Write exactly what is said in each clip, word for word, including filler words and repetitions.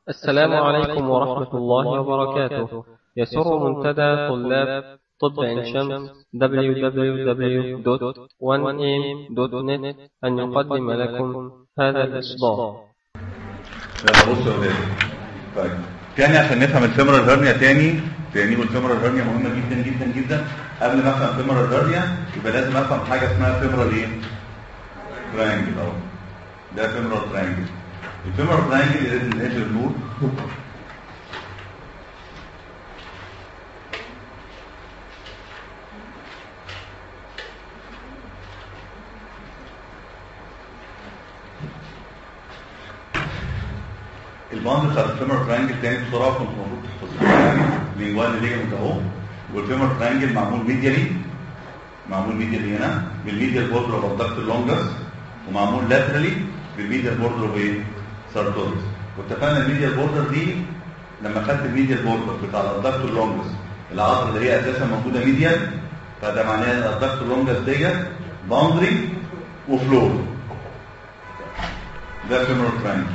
السلام عليكم ورحمة الله وبركاته. يسر منتدى طلاب طب عين شمس دبليو دبليو دبليو دوت وان إيه إم دوت نت أن يقدم لكم هذا الإصدار. بصوا يا ولاد، طيب تاني عشان نفهم الفيمورال هيرنيا تاني تاني والفيمورال هيرنيا مهمة جدا جدا جدا. قبل ما افهم فيمورال هيرنيا يبقى لازم افهم حاجة اسمها فيمورال ايه؟ ترينجل. اهو ده فيمورال ترينجل. الفيمورال ترينجل لازم نقفل النور. الباند بتاع الفيمورال ترينجل تاني بسرعه كنت المفروض تحفظوها يعني. لينجوال ليجمنت اهو، والفيمورال ترينجل معمول ميديالي معمول ميديالي هنا بالميديال بوردر اوف الدكت لونجس، ومعمول لاترالي بالميديال بوردر اوف ايه؟ سارتوريس. واتفقنا الميديال بوردر دي لما خدت الميديال بوردر بتاع الدكت لونجس، العضله اللي هي اساسا موجوده ميديال، فده معناه ان الدكت لونجس ديت باوندري وفلور. ده فيمورال ترينجل.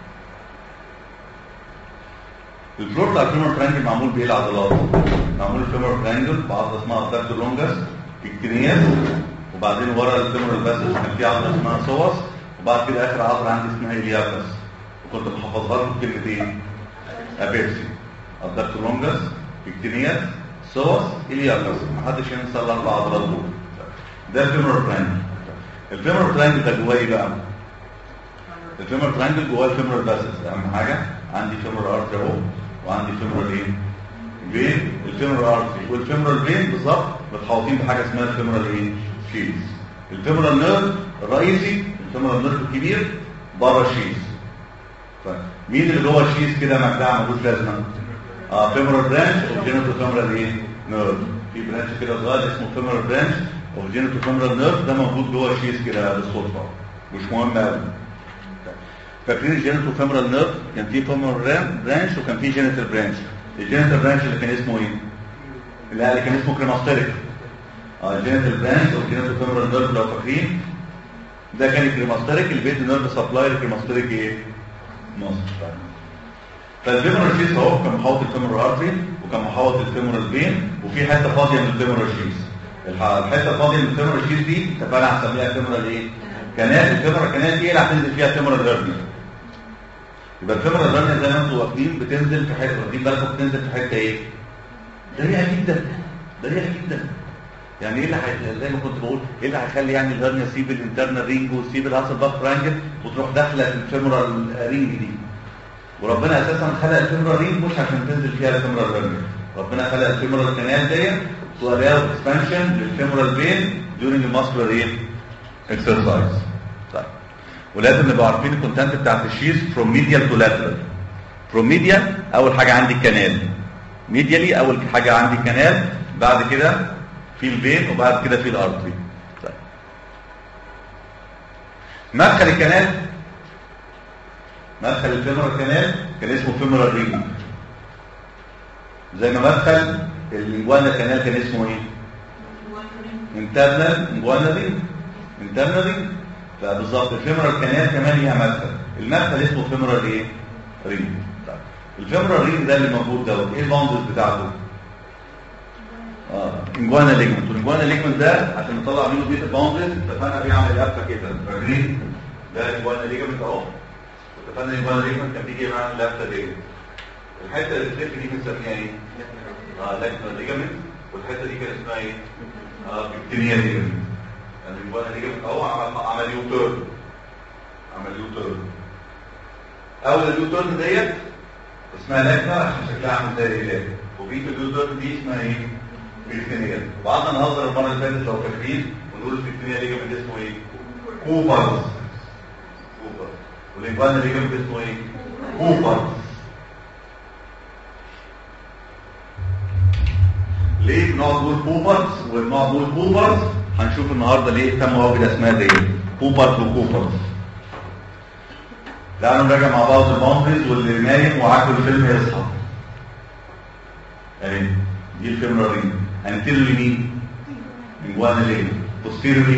الفلور بتاع الفيمورال ترينجل معمول بايه العضلات؟ معمول الفيمورال ترينجل بعضله اسمها الدكت لونجس اكتينياس، وبعدين ورا الفيمورال باسس كان في عضله اسمها سوس، وبعد كده اخر عضله عندي اسمها اليابس، وكنت بحفظها لكم بكلمتين ابيبسي. الدكت لونجس اكتينياس سوس اليابس، محدش ينسى الاربع عضلات دول. ده الفيمورال ترينجل. الفيمورال ترينجل ده جواه ايه بقى؟ الفيمورال ترينجل جواه الفيمورال باسس. اهم حاجه عندي فيمورال ارتري اهو، وعندي فيمورال ايه؟ فين. الفيمورال ارتري والفيمورال فين بالظبط متحوطين بحاجه اسمها الفيمورال ايه؟ شيز. الفيمورال نيرف الرئيسي، الفيمورال نيرف الكبير بره الشيز. فمين اللي جوه الشيز كده مجدع ملوش لازمه؟ اه فيمورال برانش اوف جينيتو فيمورال ايه؟ نيرف. في برانش كده صغير اسمه فيمورال برانش اوف جينيتو فيمورال نيرف، ده موجود جوه الشيز كده بالصدفه، مش مهم قوي. فاكرين الجينيتو فيمورال نيرف كان فيه فيمورال برانش وكان فيه جينيتال برانش. الجينيتال برانش اللي كان اسمه ايه؟ لا اللي كان اسمه كريماستيريك. اه الجينيتال برانش او الجينيتو فيمورال نيرف لو فاكرين ده كان الكريماستيريك اللي بيدي نيرف سبلاي للكريماستيريك ايه؟ مصر. فالفيمورال شيز اهو كان محوط الفيمورال ارتري وكان محوط الفيمورال فين، وفي حته فاضيه من الفيمورال شيز. الحته الفاضيه من الفيمورال شيز دي اتفقنا هنسميها فيمورال ايه؟ كانال. الفيمورال كانال دي اللي هتنزل فيها فيمورال هيرنيا. يبقى الفيمورال هيرنيا زي ما انتم واخدين بتنزل في حته، واخدين بالكم بتنزل في حته ايه؟ ضيقه جدا ضيقه جدا. يعني ايه اللي هي... زي ما كنت بقول ايه اللي هيخلي يعني الهيرنيا تسيب الانترنال رينج وتسيب الهاسل باك ترانجل وتروح داخله في الفيمورال رينج دي؟ وربنا اساسا خلق الفيمورال رينج مش عشان تنزل فيها الفيمورال هيرنيا، ربنا خلق الفيمورال كانال ديت تو الاو اكسبانشن للفيمورال فين ديورنج الماسكولار ايه؟ اكسرسايز. طيب ولازم نبقى عارفين الكونتنت بتاعت الشيز فروم ميديال تو لاترال. فروم ميديال اول حاجه عندي الكانال، ميديالي اول حاجه عندي الكانال، بعد كده في الفين، وبعد كده في الارتري. طيب مدخل الكانال، مدخل الفيمورال كانال كان اسمه فيمورال رينج، زي ما مدخل الانجوانا كانال كان اسمه ايه؟ انترنال انجوانا رينج. انترنال رينج. فبالظبط الفيمورال كانال كمان ليها مدخل، المدخل اسمه فيمورال ايه؟ رينج. طيب الفيمورال رينج ده اللي موجود دوت ايه الباوندز بتاعته؟ اه انجوانا ليجمنت. والانجوانا ليجمنت ده عشان نطلع منه بيت الباوندز اتفقنا بيعمل لفه كده، فاكرين؟ ده الانجوانا ليجمنت اهو، اتفقنا الانجوانا ليجمنت كان بيجي معانا اللفه دي. الحته اللي بتلف دي بنسميها ايه؟ اه لاكتال ليجمنت. والحته دي كان اسمها ايه؟ اه بكتيريا ليجمنت. يعني الانجوانا ليجمنت اهو عمل عمل يو تيرن، عمل يو تيرن. اول اليو تيرن ديت اسمها لاكتال عشان شكلها عامل زي الهلال، وفي اليو تيرن دي اسمها ايه؟ بكتيريا. وقعدنا نهزر المره اللي فاتت لو فاكرين ونقول البكتيريا ليجمنت اسمه ايه؟ كوبرز. كوبرز. والانجوانا ليجمنت اسمه ايه؟ كوبرز. ليه بنقعد نقول كوبرز وبنقعد نقول كوبرز؟ هنشوف النهارده ليه تم وجد الاسماء دي كوبرز وكوبرز. تعالوا نراجع مع بعض الباوندريز، واللي نايم وعاجبه الفيلم يصحى. اهي دي الفيمورال رينج. انتيريورلي مين؟ انجوانا ليجمنت. بوستيريورلي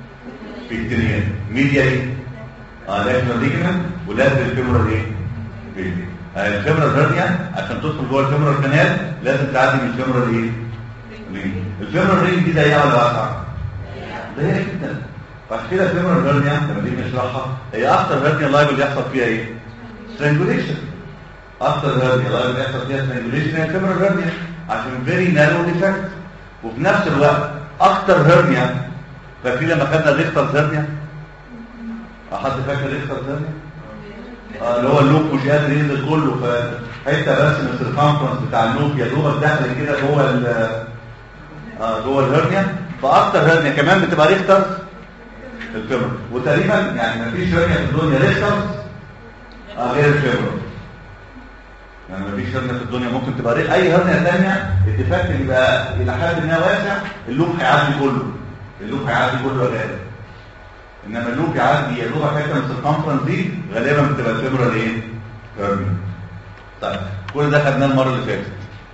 بكتيريا. ميديالي اه لاكتال ليجمنت. ولازم الفيمورال ايه؟ فيلير. الفيمورال هيرنيا عشان تدخل جوه الفيمورال كانال لازم تعدي من الفيمورال ايه؟ رينج. الفيمورال رينج دي ضيقه ولا واسعه؟ ضيقه جدا. فعشان كده الفيمورال هيرنيا لما نيجي نشرحها هي اكتر هيرنيا لايبل يحصل فيها ايه؟ سترانجوليشن. اكتر هيرنيا لايبل يحصل فيها سترانجوليشن هي الفيمورال هيرنيا عشان فيري نارو ديفكت. وفي نفس الوقت اكتر هيرنيا فاكرين لما خدنا الريختر هيرنيا؟ حد فاكر الريختر هيرنيا؟ اه اللي هو اللوب مش قادر ينزل كله فحته بس من السيركمفرنس بتاع اللوب يا دوبك داخل كده جوه ال اه جوه الهرنيا. فاكتر هرنيا كمان بتبقى ريختر الفيمر. وتقريبا يعني ما فيش هرنيا في الدنيا ريختر اه غير الفيمر. يعني ما فيش هرنيا في الدنيا ممكن تبقى ريختر. اي هرنيا ثانيه اتفاق ان يبقى الى حد ما واسع اللوب هيعدي كله. اللوب هيعدي كله غالبا. انما اللوب يعدي يا دوبك حته من السيركمفرنس دي غالبا بتبقى الفيمورال ايه؟ هيرنيا. طيب كل ده خدناه المره اللي فاتت.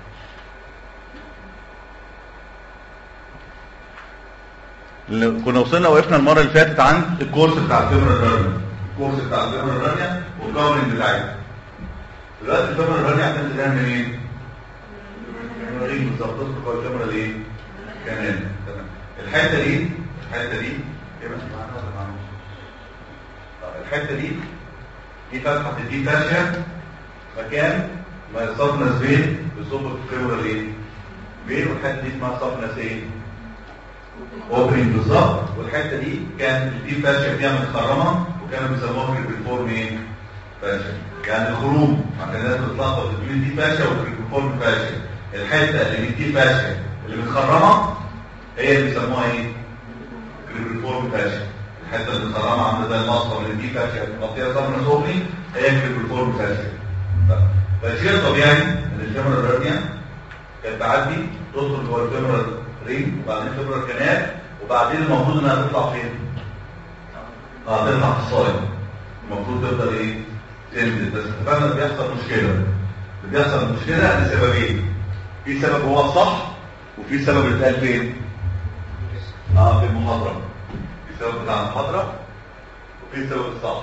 كنا وصلنا وقفنا المره اللي فاتت عند الكورس بتاع الفيمورال هيرنيا. الكورس بتاع الفيمورال هيرنيا والكفرنج بتاعتها. دلوقتي الفيمورال هيرنيا هتنزل تعمل منين؟ الفيمورال بالظبط تدخل جوه الفيمورال ايه؟ كمان تمام. الحته دي الحته دي ايه بس معانا ولا معانا؟ الحته دي دي فتحه دي فاشيه مكان ما يصفنس بين بصوب الفيمورال ايه؟ بين والحته دي اسمها صفنس ايه؟ اوبرين بالظبط. والحته دي كان دي فاشيه فيها متخرمه وكانوا بيسموها بالفورم ايه؟ فاشيه. يعني الخروم عشان الناس بتتلخبط بين دي فاشيه والفورم فاشيه. الحته اللي من دي فاشيه اللي متخرمه هي اللي بيسموها ايه؟ بالفورم فاشيه. الحته اللي متخرمه عامله زي المصفى اللي دي فاشيه مغطيه صفنس اوبرين هي بالفورم فاشيه. فالشيء الطبيعي ان الفيمورال هيرنيا كانت تعدي تدخل جوه الفيمورال رين وبعدين الفيمورال كانال وبعدين المفروض انها تطلع فين؟ اه تطلع في الصايم. المفروض تفضل ايه؟ تنزل. بس اتفقنا بيحصل مشكله. بيحصل مشكله لسببين. في سبب هو الصح وفي سبب اتقال فين؟ اه في المحاضره. في سبب بتاع المحاضره وفي سبب الصح.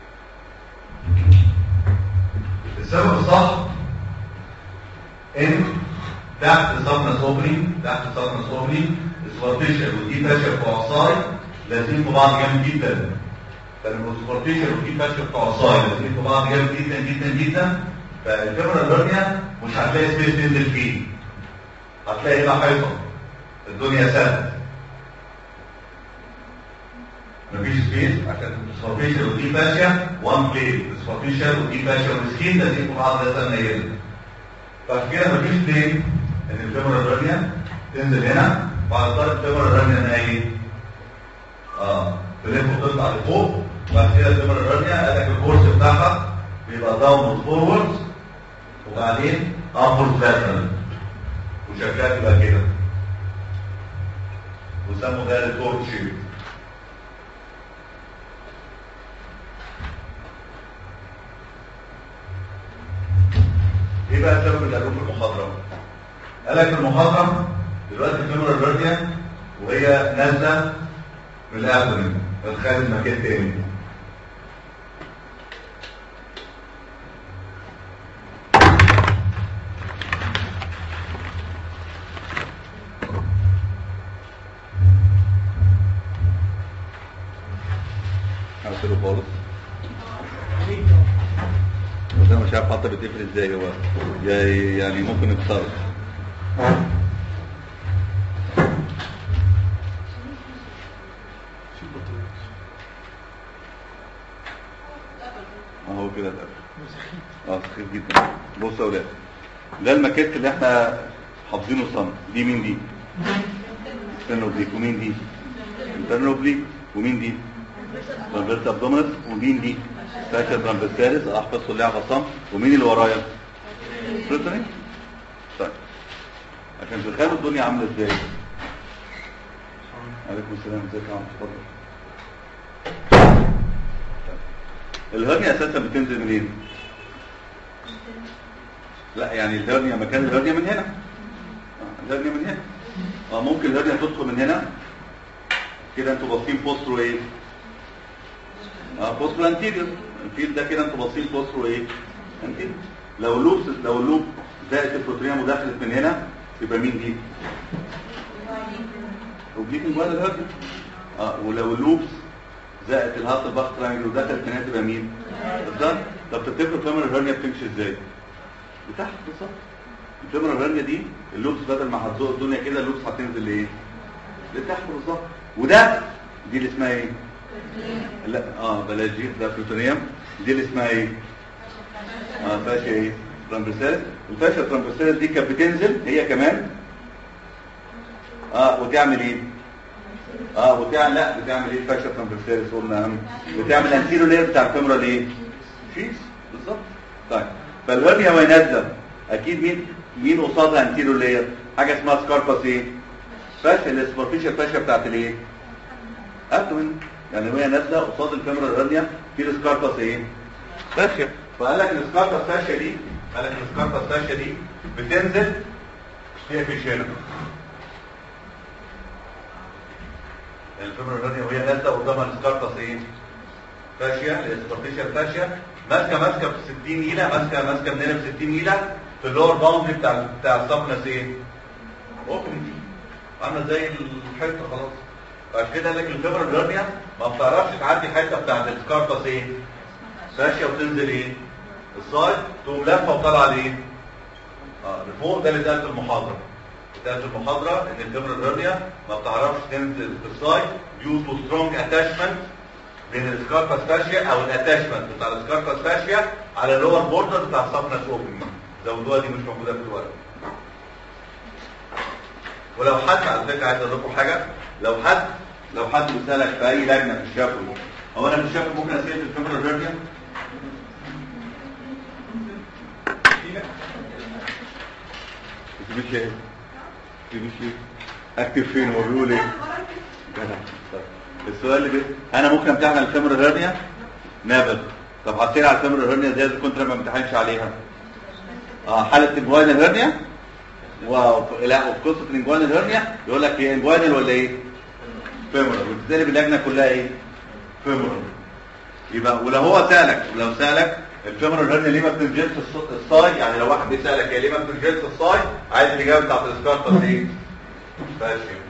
السبب الصح ان تحت صفنس اوبرين تحت صفنس اوبرين السبارتيشن ودي فاشيه بتوع الصاي لازقين في بعض جامد جدا. فالسبارتيشن ودي فاشيه بتوع الصاي لازقين في بعض جامد جدا جدا جدا. فالفيمورال هيرنيا مش هتلاقي سبيس تنزل فيه. هتلاقي هنا حيطه. الدنيا سهله. مفيش سبيس عشان السبارتيشن ودي فاشيه وان بليد. السبارتيشن ودي فاشيه والسكين لازقين في بعض لازقه نيله. فعشان كده مفيش ليه ان الفيمورال هيرنيا تنزل هنا بعد طريق الفيمورال هيرنيا انها ايه؟ اه تلف وتطلع لفوق. وبعد كده الفيمورال هيرنيا قال لك الكورس بتاعها بيبقى داون فورورد وبعدين ابورد لاترال وشكلها تبقى كده. وسموا ده التورك شيب. ايه بقى السبب اللي قالوه في المحاضره؟ قال لك في المحاضره دلوقتي الفيمورال هيرنيا وهي نازله من الابدومين فتخيل المكان تاني. هقفله خالص. بس انا مش عارف حتى بتقفل ازاي. هو يعني ممكن يتصرف. اهو كده اتقفل. اه سخيف جدا. بصوا يا اولاد ده الماكيت اللي احنا حافظينه صم. دي مين دي؟ انترنوبليك. ومين دي؟ انترنوبليك. ومين دي؟ ترانفيرس ابدومينس. ومين دي؟ فاكر ترانفيرساليس. احفظ اللعبه صم. ومين اللي ورايا؟ بريتوني. طيب عشان تتخيلوا الدنيا عامله ازاي. عليكم السلام. ازيك يا عم؟ اتفضل. الهرنيا اساسا بتنزل منين؟ لا يعني الهرنيا مكان الهرنيا من هنا. الهرنيا من هنا. اه ممكن الهرنيا تدخل من هنا كده. انتوا باصين بوسترو ايه؟ اه بوسترو انتيريور. الفيل ده كده انتوا باصين بوسترو ايه؟ انتيرو. لو لوب لو اللوب زائد البروتريوم ودخلت من هنا يبقى مين دي؟ اوبليك انجوانال هيرنيا. اه ولو اللوبس زائد الهارت باخ ترانجل ودخلت من هنا تبقى مين؟ بالظبط. طب تفتكروا الفيمورال هيرنيا بتمشي ازاي؟ لتحت بالظبط. الفيمورال هيرنيا دي اللوبس بدل ما هتزوق الدنيا كده اللوبس هتنزل لايه؟ لتحت بالظبط. وده دي اللي اسمها ايه؟ لا اه بلاش دي، ده بروتونيوم. دي اللي اسمها ايه؟ اه فاشيا ايه؟ ترامبرسالس. الفاشيا ترامبرسالس دي كانت بتنزل هي كمان اه وتعمل ايه؟ اه وتعمل لا بتعمل ايه الفاشيا ترامبرسالس؟ قلنا اهم بتعمل انتيرو لير بتاع الفيمورال ايه؟ شيس بالظبط. طيب فالهرنيا وهي نازله اكيد مين مين قصادها انتيرو لير؟ حاجه اسمها سكارباس ايه؟ فاشيا السوبرفيشال فاشيا بتاعت الايه؟ ابدومين. يعني وهي نازله قصاد الفيمورال هرنيا في السكارباس ايه؟ فاشيا. فقال لك السكارباس فاشيا دي قال لك السكارباس فاشيا دي بتنزل هي في هنا. الفيمورال هرنيا وهي نازله قدامها السكارباس ايه؟ فاشيا السوبرفيشال فاشيا ماسكه ماسكه ب ستين نيله ماسكه ماسكه من هنا ب ستين نيله في اللور باوندري بتاع بتاع السبنس ايه؟ اوبن عامله زي الحته خلاص. فعشان كده قال لك الفيمورال هرنيا ما بتعرفش تعدي الحته بتاعت السكارباس ايه؟ فاشيا وتنزل ايه؟ السايد تقوم لفه وطالعه لايه؟ اه لفوق. ده اللي اتقال في المحاضره. اتقال في المحاضره ان الفيمورال هرنيا ما بتعرفش تنزل في السايد ديو تو سترونج اتاشمنت بين السكارباس فاشيا او الاتاشمنت بتاع السكارباس فاشيا على اللور بوردر بتاع السبنس اوبن. زودوها دي مش موجوده في الورق. ولو حد على فكره عايز اقول لكم حاجه، لو حد لو حد بيسالك في اي لجنه في الشفوي هو انا في الشفوي ممكن اسال في الفيمورال هرنيا؟ مش ايه؟ مش ايه؟ اكتب فين هو بيقول ايه؟ السؤال اللي بيه انا ممكن امتحن على الفيمورال هرنيا؟ نابل. طب هتصير على الفيمورال هرنيا زي اذا كنت انا ما امتحنش عليها. اه حاله انجوانال هرنيا و لا وفي قصه الانجوانال هرنيا يقول لك هي انجوانال ولا ايه؟ فيمورال. وبالتالي باللجنه كلها ايه؟ فيمورال. يبقى ولو هو سالك ولو سالك الفيمورال هرنيا ليه ما بتنزلش الصاي؟ يعني لو واحد بيسالك هي ليه ما بتنزلش الصاي؟ عايز الاجابه بتاعت السكارباس ايه؟ فاشيا.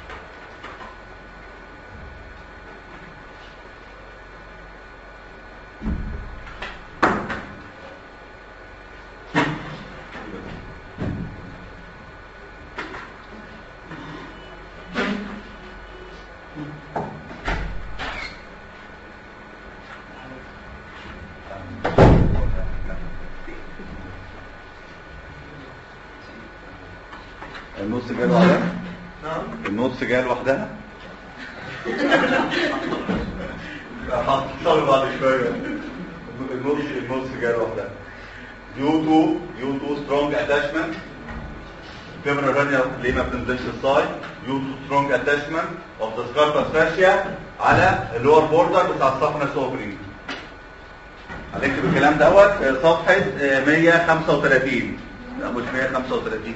النص جاي لوحدها؟ نعم النص جاي لوحدها؟ هتصل بعد شويه. النص النص جاي لوحدها due to due to strong attachment. الفيمورال هرنيا ليه ما بتنزلش الصاي؟ due to strong attachment of the scarpus fascia على اللور بوردر بتاع السفنس اوبننج. هنكتب الكلام دوت في صفحه مية وخمسة وتلاتين. لا مش مية وخمسة وتلاتين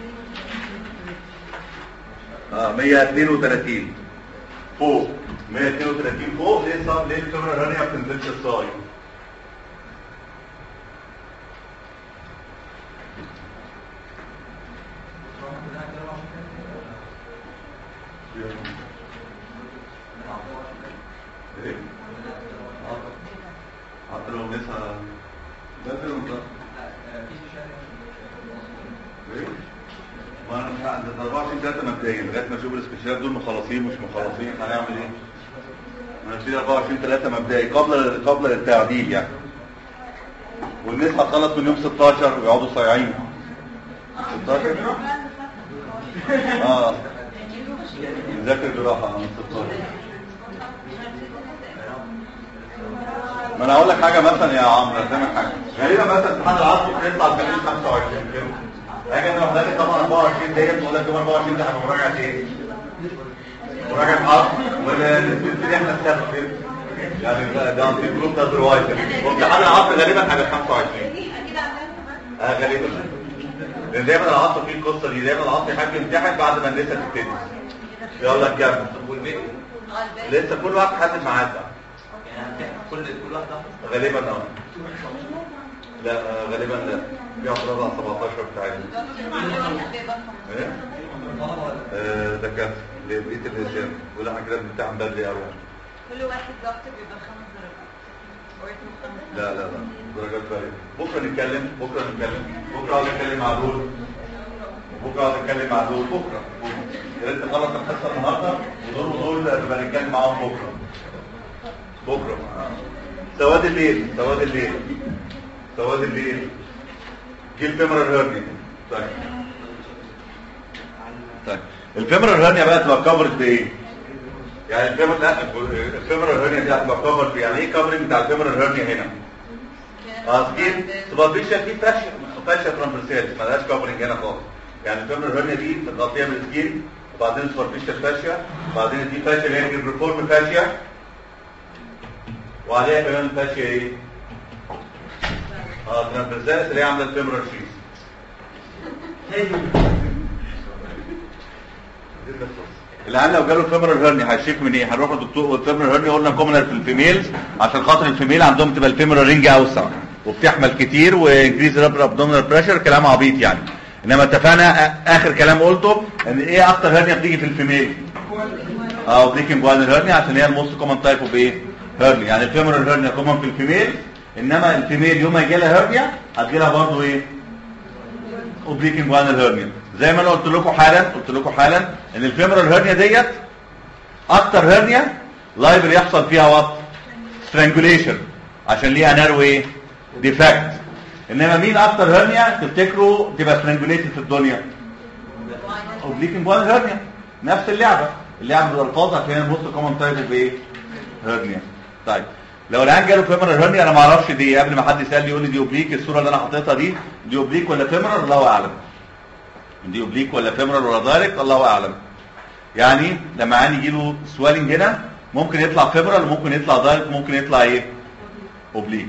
اه مية واتنين وتلاتين فوق. مية واتنين وتلاتين فوق. ليه صار ليه الفيمورال هرنيا ما بتنزلش الصاي؟ ايه؟ حتى لو نسها بدل ولا ايه؟ ما انا مش عند أربعة وعشرين ثلاثة مبدئيا لغايه ما اشوف السبيشالات دول مخلصين مش مخلصين هنعمل ايه؟ ما نبتدي أربعة وعشرين ثلاثة مبدئي قبل قبل التعديل يعني. والناس هتخلص من يوم ستاشر ويقعدوا صايعين. ستاشر اه نذاكر جراحه من ستاشر. ما انا اقول لك حاجه مثلا يا عمرو افهمك حاجه. غالبا مثلا امتحان العصر بيطلع الخميس خمسة وعشرين كده. هاجي انا وحضرتك طبعا أربعة وعشرين ديت بقول لك يوم أربعة وعشرين ده هنبقى مراجعه ايه؟ مراجعه عصر ولا نبتدي احنا السبت كده. يعني ده عن طريق جروب ده روايه. وامتحان العصر غالبا هيبقى خمسة وعشرين. اه غالبا. لان دايما العصر فيه القصه دي دايما العصر يحب يمتحن بعد ما الناس تبتدي. يلا نكمل. لسه كل واحد حدد ميعاد بقى. يعني كل كل واحده غالبا اه لا غالبا لا، في اعتراض على سبعتاشر بتاعتنا. ايه؟ آه ده كان لبقيه الاسئله، ولا احنا كده بنمتحن بدري قوي. كل واحد ضغط بيبقى خمس درجات. لا لا لا درجات قليله. بكره نتكلم، بكره نتكلم، بكره اقعد اتكلم مع دول، بكره اقعد اتكلم مع دول، بكره يا ريت نخلص الحصه النهارده، ودول ودول نبقى نتكلم معاهم بكره. بكره سواد الليل، سواد الليل، سواد الليل، جه الفيمورال هيرنيا. طيب طيب الفيمورال هيرنيا بقى تبقى كفرت بايه؟ يعني الفيمورال الفيمورال هيرنيا دي هتبقى كفرت يعني ايه كفرنج بتاع الفيمورال هيرنيا هنا؟ اه سكين سوبرفيشال دي فاشيا فاشيا ترانسفيرسال، ما لهاش كفرنج هنا خالص. يعني الفيمورال هيرنيا دي متغطيه بالسكين، وبعدين سوبرفيشال فاشيا، وبعدين دي فاشيا اللي هي الريفورم فاشيا، وعليها كمان فاشيا ايه؟ اه ترانسفيرسال اللي هي عامله الفيمورال شيز. الان لو جاله فيمورال هيرنيا هيشيك من ايه؟ هنروح للدكتور والفيمورال هيرنيا قلنا كومنر في الفيميلز عشان خاطر الفيميل عندهم تبقى الفيمورال رينج اوسع وبتحمل كتير وانكريز رابر ابدومينال بريشر، كلام عبيط يعني. انما اتفقنا اخر كلام قلته ان ايه اكتر هيرنيا بتيجي في الفيميل؟ اه اوبليك جوانال هيرنيا عشان هي الموست كومن تايب اوف ايه؟ هيرنيا. يعني الفيمورال هيرنيا كومن في الفيميل، انما الفيميل يوم ما يجي لها هيرنيا هتجي لها برضه ايه؟ اوبليك جوانال هيرنيا. زي ما انا قلت لكم حالا، قلت لكم حالا ان الفيمورال هيرنيا ديت اكتر هيرنيا لايبل يحصل فيها وات؟ سترانجوليشن، عشان ليها نارو ايه؟ ديفكت. انما مين اكتر هيرنيا تفتكروا تبقى سترانجوليتد في الدنيا؟ اوبليك جوانال هيرنيا. نفس اللعبه، اللعبه بالالفاظ عشان هي الموست كومن تايب اوف ايه؟ هيرنيا. طيب لو العيان جاله فيمورال هيرنيا انا ما اعرفش دي، قبل ما حد يسالني يقول لي دي اوبليك، الصوره اللي انا حطيتها دي دي اوبليك ولا فيمورال الله اعلم. دي اوبليك ولا فيمورال ولا دايركت الله اعلم. يعني لما عيان يجي له سوالنج هنا ممكن يطلع فيمورال وممكن يطلع دايركت وممكن يطلع ايه؟ اوبليك.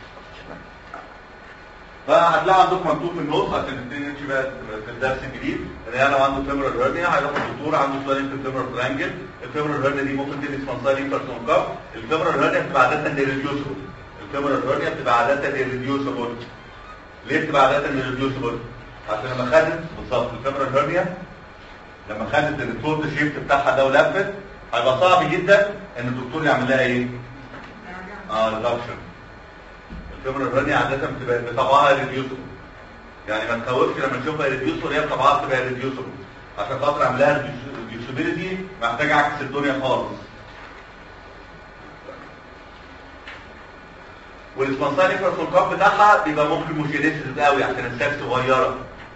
فهتلاقي عندكم مكتوب في النص عشان تبتدي نمشي بقى في الدرس الجديد ان انا لو عنده فيمورال هيرنيا هيروح الدكتور عنده سوالنج في الفيمورال ترانجل. الفيمورال هيرنيا دي ممكن تلبس سبونسايلينج بيرسون كاب. الفيمورال هيرنيا بتبقى عاده ريديوسبل. الفيمورال هيرنيا بتبقى عاده ريديوسبل. ليه بتبقى عاده ريديوسبل؟ عشان لما خدت بالظبط الفيمورال هيرنيا لما خدت الفولد شيفت بتاعها ده ولفت هيبقى صعب جدا ان الدكتور يعمل لها ايه؟ اه ريدكشن. الفيمورال هيرنيا عاده بتبقى بطبعها ريديوسبل. يعني ما تخوفش لما تشوفها ريديوسبل هي بطبعها بتبقى ريديوسبل. عشان خاطر اعمل لها ريديوسبيليتي محتاج اعكس الدنيا خالص. والسبونسايلينج بيرسون كاب بتاعها بيبقى ممكن موشينيسيس قوي عشان الساك صغيره.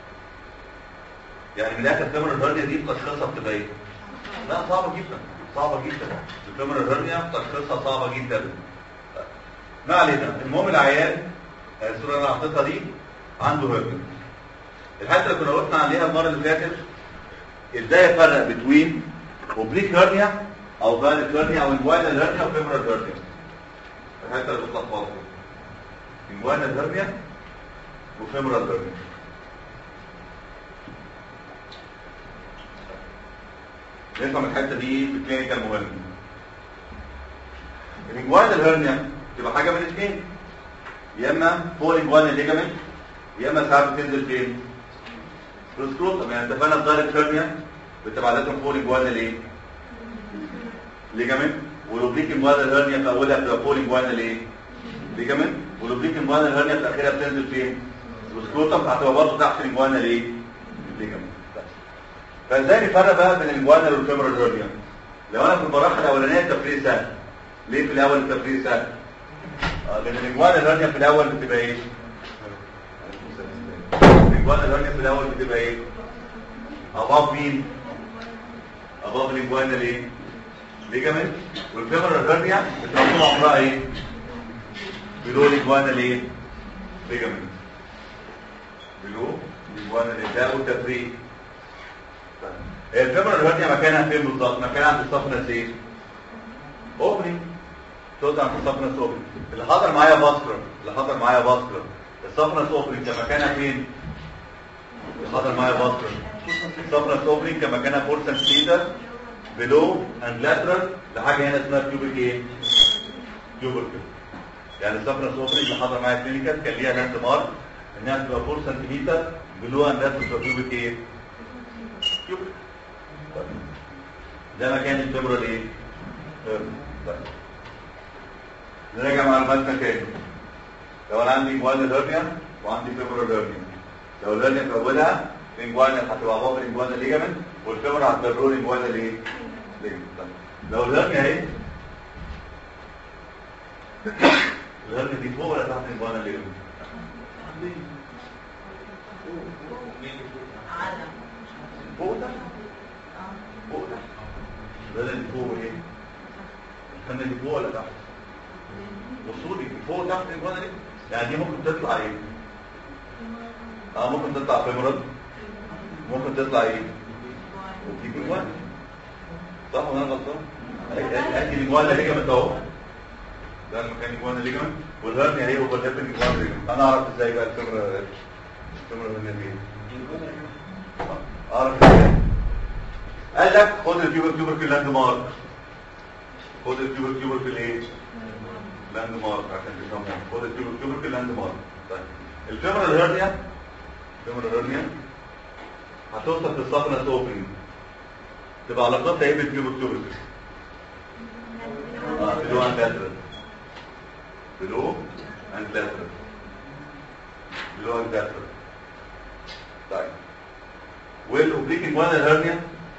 يعني من الاخر الفيمورال هيرنيا دي تشخيصها بتبقى ايه؟ لا صعبه جدا، صعبه جدا. الفيمورال هيرنيا تشخيصها صعبه جدا. ما علينا، المهم العيان الصوره اللي انا حطيتها دي عنده هيرنيا. الحته اللي كنا قلنا عليها المره اللي فاتت ازاي افرق بين اوبليك هيرنيا او دايركت هيرنيا او انجوينال هيرنيا وفيمورال هيرنيا. الحته اللي بتلخبط انجوينال هيرنيا وفيمورال هيرنيا. نفهم الحته دي في الكلينيكال مهم. الانجوينال هيرنيا تبقى حاجه من الاثنين، يا اما فوق الانجوينال ليجامنت يا اما ساعات بتنزل فين؟ في السكروتم. يعني اتفقنا الدايركت هيرنيا بتبقى عاده فوق الانجوينال ايه؟ ليجامنت. والاوبليك انجوينال هيرنيا في اولها بتبقى فوق الانجوينال ايه؟ ليجامنت. والاوبليك انجوينال هيرنيا في اخرها بتنزل فين؟ في السكروتم، هتبقى برضه تحت الانجوينال ايه؟ ليجامنت. فازاي نفرق بقى بين الانجوينال والفيمورال هيرنيا؟ لو انا في المراحل الاولانيه التفريق سهل. ليه في الاول التفريق سهل؟ اه لان الانجوينال هيرنيا في الاول بتبقى ايه؟ الانجوينال هيرنيا في الاول بتبقى ايه؟ اباف مين؟ اباف الانجوينال ايه؟ ليجامنت. والفيمورال هيرنيا بتبقى طول عمرها ايه؟ بلو الانجوينال ايه؟ ليجامنت. بلو الانجوينال ايه؟ ده والتفريق. الفيمورال هيرنيا مكانها فين بالظبط؟ مكانها عند السفنس ايه؟ اوبننج. تقعد عند السفنس اوبننج. اللي حاضر معايا باسكر، اللي حاضر معايا باسكر السفنس اوبننج كان مكانها فين؟ اللي حاضر معايا باسكر السفنس اوبننج كان مكانها فور سنتيمتر بلو اند لاترال لحاجه هنا اسمها كيوبيك ايه؟ كيوبيك. يعني السفرس اوبرينج اللي حضر معايا كلينيكال كان ليها لاند مارك انها تبقى أربعة سنتيمتر بلو اند ذات كيوبيك ايه؟ كيوبيك. ده مكان الفيبرال ايه؟ طيب نراجع معلوماتنا تاني. لو انا عندي انجوانال هيرنيا وعندي فيبرال هيرنيا، لو الهيرنيا في اولها الانجوانال هتبقى بابا الانجوانال ليجامنت والفيبرال هتبقى الانجوانال ايه؟ ليجامنت. لو الهيرنيا اهي الهرنيا دي فوق ولا تحت الانجوانال ليجامنت؟ فوق تحت فوق تحت الهرنيا دي فوق ايه؟ الهرنيا دي فوق ولا تحت؟ بصوا لي فوق تحت الانجوانال ليجامنت، يعني دي ممكن تطلع ايه؟ اه ممكن تطلع فيمورال، ممكن تطلع ايه؟ وتجيب انجوانال، صح ولا انا غلطان؟ ادي الانجوانال ليجامنت اهو، ده المكان الانجوانال ليجامنت، والهرنيا هي اوفرلاب الانجوانال ليجامنت. انا اعرف ازاي بقى الفيمورال الفيمورال هرنيا دي؟ اعرف ازاي؟ قال لك خد الكيوبر كيوبر في اللاند مارك، خد الكيوبر كيوبر في الايه؟ لاند مارك عشان تفهموا، خد الكيوبر كيوبر في اللاند مارك. طيب الفيمورال هرنيا الفيمورال هرنيا هتوصل في السفنس اوبننج تبقى علاقتها ايه بالكيوبر كيوبر؟ اه بلو اند لاترال، بلو اند لاترال، بلو اند لاترال. طيب والاوبليك انجوانال هرنيا؟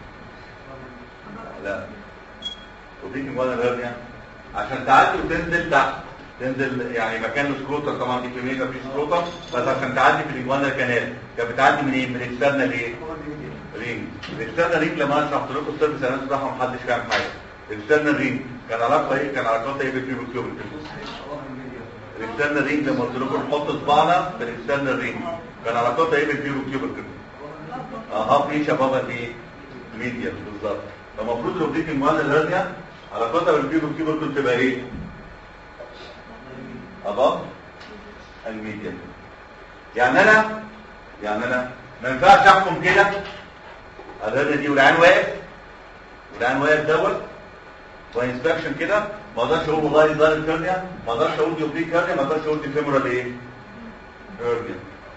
لا، اوبليك انجوانال هرنيا عشان تعدي وتنزل تحت، تنزل يعني مكان السكروتر، طبعا دي كميه مفيش سكروتر، بس عشان تعدي في الانجوانال كانال كانت بتعدي من ايه؟ من اكسترنال ايه؟ رينج. الاكسترنال رينج لما انا شرحت لكم السيرفيس اناليسيس بتاعها محدش فاهم حاجه. الاكسترنال رينج كان علاقتها ايه؟ كان علاقتها ايه بالكيوبر كيوبر؟ الاكسترنال رينج لما قلت لكم نحط صباعنا في الاكسترنال رينج كان علاقتها ايه بالكيوبر كيوبر كده؟ اه هاف ريتش اباف ايه؟ ميديال بالظبط. فالمفروض الاوبليك انجوانال هرنيا علاقتها بالكيوبر كيوبر كنت تبقى ايه؟ اباف الميديال. يعني انا يعني انا ما ينفعش احكم كده الهرنيا دي والعين واقف والعين واقف دوت وانسبكشن كده، ما اقدرش اقول والله دي ظاهر الهرنيا، ما اقدرش اقول دي اوبليك هرنيا، ما اقدرش اقول دي فيمورال ايه؟ هرنيا.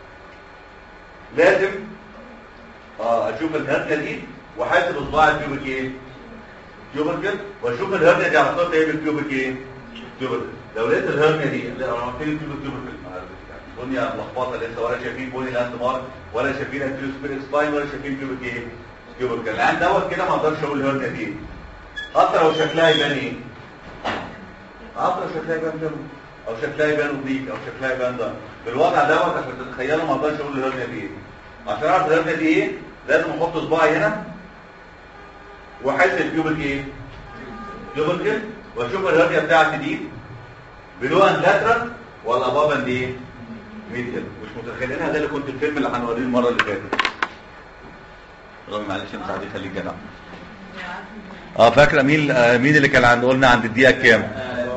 لازم اه اشوف الهرنيا دي واحاسب اصبع الكيوبيك ايه؟ كيوبيكل، واشوف الهرنيا دي علاقتها ايه بالكيوبيك ايه؟ كيوبيكل. لو لقيت الهرنيا دي انا قلت لي الكيوبيك كيوبيكل الدنيا ملخبطه لسه، ولا شايفين بوني لاند مارك ولا شايفين انتيروسبيريك سباين ولا شايفين كيوبيك ايه؟ كيوبيكل. العين دوت كده ما اقدرش اقول الهرنيا دي حتى لو شكلها يبان ايه؟ حتى لو شكلها يبان كده او شكلها يبان اوبليك او شكلها يبان ده، بالوضع دوت عشان تتخيلوا ما اقدرش اقول الهرنيا دي ايه. عشان اعرف الهرنيا دي ايه لازم احط صباعي هنا واحس الكيوبيك ايه؟ كيوبيكل، واشوف الهرنيا بتاعتي دي بلو اند لاترال ولا اباف اند ايه؟ ميديال. مش متخيلينها ده اللي كنت الفيلم اللي هنوريه المره اللي فاتت. رامي معلش انت ساعدني خليك جدع. اه فاكره مين آه مين اللي كان عند قلنا عند الدقيقه كام؟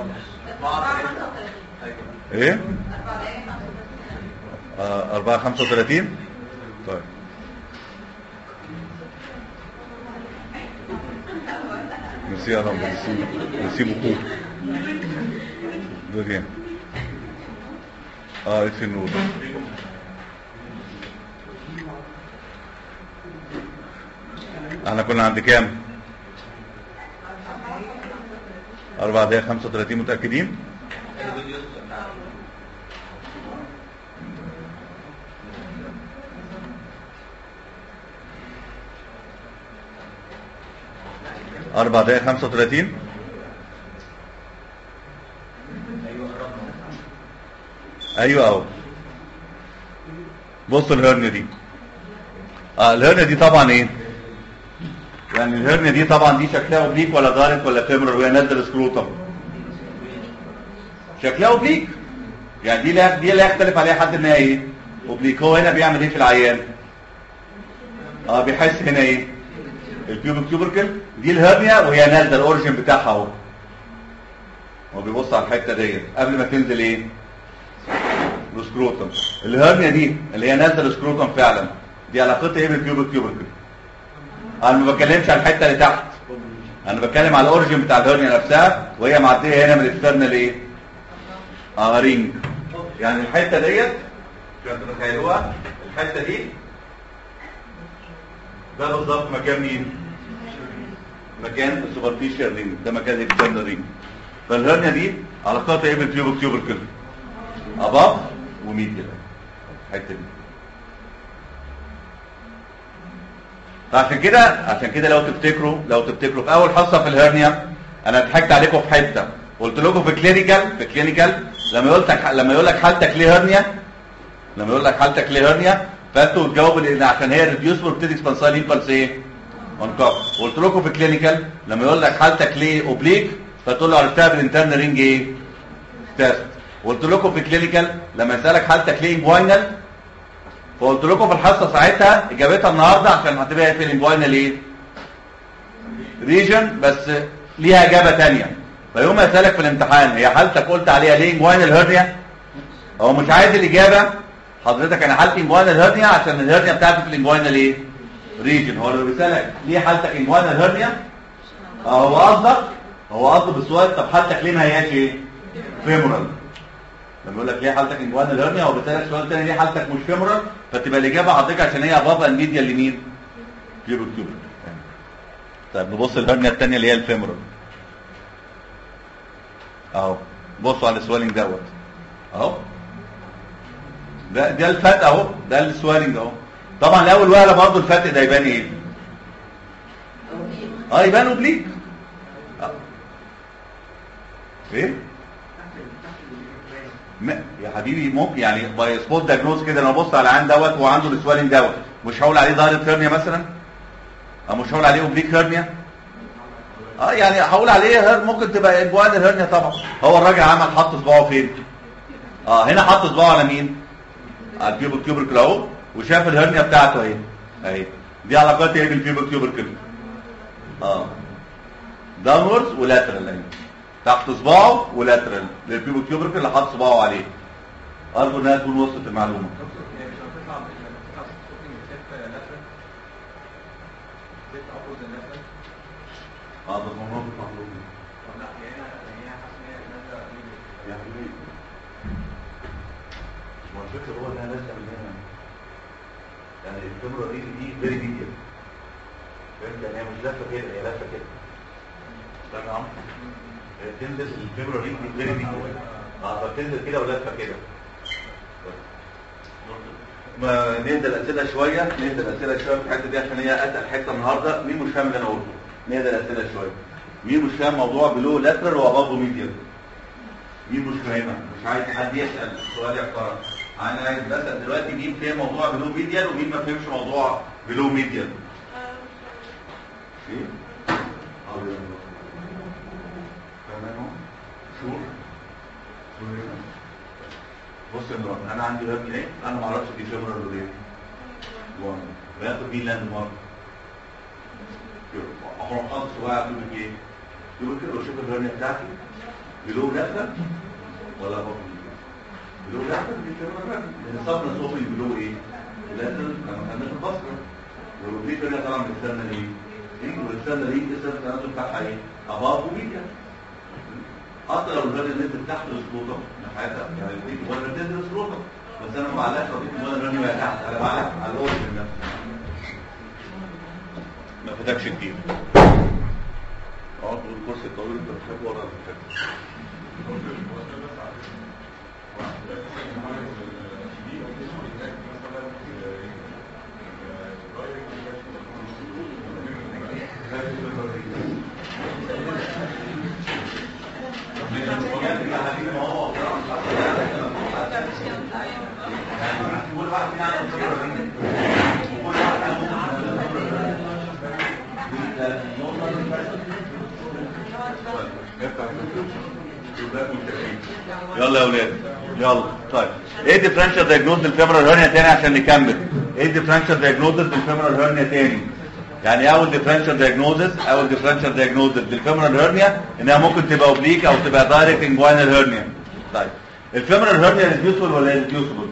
ايه؟ اه أربعة خمسة وثلاثين. طيب ميرسي يا رب، ميرسي ميرسي بوكو. دوريان اه اطفي النور. احنا كنا عند كام؟ أربعة دقايق خمسة وثلاثين متأكدين؟ أربعة دقايق خمسة وثلاثين؟ أيوة أهو. بص الهرنيا دي. اه الهرنيا دي طبعا إيه؟ يعني الهرنيا دي طبعا دي شكلها اوبليك ولا دايركت ولا فيمورال وهي نازله سكروتم؟ شكلها اوبليك. يعني دي لا دي لا يختلف عليها حد انها ايه؟ اوبليك. هو هنا بيعمل ايه في العيان؟ اه بيحس هنا ايه؟ الكيوبيك كيوبركل دي الهرنيا وهي نازله الاوريجن بتاعها اهو. هو بيبص على الحته ديت قبل ما تنزل ايه؟ السكروتم. الهرنيا دي اللي هي نازله السكروتم فعلا دي علاقتها ايه بالكيوبيك كيوبركل؟ انا ما بتكلمش على الحته اللي تحت، انا بتكلم على الاوريجن بتاع الهرنيا نفسها وهي معديه هنا من الاكسترنال ايه؟ اه رينج. يعني الحته ديت عشان تتخيلوها، الحته دي ده بالظبط مكان مين؟ مكان السوبرفيشال رينج، ده مكان الاكسترنال رينج. فالهرنيا دي علاقتها ايه بالتيوبك تيوبركل؟ اباف وميديال الحته دي. فعشان كده عشان كده لو تفتكروا لو تفتكروا في اول حصه في الهرنيا انا ضحكت عليكم في حته، قلت لكم في كلينيكال في كلينيكال لما يقول لك لما يقول لك حالتك ليه هرنيا لما يقول لك حالتك ليه هرنيا فانتوا تجاوبوا لان عشان هي ريديوسبل بتدي اكسبانسايل امبلس ايه؟ اون كاب. قلت لكم في كلينيكال لما يقول لك حالتك ليه اوبليك فتقول له عرفتها بالانترنال رينج ايه؟ تيست. قلت لكم في كلينيكال لما يسالك حالتك ليه انجوينال فقلت لكم في الحصه ساعتها اجابتها النهارده عشان هتبقى في الانجوينال ايه؟ ريجن، بس ليها اجابه ثانيه. فيوم ما يسالك في الامتحان هي حالتك قلت عليها ليه انجوينال هرنيا؟ هو مش عايز الاجابه حضرتك انا حالتي انجوينال هرنيا عشان الهرنيا بتاعتي في الانجوينال ايه؟ ريجن. هو لو بيسالك ليه حالتك انجوينال هرنيا؟ هو قصدك هو قصده بالسؤال طب حالتك ليه ما هياش ايه؟ فيمورال. لما يقول لك ليه حالتك انجوينال هرنيا هو بيسالك سؤال ثاني ليه حالتك مش فيمورال، فتبقى الاجابه حضرتك عشان هي اباف اند ميديال لمين؟ تيوبك تيوبك. طيب نبص الهرنيا الثانيه اللي هي الفيمورال اهو. بصوا على السوالينج دوت اهو، ده ده الفتق اهو، ده السوالينج اهو. طبعا الاول وهله برضه الفتق ده يبان ايه؟ اه يبان اوبليك. اه ايه؟ يا حبيبي ممكن يعني باي سبوت دايجنوز كده انا ابص على عين دوت وعنده السوالينج دوت مش هقول عليه دايركت هرنيا مثلا؟ او مش هقول عليه اوبليك هرنيا؟ اه يعني هقول عليه هر ممكن تبقى انجوينال هرنيا طبعا. هو الراجل عمل حط صباعه فين؟ اه هنا حط صباعه على مين؟ على البيوبك تيوبركل اهو، وشاف الهرنيا بتاعته اهي اهي. دي علاقات ايه بالبيوبك تيوبركل؟ اه داونوردز ولاترال اهي، تحت صباعه ولاترال للبيوبك تيوبركل اللي حط صباعه عليه. ارجو انها تكون وصلت المعلومه. اه ده موضوع مطلوب. لا هي هي حاسه ان هي نازله يعني ايه؟ هو الفكره هو انها نازله من هنا. يعني الكاميرا دي دي فيري ميديال. فهمت يعني هي مش لافه كده هي لافه كده. استنى يا عم. هي بتنزل الكاميرا دي فيري ميديال. اه فبتنزل كده ولافه كده. ما نهدى الاسئله شويه نهدى الاسئله شويه في الحته دي عشان هي اتقل حته النهارده. مين مش فاهم اللي انا قلته؟ نهدى الاسئله شويه. مين مش فاهم موضوع بلو لاترال واباف ميديال؟ مين مش فاهمها؟ مش عايز حد يسال سؤال يحترم. انا عايز بسال دلوقتي مين فاهم موضوع بلو ميديال ومين ما فهمش موضوع بلو ميديال؟ ايه؟ تمام. شو؟ بص يا نور انا عندي هرنيا ايه؟ انا ما اعرفش دي فيمورال ولا ايه؟ وانا باخد مين لاند مارك؟ اروح حاطط صباعي اقول لك ايه؟ يقول كده واشوف الهرنيا بتاعتي بلو لاترال ولا بابا بلو لاترال دي فيمورال لان صبنا صوفي بلو ايه؟ لاترال لما خدناش البصره والروبليك هنا طبعا بتستنى ايه؟ ايه والستاندر ايه؟ لسه التناسل بتاعها ايه؟ اباف وميديال. حتى لو الهرنيا نزلت تحت السلوطه حياتها يعني دي ولا بتنزل السلوطه بس انا ما بعلقش قضيه ولا الهرنيا بقى تحت انا بعلق على الاورجن نفسه. ما فاتكش كتير. اقعد الكرسي الطويل انت بتحبه ورا الفكره. يلا يا اولاد يلا. طيب ايه ديفرنشال دايجنوز للفيمورال هرنيا تاني عشان نكمل. ايه ديفرنشال دايجنوز للفيمورال هرنيا تاني؟ يعني اول ديفرنشال دايجنوزس اول ديفرنشال دايجنوزس للفيمورال هرنيا انها ممكن تبقى اوبليك او تبقى دايركت انجوينال هرنيا. طيب الفيمورال هرنيا ريديوسبل ولا ريديوسبل؟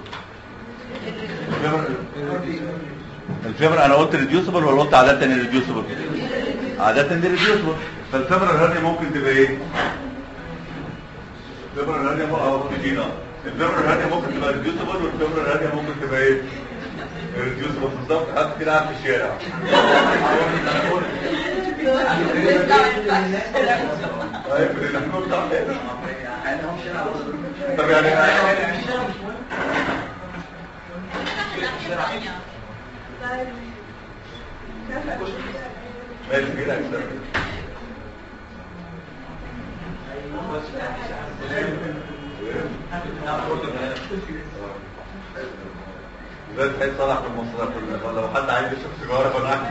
الفيمورال انا قلت ريديوسبل ولا قلت عاده ريديوسبل؟ عاده ريديوسبل. فالفيمورال هرنيا ممكن تبقى ايه؟ الفيمورال هيرنيا ممكن الفيمورال هيرنيا ممكن تبقى ريديوسبل، والفيمورال هيرنيا ممكن تبقى ايه؟ ريديوسبل بالظبط. حد كده قاعد في الشارع طيب الاحنا بتاع طب يعني ماشي كده اكثر ده تحس صلاح في المصرف ولا لو حد عايز يشرب سيجاره فانا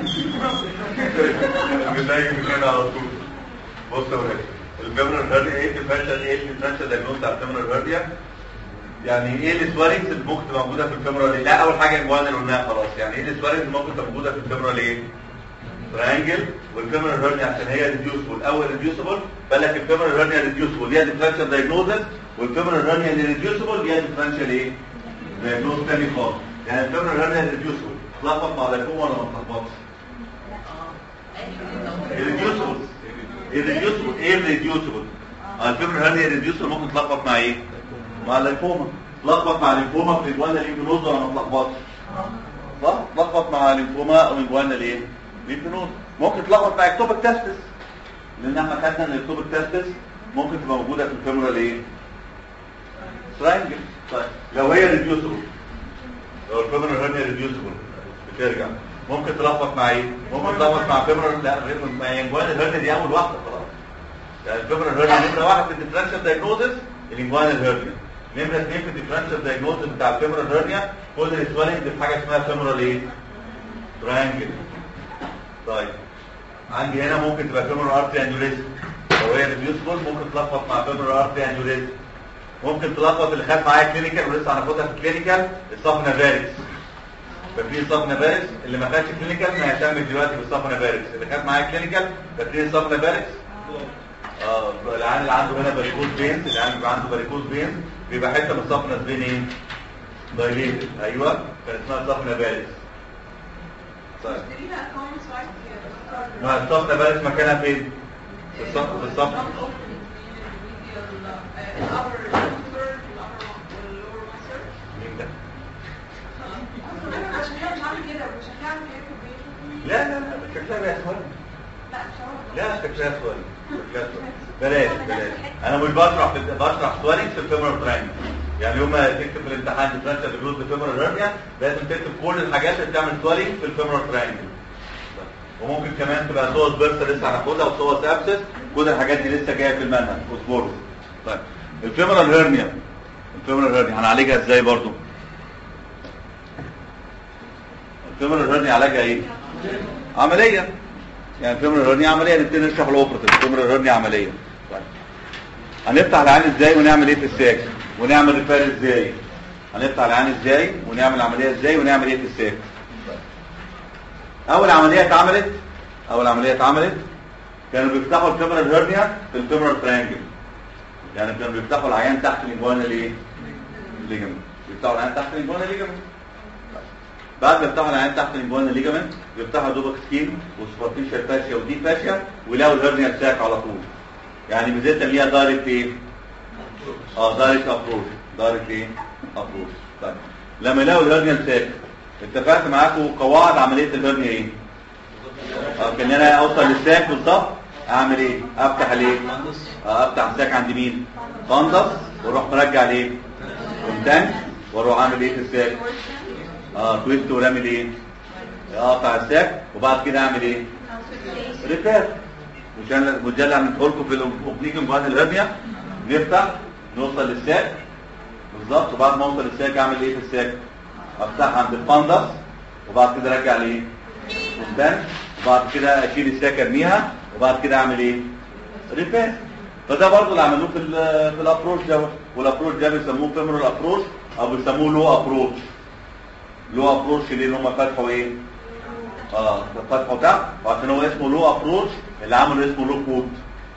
بنلاقي من هنا على طول. بص يا ولاد، الفيمورال هيرنيا ايه الديفرنشال ايه الديفرنشال دايجنوز بتاع الفيمورال هيرنيا؟ يعني ايه السوارينجز اللي ممكن تبقى موجوده في الفيمورال؟ لا اول حاجه الجوان اللي قلناها خلاص. يعني ايه السوارينجز اللي ممكن تبقى موجوده في الفيمورال ايه؟ تريانجل. والفيمورال هيرنيا عشان هي ريديوسبل او ريديوسبل بالك الفيمورال هيرنيا ريديوسبل ليها ديفرنشال دايجنوزز، والفيمورال هيرنيا اللي ريديوسبل ليها ديفرنشال ايه؟ دايجنوز تاني خالص. يعني الفيمورال هيرنيا ريديوسبل تلخبط مع لايكوما ولا ما تلخبطش؟ ريديوسبل الريديوسبل ايه الريديوسبل؟ الفيمورال هيرنيا ريديوسبل ممكن تلخبط مع ايه؟ مع اللايكوما. تلخبط مع الليمفوما في الجوانا الليمفنوز ولا ما تلخبطش؟ صح؟ تلخبط مع الليمفوما او الجوانا الايه؟ الليمفنوز. ممكن تلخبط مع اكتوبيك تاستس، لان احنا خدنا ان الاكتوبيك تاستس ممكن تبقى موجوده في الفيمورال ايه؟ تريانجل. طيب لو هي ريديوسبل، لو الفيمورال هيرنيا ريديوسبل بترجع ممكن تلخبط مع ايه؟ ممكن تلخبط مع فيمورال لا غير مع انجوان الهيرنيا دي اول واحده خلاص. يعني الفيمورال هيرنيا نمره واحد في الديفرنشال دايجنوزس الانجوان الهيرنيا. نمره اثنين في الديفرنشال دايجنوزس بتاع الفيمورال هيرنيا كل السوالنج في حاجه اسمها فيمورال ايه؟ تريانجل. طيب عندي هنا ممكن تبقى فيمورال ارتري انيوريزم. لو هي ريديوسبل ممكن تلخبط مع فيمورال ارتري انيوريزم. ممكن تلخبط اللي خد معايا كلينيكال ولسه هناخدها في الكلينيكال الصفنا فاريكس. ففي صفنا فاريكس اللي ما خدش كلينيكال ما يهتمش دلوقتي بالصفنا فاريكس. اللي خد معايا كلينيكال فاكرين الصفنا فاريكس؟ اه العيان اللي عنده هنا باريكوز بينز، العيان اللي عنده باريكوز بينز بيبقى حته من الصفنا بين ايه؟ دايليتد. ايوه كان اسمها صفنا فاريكس. طيب ما الصفنا فاريكس مكانها فين؟ في الصف في الصف لا لا لا شكلها بقى سؤال. لا شكلها سؤال. بلاش بلاش انا مش بشرح بشرح سؤالين في الفيمورال تريانجل. يعني يوم ما تكتب في الامتحان ديفرنشال دايجنوز بالفيمورال هيرنيا لازم تكتب كل الحاجات اللي بتعمل سؤالين في الفيمورال تريانجل. وممكن كمان تبقى صوص بيرسا لسه هناخدها وصوص ابسس، كل الحاجات دي لسه جايه في المنهج اصبروا. طيب الفيمورال هيرنيا الفيمورال هيرنيا هنعالجها ازاي برضو؟ الفيمورال هيرنيا علاجها ايه؟ عمليه. يعني الفيمورال هيرنيا عمليه. نبتدي نشرح الاوبراتيف. الفيمورال هيرنيا عمليه. طيب هنفتح العين ازاي ونعمل ايه في الساك ونعمل ريفير ازاي؟ هنفتح العين ازاي ونعمل عمليه ازاي ونعمل ايه في الساك؟ اول عمليه اتعملت اول عمليه اتعملت كانوا بيفتحوا الفيمورال هيرنيا في الفيمورال تريانجل. يعني كانوا بيفتحوا العيان تحت الانجوانال ايه؟ ليجامنت. بيفتحوا العيان تحت الانجوانال ليجامنت. بعد ما يفتحوا العيان تحت الانجوانال ليجامنت بيفتحوا دوبك سكين وسوبرفيشال فاشيا ودي فاشيا ويلاقوا الهيرنيا ساك على طول. يعني ميزتها ليها دايركت ايه؟ اه دايركت ابروش. دايركت ايه؟ ابروش. طيب لما يلاقوا الهيرنيا ساك اتفقت معاكم قواعد عمليه الهيرنيا ايه؟ اه كان انا اوصل للساك بالظبط اعمل ايه؟ افتح الايه؟ اه افتح الساك عند مين؟ فندس واروح مرجع ليه؟ كونتانك واروح عامل ايه في الساك؟ اه تويست ورامي ايه؟ اقطع الساك وبعد كده اعمل ايه؟ ريبير. مش انا مش ده اللي هنقول لكم في الاوبليك جوان الهيرنيا نفتح نوصل للساك بالظبط. وبعد ما اوصل للساك اعمل ايه في الساك؟ افتحها عند الفندس وبعد كده ارجع ليه؟ قدام. وبعد كده اشيل الساك ارميها وبعد كده اعمل ايه؟ ريبير. فده برضه اللي عملوه في في الابروش ده. والابروش ده بيسموه فيمورال ابروش او بيسموه لو ابروش. لو ابروش اللي هم فتحوا ايه؟ اه فتحوا تحت وعشان هو اسمه لو ابروش اللي عملوا اسمه لو كود.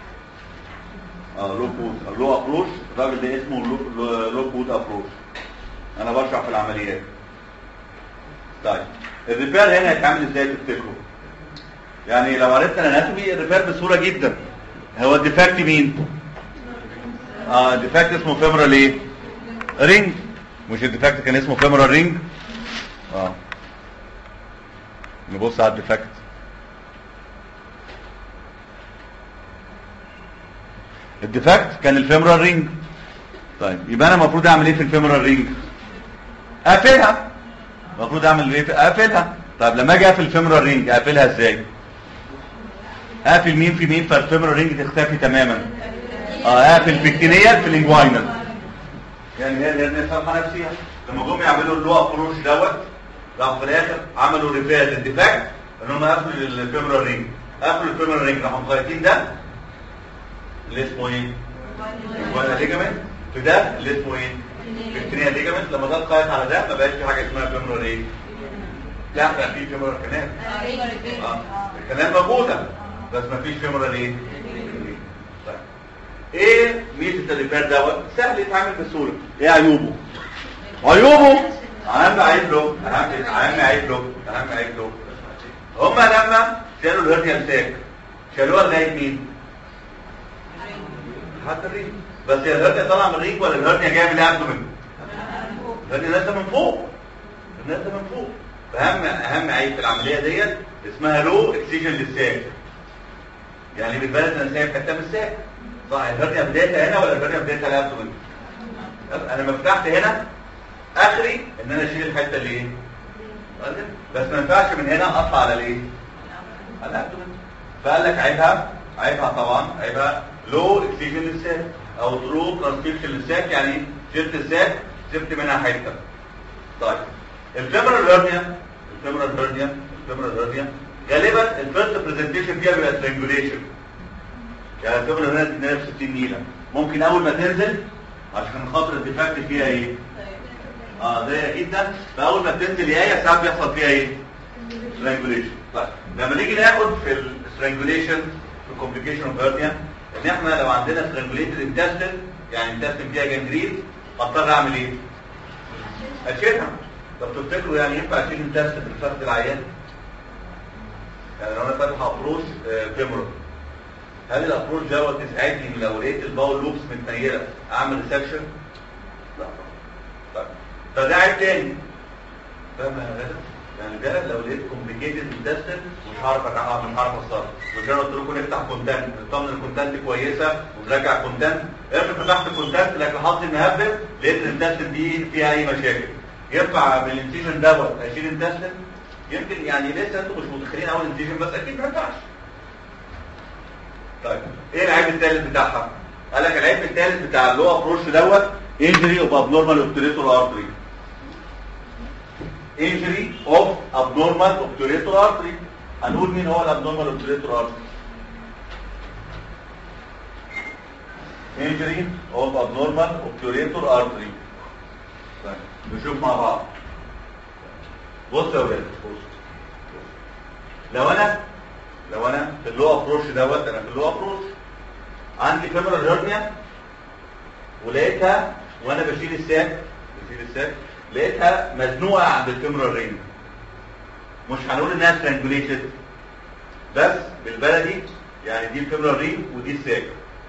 اه لو كود لو ابروش. الراجل ده اسمه لو, لو كود ابروش. انا بشرح في العمليات. طيب الريبير هنا هيتعمل ازاي تفتكروا؟ يعني لو عرفت الاناتومي الريبير بسهوله جدا. هو الديفكت مين؟ اه ديفكت اسمه فيمورال ايه؟ رينج. مش الديفكت كان اسمه فيمورال رينج؟ اه نبص على الديفكت. الديفكت كان الفيمورال رينج. طيب يبقى انا المفروض اعمل ايه في الفيمورال رينج؟ اقفلها. المفروض اعمل ايه؟ اقفلها. طيب لما اجي اقفل الفيمورال رينج اقفلها ازاي؟ اقفل مين في مين فالفيمورال رينج تختفي تماما؟ اه اقفل في الكتينيال في الانجواينال. يعني هي الهرنيه صالحه نفسيها لما جم يعملوا اللو ابروش دوت راحوا في الاخر عملوا ريفير الديفكت ان هم قفلوا الفيمورال رينج. قفلوا الفيمورال رينج راحوا مخيطين ده اللي اسمه ايه؟ انجواينال ليجامنت في ده اللي اسمه ايه؟ الكتينيال ليجامنت. لما ده اتخيط على ده ما بقاش في حاجه اسمها فيمورال ايه؟ لا بقى في فيمورال كنال. اه الكنال موجوده بس ما فيش فيمورال ايه؟ طيب ايه ميزه الريفير دوت؟ سهل يتعامل بسهوله. ايه عيوبه؟ عيوبه اهم عيب له اهم اهم عيب له اهم عيب له هما لما شالوا الهرنيا ساك شالوها لغايه مين؟ حتى الريق. بس هي الهرنيا طالعه من الريق ولا الهرنيا جايه من الابدومن؟ الهرنيا نازله من فوق. نازله من فوق. فاهم اهم عيب في العمليه ديت اسمها لو اكسجين للساك. يعني بالبلد انا سايب حته من الساك. صح الهرنيا بدايتها هنا ولا الهرنيا بدايتها الابدومن؟ انا لما فتحت هنا اخري ان انا اشيل الحته اللي ايه؟ بس ما ينفعش من هنا اطلع على الايه؟ على الابدومن. فقال لك عيبها عيبها طبعا عيبها لو اكسجين للساك او ترو ترانسكريبشن للساك. يعني شلت الساك سبت منها حته. طيب الفيمورال هيرنيا الفيمورال هيرنيا الفيمورال هيرنيا غالبا الفيرست برزنتيشن فيها بيبقى سترانجوليشن. يعني الفيمورال هيرنيا تنزل في ستين نيله. ممكن اول ما تنزل عشان خاطر الديفكت فيها ايه؟ اه ضيقه جدا. فاول ما بتنزل يايه ساعات بيحصل فيها ايه؟ سترانجوليشن. طيب لما نيجي ناخد في السترانجوليشن في الكومبليكيشن اوف هيرنيا ان احنا لو عندنا سترانجوليتد انتستين يعني انتستين فيها جنجرين اضطر اعمل ايه؟ اشيلها. طب تفتكروا يعني ينفع اشيل انتستين في الفخذ العيان؟ يعني لو انا فاتح ابروش فيمورال هل الابروش دوت يساعدني لو لقيت الباول لوبس متنيله اعمل ريسكشن؟ لا. طيب فده عيب تاني. فاهم يا غدا؟ يعني ده لو لقيت كومبليكيتد انتستين مش هعرف اتعامل مش هعرف اتصرف. مش انا قلت لكم نفتح كونتنت نطمن الكونتنت كويسه ونرجع كونتنت. افرض فتحت كونتنت لكن حظي مهبب لقيت الانتستين دي فيها اي مشاكل. ينفع بالانتيجن دوت اشيل انتستين؟ يمكن يعني لسه انتوا مش متخيلين اول انتيجن بس اكيد ما ينفعش. طيب ايه العيب الثالث بتاعها؟ قال لك العيب الثالث بتاع اللي هو ابروش دوت انجري اوف ابنورمال اوبتوريتور ارتري. انجري اوف ابنورمال اوبتوريتور ارتري. هنقول مين هو الابنورمال اوبتوريتور ارتري؟ انجري اوف ابنورمال اوبتوريتور ارتري. طيب نشوف مع بعض. بص يا ولاد بص. لو انا لو انا في اللو ابروش دوت انا في اللو ابروش عندي فيمورال هيرنيا ولقيتها وانا بشيل الساك بشيل الساك لقيتها مزنوقه عند الفيمورال رينج. مش هنقول انها سترانجوليتد بس بالبلدي يعني دي الفيمورال رينج ودي الساك.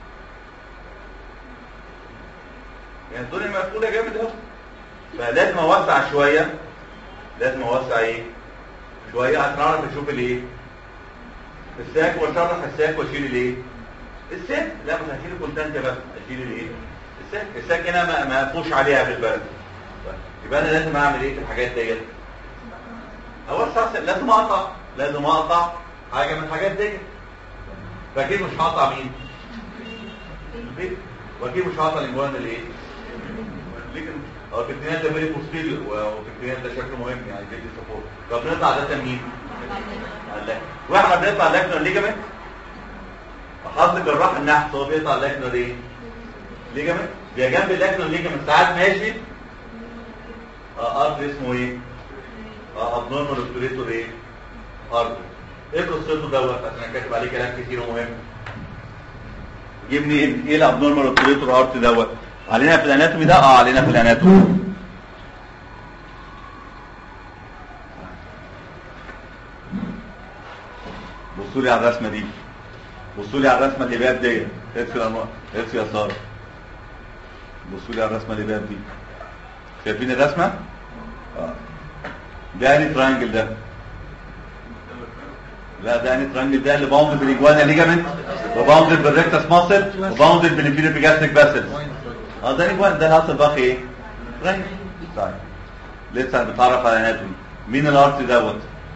يعني الدنيا مقفوله جامد اهو. فلازم اوسع شويه لازم اوسع ايه؟ شويه عشان اعرف اشوف الايه؟ الساك واشرح الساك واشيل الايه؟ الساك. لا مش هشيل الكونتنت بس اشيل الايه؟ الساك. الساك هنا ما ما فوش عليها في البلد. يبقى انا لازم اعمل ايه في الحاجات ديت؟ اوسع لازم اقطع لازم اقطع حاجه من الحاجات ديت. فاكيد مش هقطع مين؟ البيت. واكيد مش هقطع الانجوان الايه؟ لكن هو الكتنيات ده فيري بوستيريور والكتنيات ده شكله مهم يعني بيدي سبورت. طب بنطلع ده مين؟ واحنا بنقطع اللاكنر ليجامنت. حظ جراح النحس هو بيقطع اللاكنر ايه؟ ليجامنت. بيبقى جنب اللاكنر ليجامنت ساعات ماشي اه ارض اسمه ايه؟ اه ابنورمال اوبتوريتور ايه؟ ارض. ايه قصته دوت عشان انا كاتب عليه كلام كتير ومهم. جيب منين؟ ايه الابنورمال اوبتوريتور ارض دوت؟ علينا في الاناتومي ده؟ اه علينا في الاناتومي. بصوا لي على الرسمه دي. بصوا لي على الرسمه اللي باب ديت. ادخل يا ادخل يا ساره. بصوا لي على الرسمه اللي بقت دي. شايفين الرسمه؟ اه ده اني ترانجل ده؟ لا ده اني ترانجل ده اللي باوندد بالاجوانا ليجامنت وباوندد بالريكتس ماسل وباوندد بالانفيريور بيجاستريك باسلز. اه ده الاجوانا ده اللي حصل باقي ايه؟ ترانجل. طيب لسه بنتعرف على اناتومي. مين الارتري دوت؟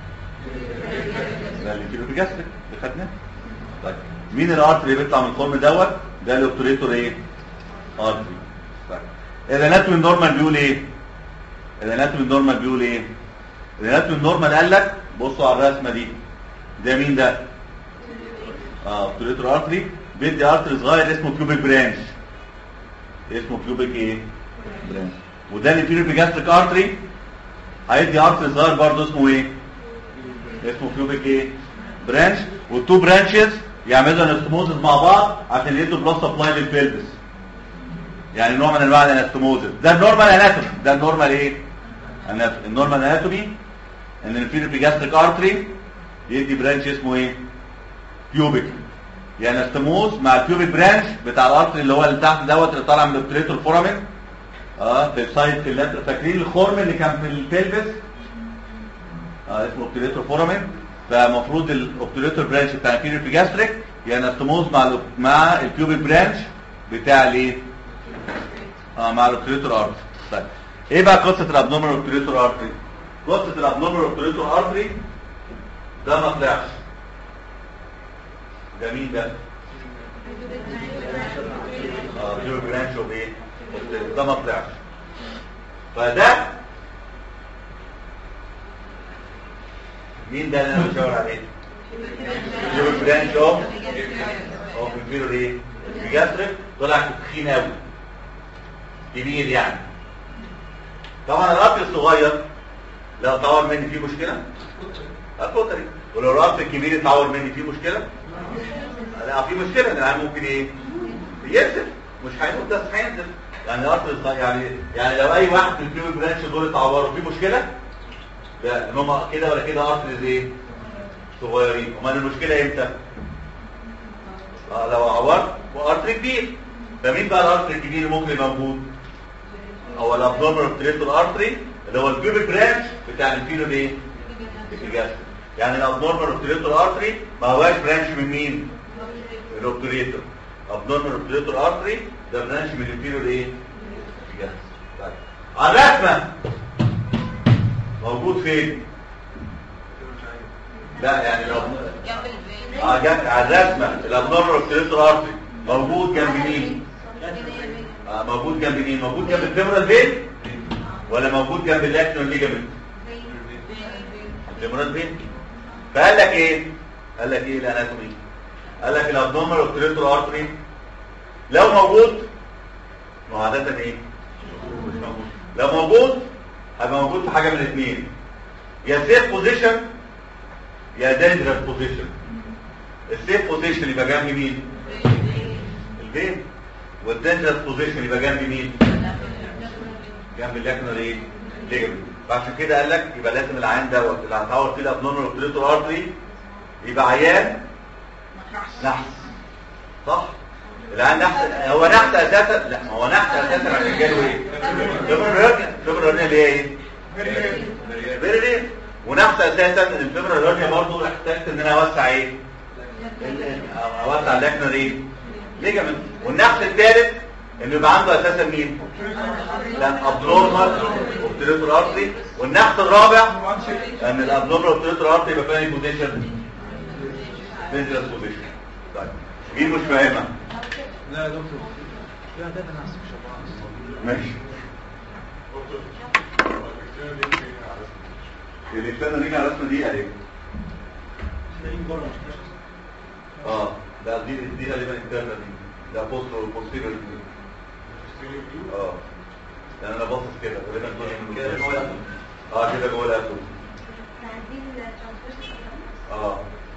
ده الانفيريور بيجاستريك اللي خدناه. طيب مين الارتري اللي بيطلع من الخرم دوت؟ ده الاوبتوريتور ايه؟ ارتري. طيب الاناتومي النورمال بيقول ايه؟ الاناتومي النورمال بيقول ايه؟ الاناتومي النورمال قال لك بصوا على الرسمه دي. ده مين ده؟ اه اوبتوريتور ارتري بيدي ارتري صغير اسمه كيوبيك برانش. اسمه كيوبيك ايه؟ برانش. وده الانفيريور بيجاستريك ارتري هيدي ارتري صغير برضه اسمه ايه؟ اسمه كيوبيك ايه؟ برانش. والتو برانشز يعملوا انستموزز مع بعض عشان يدوا بلس سبلاي للبلبس. يعني نوع من انواع الانستموزز. ده النورمال اناتومي. ده النورمال ايه؟ اناتومي. النورمال اناتومي ان الانفيريور بيجاستريك ارتري يدي برانش اسمه ايه؟ كيوبيك. يعني انستموز مع الكيوبيك برانش بتاع الارتري اللي هو اللي تحت دوت اللي طالع من الاوبتريتور فورامين. اه في السايد في اللاتر. فاكرين الخرم اللي كان في البلبس؟ اه اسمه اوبتريتور فورامين. فالمفروض الاوبتريتور برانش بتاع الانفيريور بيجاستريك يعني انستموز مع ال مع الكيوبيك برانش بتاع الايه؟ اه مع الاوبتريتور ارتري. طيب ايه بقى قصه الابنورمال اوبتريتور ارتري؟ قصه الابنورمال اوبتريتور ارتري ده ما طلعش. ده مين ده؟ اه كيوبيك برانش اوف ايه؟ ده ما طلعش. فده مين ده اللي انا بشاور عليه؟ كيوبيك برانش اوف اوف انفيريور ايه؟ بيجاستريك. طلع تخين قوي كبير يعني. طبعا الارتري الصغير لو اتعور مني فيه مشكله؟ الكوتري. ولو الارتري الكبير اتعور مني فيه مشكله؟ لا في مشكله. العيان ممكن ايه؟ ينزل. مش هيموت بس هينزل. يعني الارتري يعني يعني لو اي واحد من الكيوبيك برانش دول اتعوروا فيه مشكله؟ لا ان هم كده ولا كده ارتريز ايه؟ صغيرين. امال المشكله امتى؟ اه لو عورت وارتري كبير. فمين بقى الارتري الكبير اللي ممكن يبقى موجود؟ هو الابنورمال اوبتريتور ارتري اللي هو الكيوبيك برانش بتاع الانفيريور ايه؟ البيجاستريك. يعني الابنورمال اوبتريتور ارتري ما هواش برانش من مين؟ الاوبتريتور. ابنورمال اوبتريتور ارتري ده برانش من الانفيريور ايه؟ البيجاستريك. طيب على الرسمه موجود فين؟ لا يعني لو اه جنب على الرسمه الابنورمال اوبتريتور ارتري موجود جنب مين؟ اه موجود جنب مين؟ موجود جنب الفيمورال فين ولا موجود جنب الاكتينال ليجامنت؟ الفيمورال فين. فقال لك ايه؟ قال لك ايه الاناتومي؟ قال لك الابنورمال اوبتريتور ارتري لو موجود ما هو عاده ايه؟ مش موجود. لو موجود هيبقى موجود في حاجه من الاثنين، يا سيف بوزيشن يا دينجرس بوزيشن. السيف بوزيشن يبقى جنب مين؟ الفين. والدينجرس بوزيشن يبقى جنب مين؟ جنب الاكتينال ايه؟ ليجمنت. فعشان كده قال لك يبقى لازم العيان دوت اللي هتعور فيه الابنورمال اوبتريتور ارتري يبقى عيان نحس. صح؟ العيان نحس. هو نحس اساسا؟ لا ما هو نحس اساسا عشان جاله ايه؟ فيبرال هيرنيا. الفيبرال هيرنيا اللي هي ايه؟ فيري رير. ونحس اساسا ان الفيبرال هيرنيا برضه احتجت ان انا اوسع ايه؟ اوسع الاكتينال ايه؟ ليجمنت. والنحس الثالث انه يبقى عنده اساسا مين؟ لا ابنورمال اوبتريتور ارتري. والنحس الرابع ان الابنورمال اوبتريتور ارتري يبقى فين بوزيشن؟ دينجرس بوزيشن. طيب مين مش فاهمها؟ لا يا دكتور لا ده نحس مش الله. ماشي. اللي استنى نيجي على الرسمه دي عليك. اه ده دي دي غالبا الانترنال دي. ده بوستر بوستيريور دي. اه يعني انا باصص كده غالبا كده جوه. اه كده جوه الابدو. اه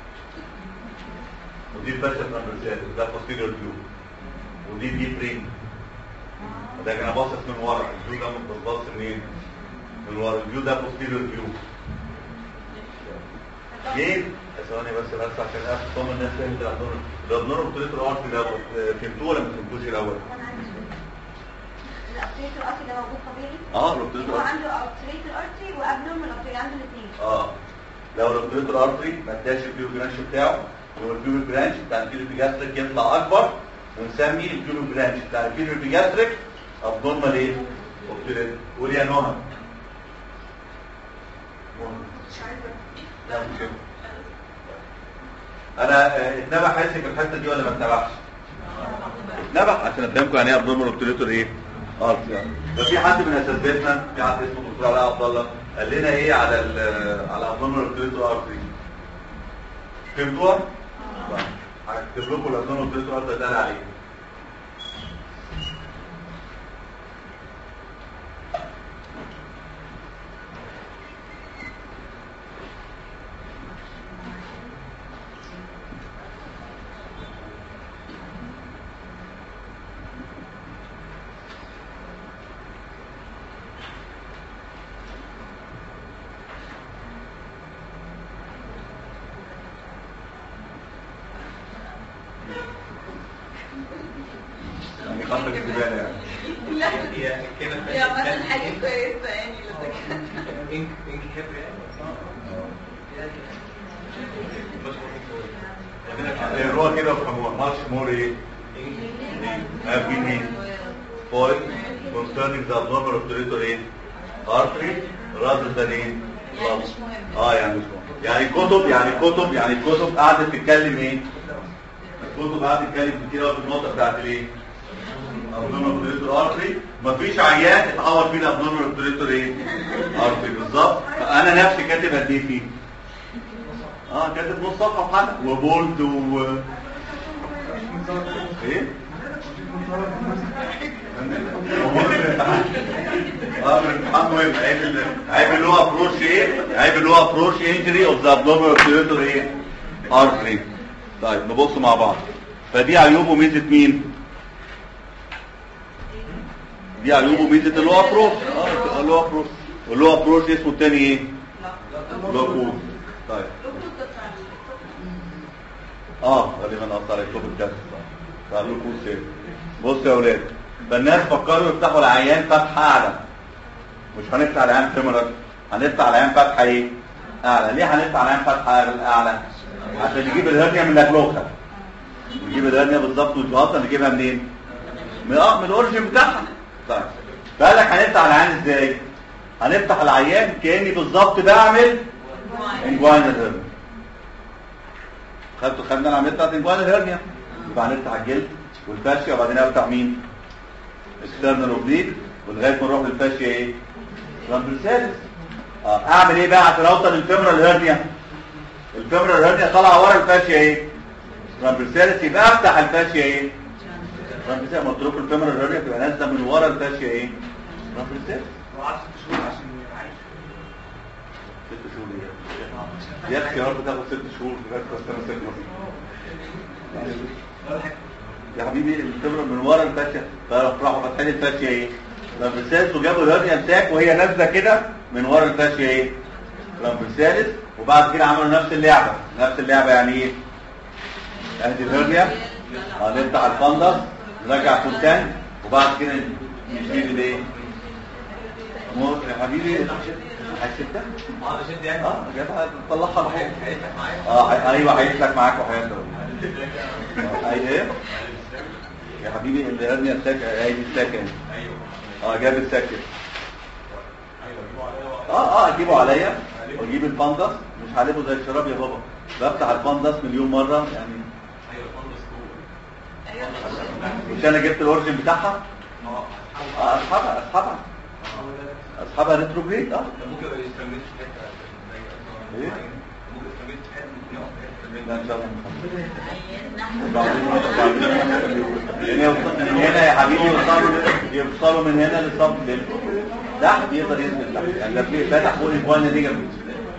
ودي الفاشل ترانسفيرس ده بوستيريور فيو. ودي دي برين. ده كان باصص من ورا. الفيو ده متبصص منين؟ من ورا. الفيو ده بوستيريور فيو. ليه؟ ثواني بس بس عشان افهم الناس فهمت الابنورمال. الابنورمال اوبتريتور ارتري ده فهمتوه ولا ما فهمتوش الاول؟ اوبتريتور ارتري ده موجود طبيعي؟ اه الاوبتريتور هو عنده اوبتريتور ارتري وابنورمال ارتري عنده الاثنين. اه لو الاوبتريتور ارتري ما اداش البيو برانش بتاعه، هو البيو برانش بتاع البيو بيجاستريك يطلع اكبر ونسمي البيو برانش بتاع البيو بيجاستريك ابنورمال ايه؟ اوبتريتور. قول يا نهى. مش عارفه. لا مش كده. انا اتنبح حاسك في الحته دي ولا ما اتنبحش؟ اتنبح عشان افهمكم يعني ايه ابنورمال اوبتريتور ايه؟ اه يعني ففي حد من اساتذتنا في حد اسمه دكتور علاء عبد الله قال لنا ايه على ال على ابنورمال اوبتريتور ارتري. فهمتوها؟ اه هكتب لكم الابنورمال اوبتريتور ارتري ده عليه. خطك الزبالة يعني. لا يا مثلا حاجة كويسة يعني انك انك حبر يعني هو كده وفهموها ماتش مور ايه؟ ابيني point concerning the abnormal obturator ايه؟ artery rather than ايه؟ يعني مش مهم. اه يعني مش مهم. يعني كتب يعني كتب يعني الكتب قاعدة تتكلم ايه؟ الكتب قاعدة تتكلم كتير في النقطة بتاعت الايه؟ abnormal obturator artery. مفيش عيان اتعور فيه abnormal obturator ايه؟ artery بالظبط. فانا نفسي كاتب قد ايه فيه؟ اه كاتب نص صفحة وحلقة وبولد و ايه؟ اه الامتحان مهم. عيب عيب اللي هو ابروش ايه؟ عيب اللي هو ابروش انجري اوف ذا abnormal obturator ايه؟ artery. طيب نبص مع بعض. فدي عيوب وميزة مين؟ دي عيوب وميزة اللي هو ابروش. اه اللي هو ابروش واللي هو ابروش اسمه الثاني ايه؟ لوكوز. طيب اه غالبا اثر على الكتب الكاس بتاع اللوكوز ايه. بصوا يا اولاد فالناس فكروا يفتحوا العيان فتحه اعلى. مش هنفتح العيان فيمورال، هنفتح العيان فتحه ايه؟ اعلى. ليه هنفتح العيان فتحه اعلى؟ عشان نجيب الهرنيا من الاجلوكا ونجيب الهرنيا بالظبط والجهاز نجيبها منين؟ من اه من الاوريجن بتاعها. طيب بالك هنفتح العيان ازاي؟ هنفتح العيان كاني بالظبط بعمل انجوينال هرنيا. خدتوا خدنا العمليه بتاعت انجوينال هرنيا. يبقى هنفتح الجلد والفاشيا وبعدين افتح مين؟ اكسترنال اوبليك ولغايه ما نروح للفاشيا ايه؟ ترامبرسالس. اه اعمل ايه بقى عشان اوصل للفيمورال هرنيا؟ الفيمورال هرنيا طالعه ورا الفاشيا ايه؟ ترامبرسالس. يبقى افتح الفاشيا ايه؟ ترامبرسالس. ما قلت لكم الفيمورال هرنيا بتبقى نازله من ورا الفاشيا ايه؟ ترامبرسالس. وقعدت ست شهور عشان يعيش. ست شهور ايه؟ يا اخي يا رب تاخد ست شهور لغايه ما استنى ست شهور. يا حبيبي الفيمورال من ورا الفاشيا. فراحوا فاتحين الفاشيا ايه؟ ترامبرسالس وجابوا الهرنيا مساك وهي نازله كده من ورا الفاشيا ايه؟ ترامبرسالس. وبعد كده عملوا نفس اللعبه. نفس اللعبه يعني ايه؟ ادي الهرنيا هنفتح الفندس نرجع فوتان وبعد كده نشيل الايه؟ يا حبيبي هتشدها؟ اه بشد يعني؟ اه جابها تطلعها لفوق. هيفتح معايا؟ اه ايوه هيفتح معاك وهيفتح. اي ايه؟ يا حبيبي الهرنيا الساكن هي دي الساكن. ايوه اه جاب الساكن. ايوه اه اه اجيبه عليا واجيب الفندس مش هعلبه زي الشراب يا بابا. بفتح الفندس مليون مره يعني. ايوه الفندس مش انا جبت الاورجن بتاعها؟ اه اه اسحبها اسحبها اسحبها ريتروجريد. اه ممكن يبقى يستعمل في حته ايه؟ ممكن يستعمل في حته ممكن يقف في حته لا ان شاء الله. يعني من هنا يا حبيبي يوصلوا يوصلوا من هنا للصف تحت يقدر ينزل تحت. يعني ده في فاتح فوق الجوانب دي جنب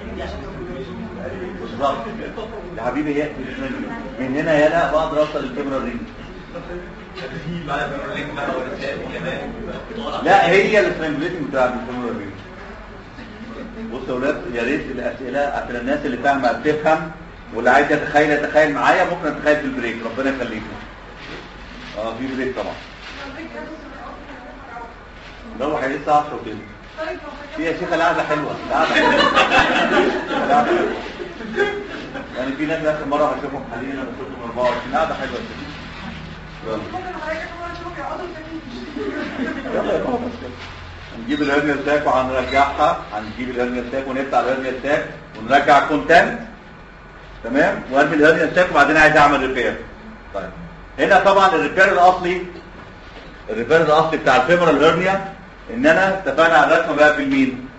بالظبط يا حبيبي. هي من هنا هنا بقدر اوصل للفيمورال رينج. لا هي السترانجليتنج بتاع الفيمورال رينج. بصوا يا اولاد يا ريت الاسئله عشان الناس اللي فاهمه بتفهم واللي عايز يتخيل يتخيل معايا. ممكن اتخيل في البريك ربنا يخليكم. اه في بريك طبعا. نروح لسه عشرة كده. طيب في يا شيخه القعده حلوه، القعده حلوه. القعدة حلوة. يعني في ناس اخر مره هشوفهم حاليا انا شفتهم أربعة وعشرين، قعده حلوه. يلا ممكن حضرتك كمان اشوف يقعدوا تاني. يلا يا بابا بس كده. هنجيب الهرنيا التاك وهنرجعها، هنجيب الهرنيا التاك ونفتح الهرنيا التاك ونرجع الكونتنت. تمام؟ وارمي الهرنيا التاك وبعدين عايز اعمل ريبير. طيب هنا طبعا الريبير الاصلي الريبير الاصلي بتاع الفيمورال هرنيا ان انا اتفقنا على الرسمه بقى في المين.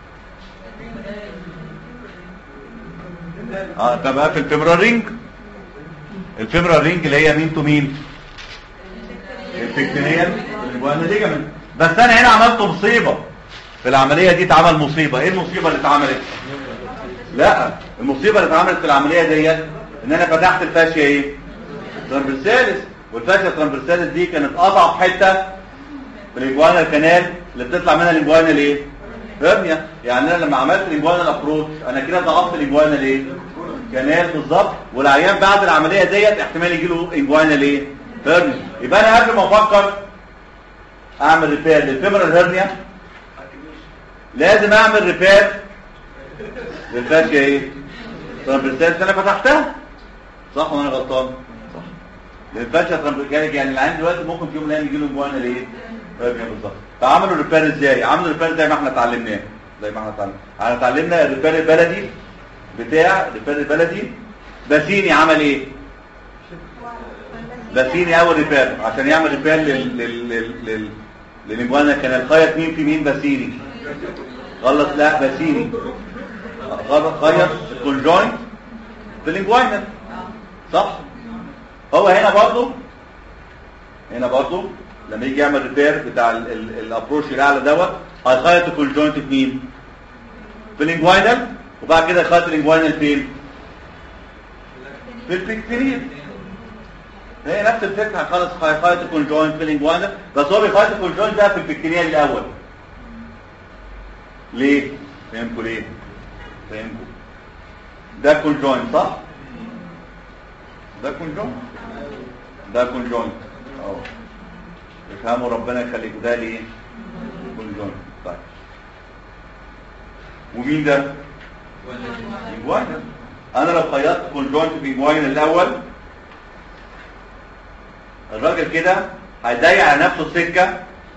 اه ده بقى في الفيمورال رينج. الفيمورال رينج اللي هي مين تو مين؟ البكتيريال الجوانا ليجامنت. بس انا هنا عملت مصيبه في العمليه دي، اتعمل مصيبه. ايه المصيبه اللي اتعملت؟ لا المصيبه اللي اتعملت في العمليه ديت ان انا فتحت الفاشيه ايه؟ ترامبرساليس. والفاشيه ترامبرساليس دي كانت اضعف حته في الانجوانا كانال اللي بتطلع منها الانجوانا ايه؟ هرنيا. يعني انا لما عملت الانجوانا الابروتش انا كده ضغطت الانجوانا ايه؟ كانال بالظبط. والعيان بعد العمليه ديت احتمال يجي له انجوانا ايه؟ هرنيا. يبقى انا قبل ما افكر اعمل ريبير للفيمورال هرنيا لازم اعمل ريبير للفاشيه ايه؟ ترامبرساليس انا فتحتها صح ولا انا غلطان؟ صح. للفاشيه ترامبرساليس يعني العيان دلوقتي ممكن في يوم من الايام يجي له انجوانا ايه؟ هرنيا بالظبط. فعملوا ريبير ازاي؟ عملوا ريبير زي ما احنا اتعلمناه زي ما احنا اتعلمنا احنا اتعلمنا الريبير البلدي بتاع الريبير البلدي. باسيني عمل ايه؟ باسيني اول ريبير عشان يعمل ريبير لل لل لل لل للانجوانا كان الخيط مين في مين؟ باسيني. غلط لا باسيني غلط خيط الكونجوينت في الانجوانا صح. هو هنا برضو هنا برضو لما يجي يعمل ريبير بتاع الابروش الاعلى دوت هيخيط الكونجوينت في مين؟ في الانجواينال. وبعد كده يخيط الانجواينال فين؟ في البكتيريال. هي نفس الفكره خالص. هيخيط الكونجوينت في الانجواينال بس هو بيخيط الكونجوينت ده في البكتيريال الاول. ليه؟ فهمكوا ليه؟ فهمكوا ده كونجوينت صح؟ ده كونجوينت ده كونجوينت اهو. افهموا ربنا يخليكوا ده ليه؟ كونجوينت. طيب ومين ده؟ انجواينال. انا لو خيطت كونجوينت في انجواينال الاول الراجل كده هيضيق على نفسه السكه.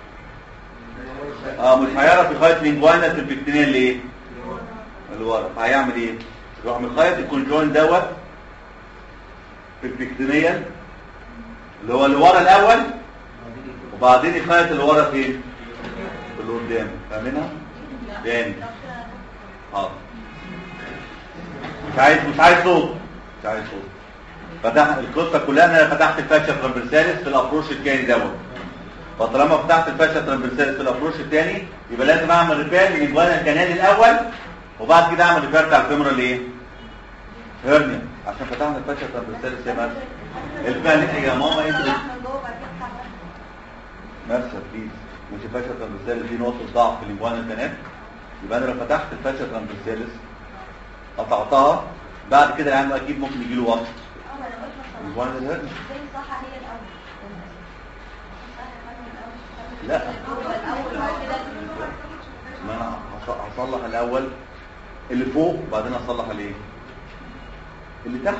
اه مش هيعرف يخيط الانجواينال في البكتيريال ليه؟ اللي ورا. هيعمل ايه؟ يروح مخيط الكونجوينت دوت في البكتيريال اللي هو اللي ورا الاول وبعدين يخيط اللي ورا فين؟ في اللي قدام. فاهمينها؟ تاني حاضر. مش عايز مش عايز صوت مش عايز صوت. فتح القصه كلها ان انا فتحت الفاشيه ترامبرساليس في الابروش الثاني دوت. فطالما فتحت الفاشيه ترامبرساليس في الابروش الثاني يبقى لازم اعمل ريبير للانجوانا الكانال الاول وبعد كده اعمل ريبير بتاع الفيمورال ايه؟ هرنيا. عشان فتحنا الفاشيه ترامبرساليس يا مرسى. الفانيك يا ماما انت مرسى بليز. مش الفاشيه ترامبرساليس دي نقطه ضعف في الانجوانا الكانال. يبقى انا لو فتحت الفاشيه ترامبرساليس قطعتها بعد كده يعني اكيد ممكن يجي له وقت. الانجوانا الهرنيا صح هي الاول. لا ما انا هصلح الاول اللي فوق وبعدين اصلح الايه اللي تحت.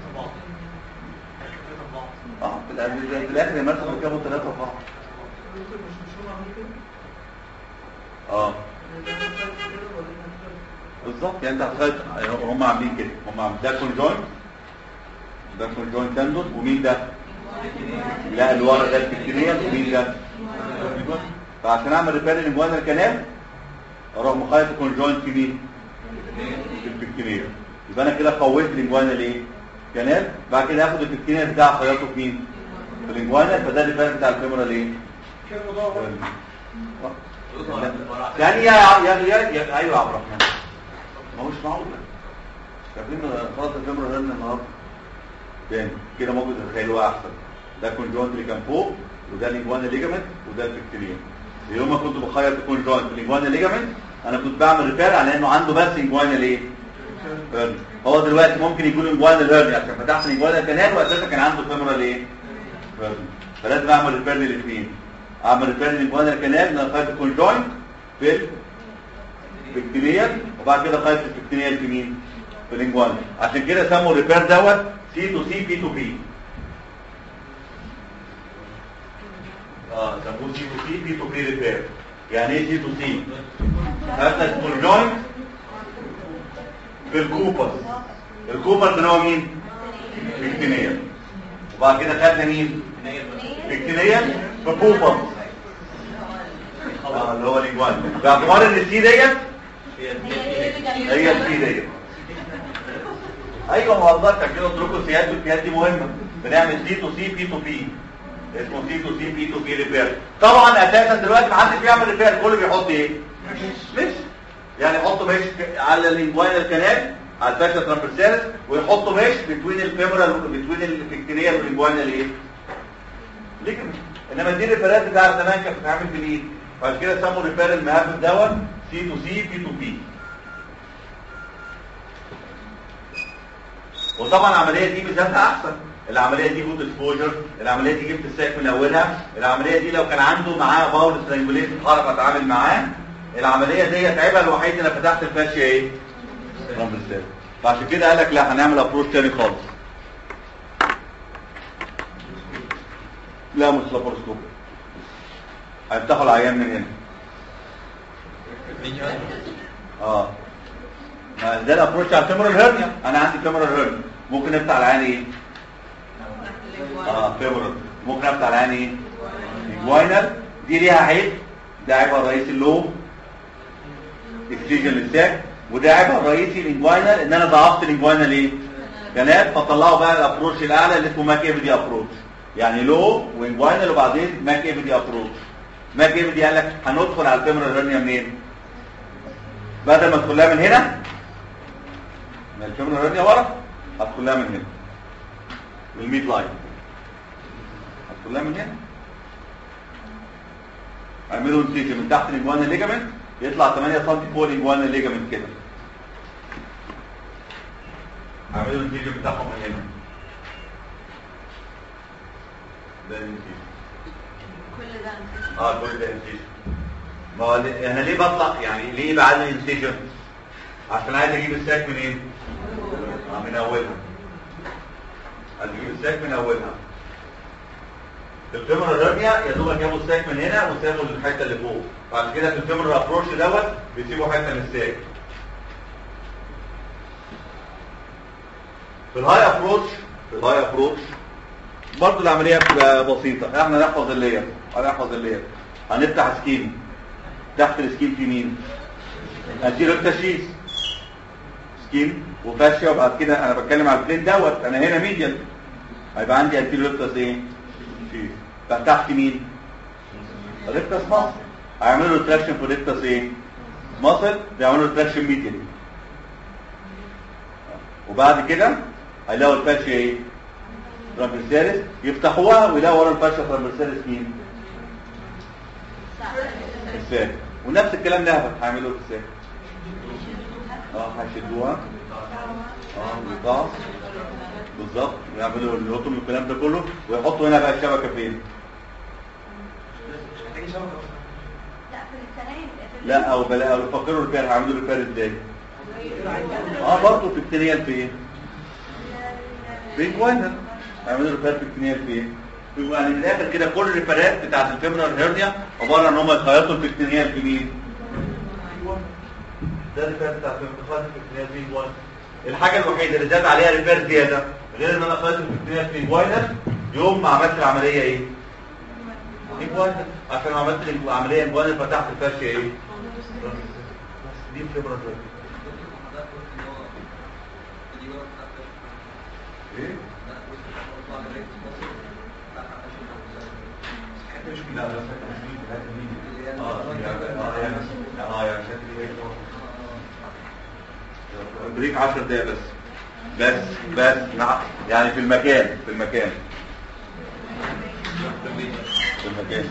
اه في الاخر يا مرسى ركبوا ثلاثه اربعه. اه بالظبط. يعني انت هتخيط هم عاملين كده. هم عاملين ده كونجوينت ده كونجوينت تندون. ومين ده؟ لا اللي ورا ده البكتيريال. ومين ده؟ فعشان اعمل ريبير للانجوانا الكانال اروح مخيط الكونجوينت في مين؟ في البكتيريال. يبقى انا كده قويت الانجوانا الايه؟ كانال. بعد كده هاخد البكتيريال بتاع خياطه في مين؟ في الانجوانا. فده الريبير بتاع الفيمورال ايه؟ يعني يا يا يا ايوه يا عبد الرحمن ما هوش معقول. شايفين خلاص الفيمورال هرنيا النهارده تاني كده موجود. تخيلوها احسن. ده كونجوينت اللي كان فوق وده الانجوانا ليجامنت وده البكتيريال. يوم ما كنت بخيط الكونجوينت في الانجوانا ليجامنت انا كنت بعمل ريبير على انه عنده بس انجوانا ليه؟ هرنيا. هو دلوقتي ممكن يكون انجوانا الهرنيا عشان فتحت الانجوانا الكانال واساسا كان عنده فيمورال ايه؟ هرنيا. فلازم اعمل ريبير للاثنين. اعمل ريبير للانجوانال كانال لغايه الكونجوينت في البكتيريال، وبعد كده لغايه البكتيريال في مين؟ في الانجوانال. عشان كده سموا الريبير دوت سي تو سي بي تو بي. اه سموه سي تو سي بي تو بي ريبير. يعني ايه سي تو سي؟ خدنا الكونجوينت في الكوبر. الكوبر اللي هو مين؟ بكتيريال. وبعد كده خدنا مين؟ بكتيريال في كوبر اه اللي هو الانجوانال، باعتبار ان السي ديت هي السي ديت. ايوه والله عشان كده قلت لكم السيات والسيات دي مهمه. بنعمل سي تو سي بي تو بي، اسمه سي تو سي بي تو بي ريبير. طبعا اساسا دلوقتي ما حدش بيعمل ريبير، كله بيحط ايه؟ مش يعني يحطوا مش على الانجوانال كانال على الفاشا ترامبرسالس، ويحطوا مش بين الفيمورال بين البكتيريال والانجوانال ايه؟ ليجمنت. انما دي الريبيرات بتاعت زمان كانت بتتعمل في الايد، بعد كده سموا ريبير المهبب دوت سي تو سي بي تو بي. وطبعا العمليه دي ميزاتها احسن. العمليه دي جود اكسبوجر، العمليه دي جبت الساك من اولها، العمليه دي لو كان عنده معاه باول سترانجوليت هعرف اتعامل معاه. العمليه ديت عيبها الوحيد ان انا فتحت الفاشيه ايه؟ ترامبرسالس. فعشان كده قال لك لا هنعمل ابروش تاني خالص. لا مش لابروسكوب، هيفتحوا العيان من هنا. اه ما ده الابروش على الفيمورال هيرنيا. انا عندي فيمورال هيرنيا، ممكن افتح العيان ايه؟ اه فيمورال. ممكن افتح العيان ايه؟ انجوينال. دي ليها عيب، ده عيبها الرئيسي اللوب اكسجين للساك، وده عيبها الرئيسي الانجوينال ان انا ضعفت الانجوينال ايه؟ كانال. فطلعوا بقى الابروش الاعلى اللي اسمه ماك ايفيدي ابروش، يعني لو وانجوينال وبعدين ماك ايفيدي ابروش. ماك ايفيدي قال لك هندخل على الفيمورال هيرنيا منين؟ بدل ما تدخلها من هنا من الفيمورال هيرنيا ورا، هتدخلها من هنا من الميد لاين، هتدخلها من هنا. اعملوا انسيجن من تحت الانجوانال ليجامنت، يطلع ثمانية سم فوق الانجوانال ليجامنت كده. اعملوا الانسيجن بتاعهم من هنا. ده الانسيجن. كل ده انسيجن. اه كل ده انسيجن. ما هو انا ليه بطلع يعني ليه بعد الانسيجن؟ عشان عايز اجيب الساك منين؟ اه من اولها. عايز اجيب الساك من اولها. في الفيمورال هيرنيا يا دوب جابوا الساك من هنا وسابوا الحته اللي فوق، بعد كده في الفيمورال ابروش دوت بيسيبوا حته من الساك. في الهاي ابروش في الهاي ابروش برضه العمليه بتبقى بسيطه. احنا نحفظ اللير، هنحفظ اللير. هنفتح سكيم، تحت السكيم في مين؟ انتيرو تشيس سكيم وفاشيا، وبعد كده انا بتكلم على البليت دوت، انا هنا ميديال، هيبقى عندي انتيرو ريكتس ايه؟ شيس. فتحت مين؟ ريكتس ماسل، هيعملوا ريتراكشن في ريكتس ايه؟ ماسل، بيعملوا ريتراكشن ميديال. وبعد كده هيلاقوا الفاشيا ايه؟ ترامبرسالس، يفتحوها ويلاقوا ورا الفاشيا ترامبرسالس مين؟ الساك. ونفس الكلام ده هيعملوه في الساك. اه هيشدوها اه ويقاص بالظبط، ويعملوا الهوتوم والكلام ده كله، ويحطوا هنا بقى الشبكه فين؟ لا او بلا او يفكروا الريبير هيعملوا الريبير ازاي؟ اه برضه في الكتنيال في ايه؟ في انجوينال. هيعملوا الريبير في الكتنيال في ايه؟ يعني من الاخر كده كل الريبيرات بتاعت الفيمورال هيرنيا عباره ان هم يخيطوا البكتيريال في مين؟ ده الريبير بتاع البكتيريال في انجوينال. الحاجه الوحيده اللي زاد عليها ريبير زياده غير ان انا خيطت البكتيريال في انجوينال يوم ما عملت العمليه ايه؟ انجوينال. عشان ما عملت العمليه انجوينال فتحت الفاشيه ايه؟ دي الفيمورال هيرنيا. ايه؟ لا لا اه اه يا بريك عشر دقايق بس بس بس يعني في المكان في المكان في المكان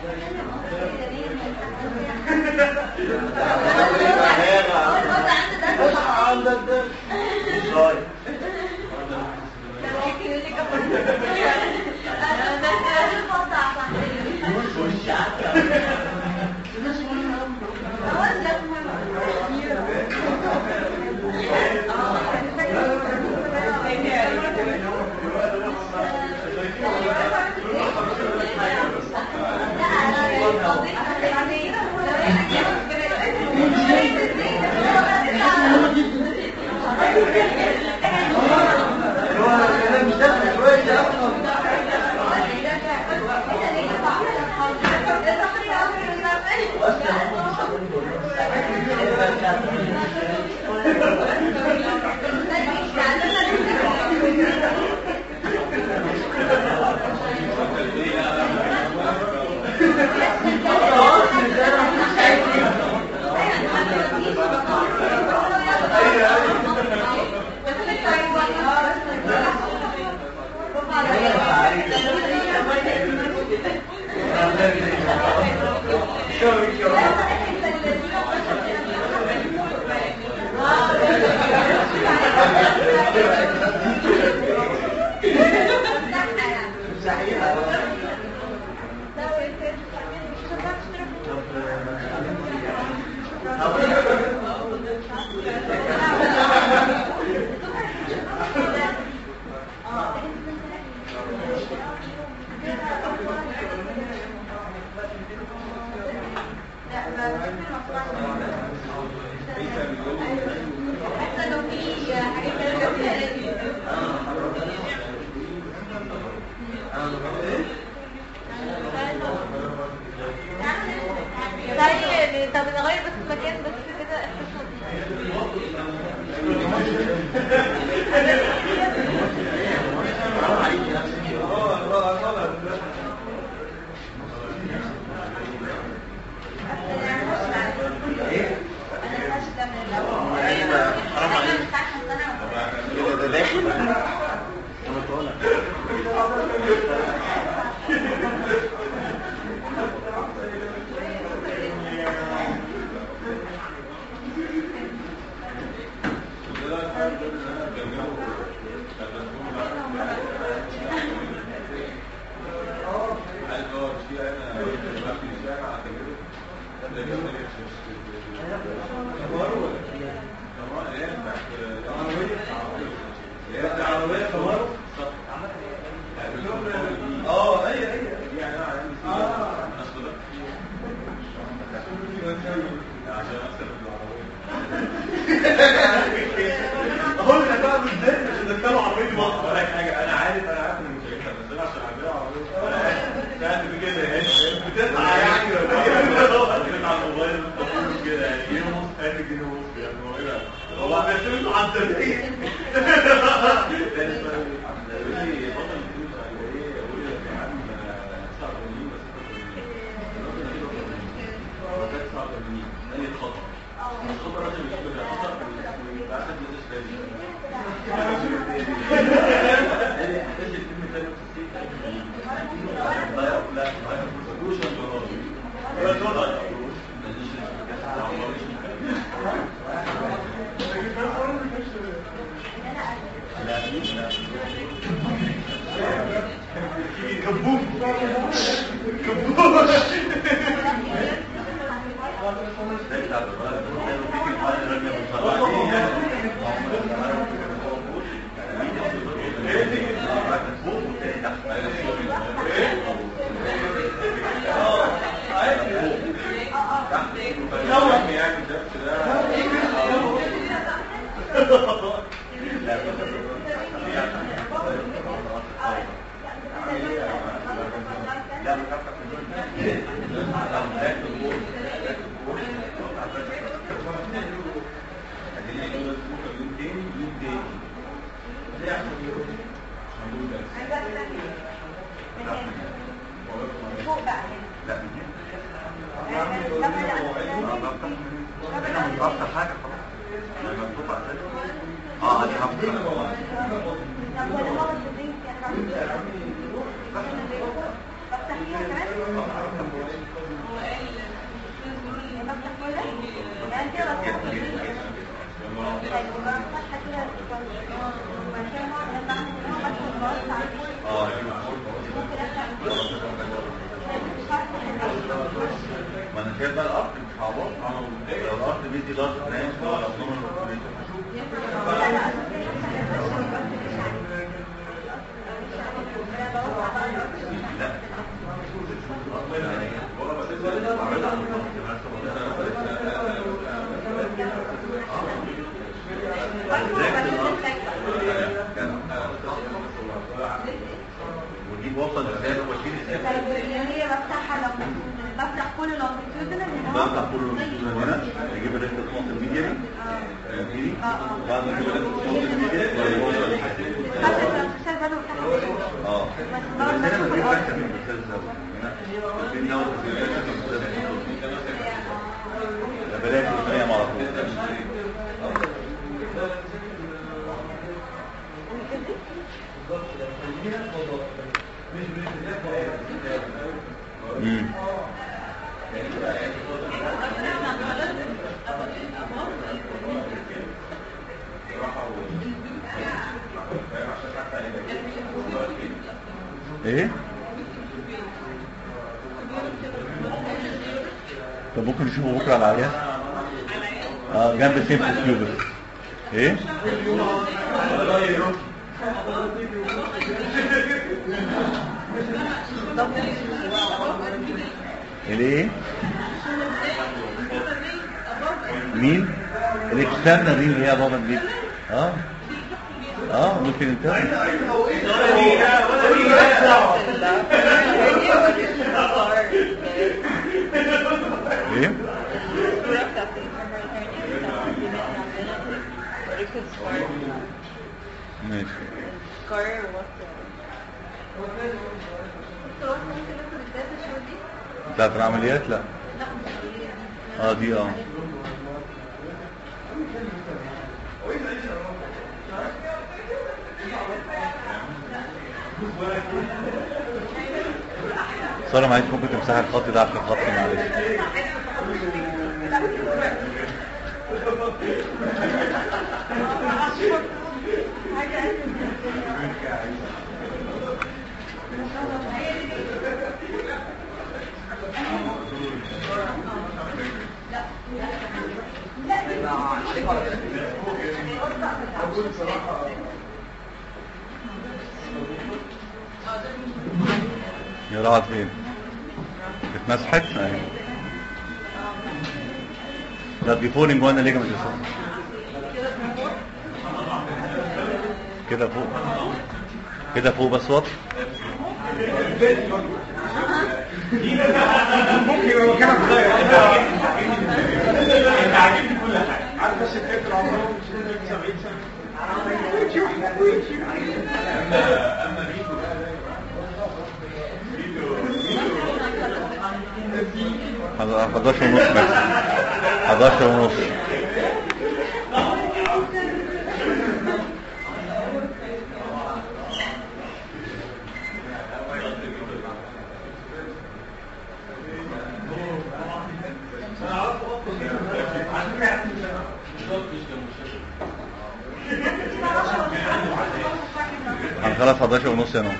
طب نغير بس المكان بس كده اه شايف بقى الارض مش هعبط. لو الارض بيدي لارج برانش هو الابنومينال اوبريتور هشوف. ودي بوصل ازاي واشيل ازاي؟ هي بفتحها بفتح كل لونجيتيودنال هنا بفتح كل لونجيتيودنال هنا اجيب الريكت سموث الميديا دي بعد ما اجيب الريكت سموث الميديا بوصل لحد اه بس هنا ما بيبقاش من المثال ده في نوع ده بلاش الثانيه على طول. امم ايه طب ممكن نشوفه بكره على العيان اه جنب سيمبل كيوبس ايه الايه مين الاكسترنال ريل هي بابا دي اه اه ممكن انت ايه ماشي بتاعت العمليات لا اه دي اه سارة معلش ممكن تمسح الخط ده عشان الخط معلش يا راحت فين اتمسحت اهي ده بيفولنج وانا ليجمنت كده فوق كده فوق بس واضح ممكن يبقى مكانك صغير انت عاجبني كل حاجه عارف بس الفكره عمره مش سبعين سنه اما ريكو حداشر ونص مثلا حداشر ونص هنخلص حداشر ونص يا نور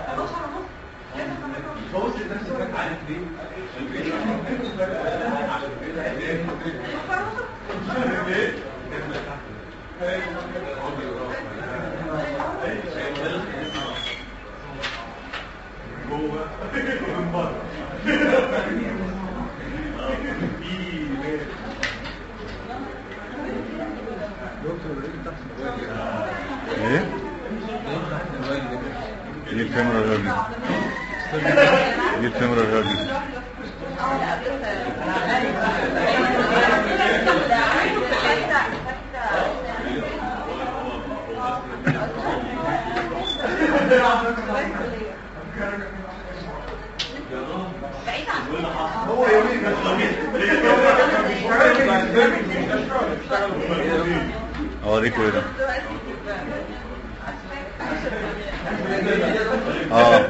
ايه دي الفيمورال هيرني دي الفيمورال هيرني هو يومين اوريكم ايه ده اه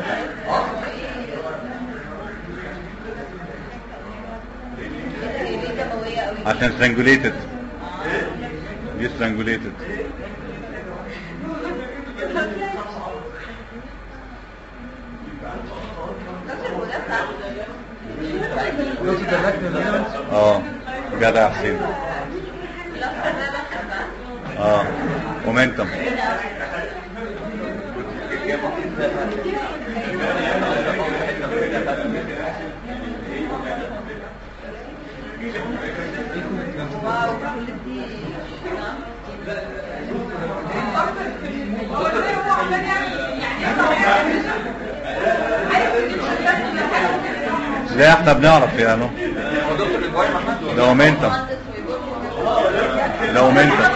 عشان strangulated دي strangulated دكتور ده لاكتيك ليجمنت. اه جدع يا حسين. اه مومنتم. لا احنا بنعرف يعني ده مومنتم ده مومنتم.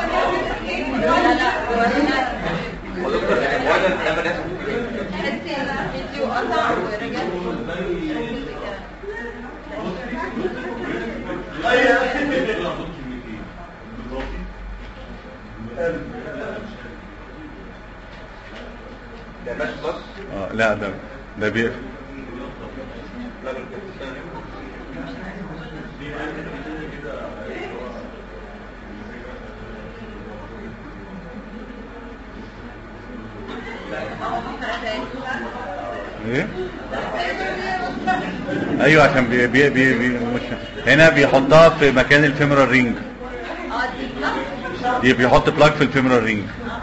اه لا ده ده بيقفل. ايه ايوه عشان بي بي بي بي مش هنا بيحطها في مكان الفيمورال رينج. دي بيحط بلاك في الفيمورال رينج.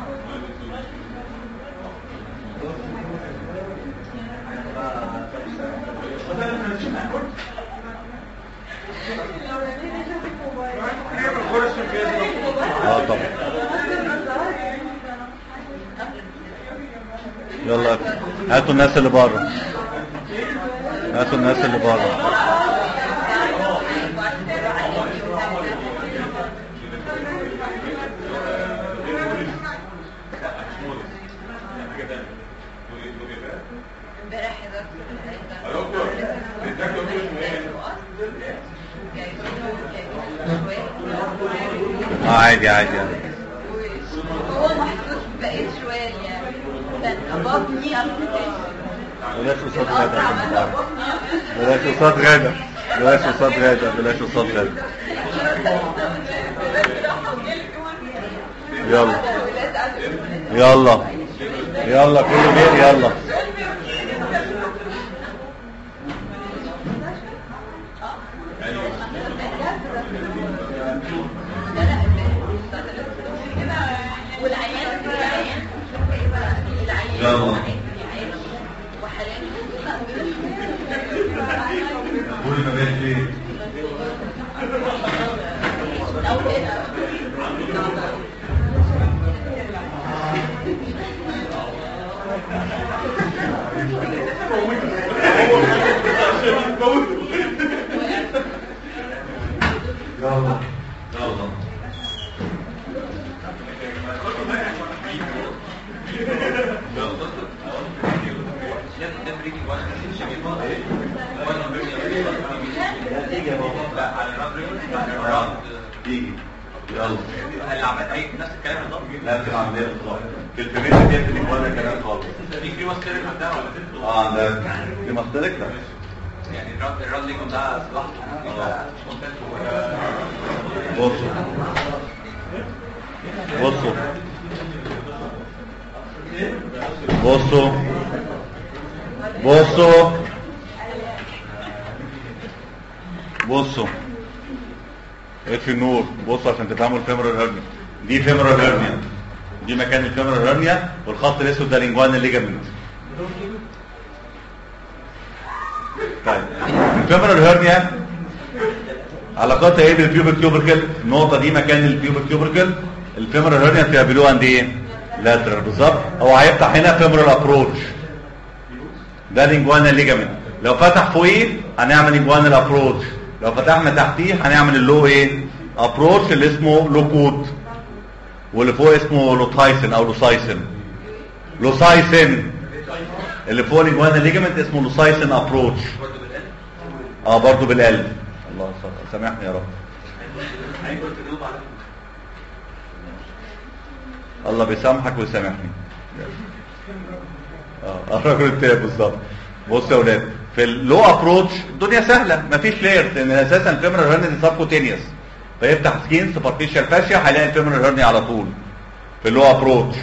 اه طبعا. يلا هاتوا الناس اللي بره، هاتوا الناس اللي بره. اه عادي عادي يعني. هو محسوس بقيت شويه يعني كان ابطني بلاش قصاد غدا، بلاش قصاد غدا، بلاش قصاد غدا، بلاش قصاد غدا. يلا يلا يلا كله بيت يلا. يلا قولي ما بين ليه يلا يلا تيجي يلا اللي عملت اي نفس الكلام بالظبط. لا بتبقى عمليه بالظبط في الفيميل دي اللي ولا كلام خالص. في كريم ماستريك عندها ولا تنزل؟ اه عندها كريم ماستريك ده يعني الرد الرد ليكم ده لوحده مش بصوا بصوا بصوا بصوا بصوا اطفي النور. بصوا عشان تفهموا الفيمورال هيرنيا. دي فيمورال هيرنيا، دي مكان الفيمورال هيرنيا، والخط الاسود ده لينجوانال ليجامنت. طيب الفيمورال هيرنيا علاقتها ايه بالبيوبك تيوبركل؟ النقطه دي مكان البيوبك تيوبركل. الفيمورال هيرنيا فيها بلو اند ايه؟ لاترال بالظبط. هو هيفتح هنا فيمورال ابروتش، ده لينجوانال ليجامنت. لو فتح فوقيه هنعمل لينجوانال ابروتش، لو فتحنا تحتيه هنعمل اللو ايه؟ ابروتش اللي اسمه لوكوت، واللي فوق اسمه لوتايسن او لوسايسن. لوسايسن اللي فوق لينجوانال ليجامنت اسمه لوسايسن ابروتش. اه برضه بالقلب. الله سامحني يا رب. الله بيسامحك ويسامحني. اه الراجل التاني بالظبط. بصوا يا اولاد في اللو ابروتش الدنيا سهله مفيش لايرز، لان اساسا الفيمورال هيرنيا دي سبكوتينيوس، فيفتح سكين سوبرفيشال فاشيا هيلاقي الفيمورال هيرنيا على طول في اللو ابروتش.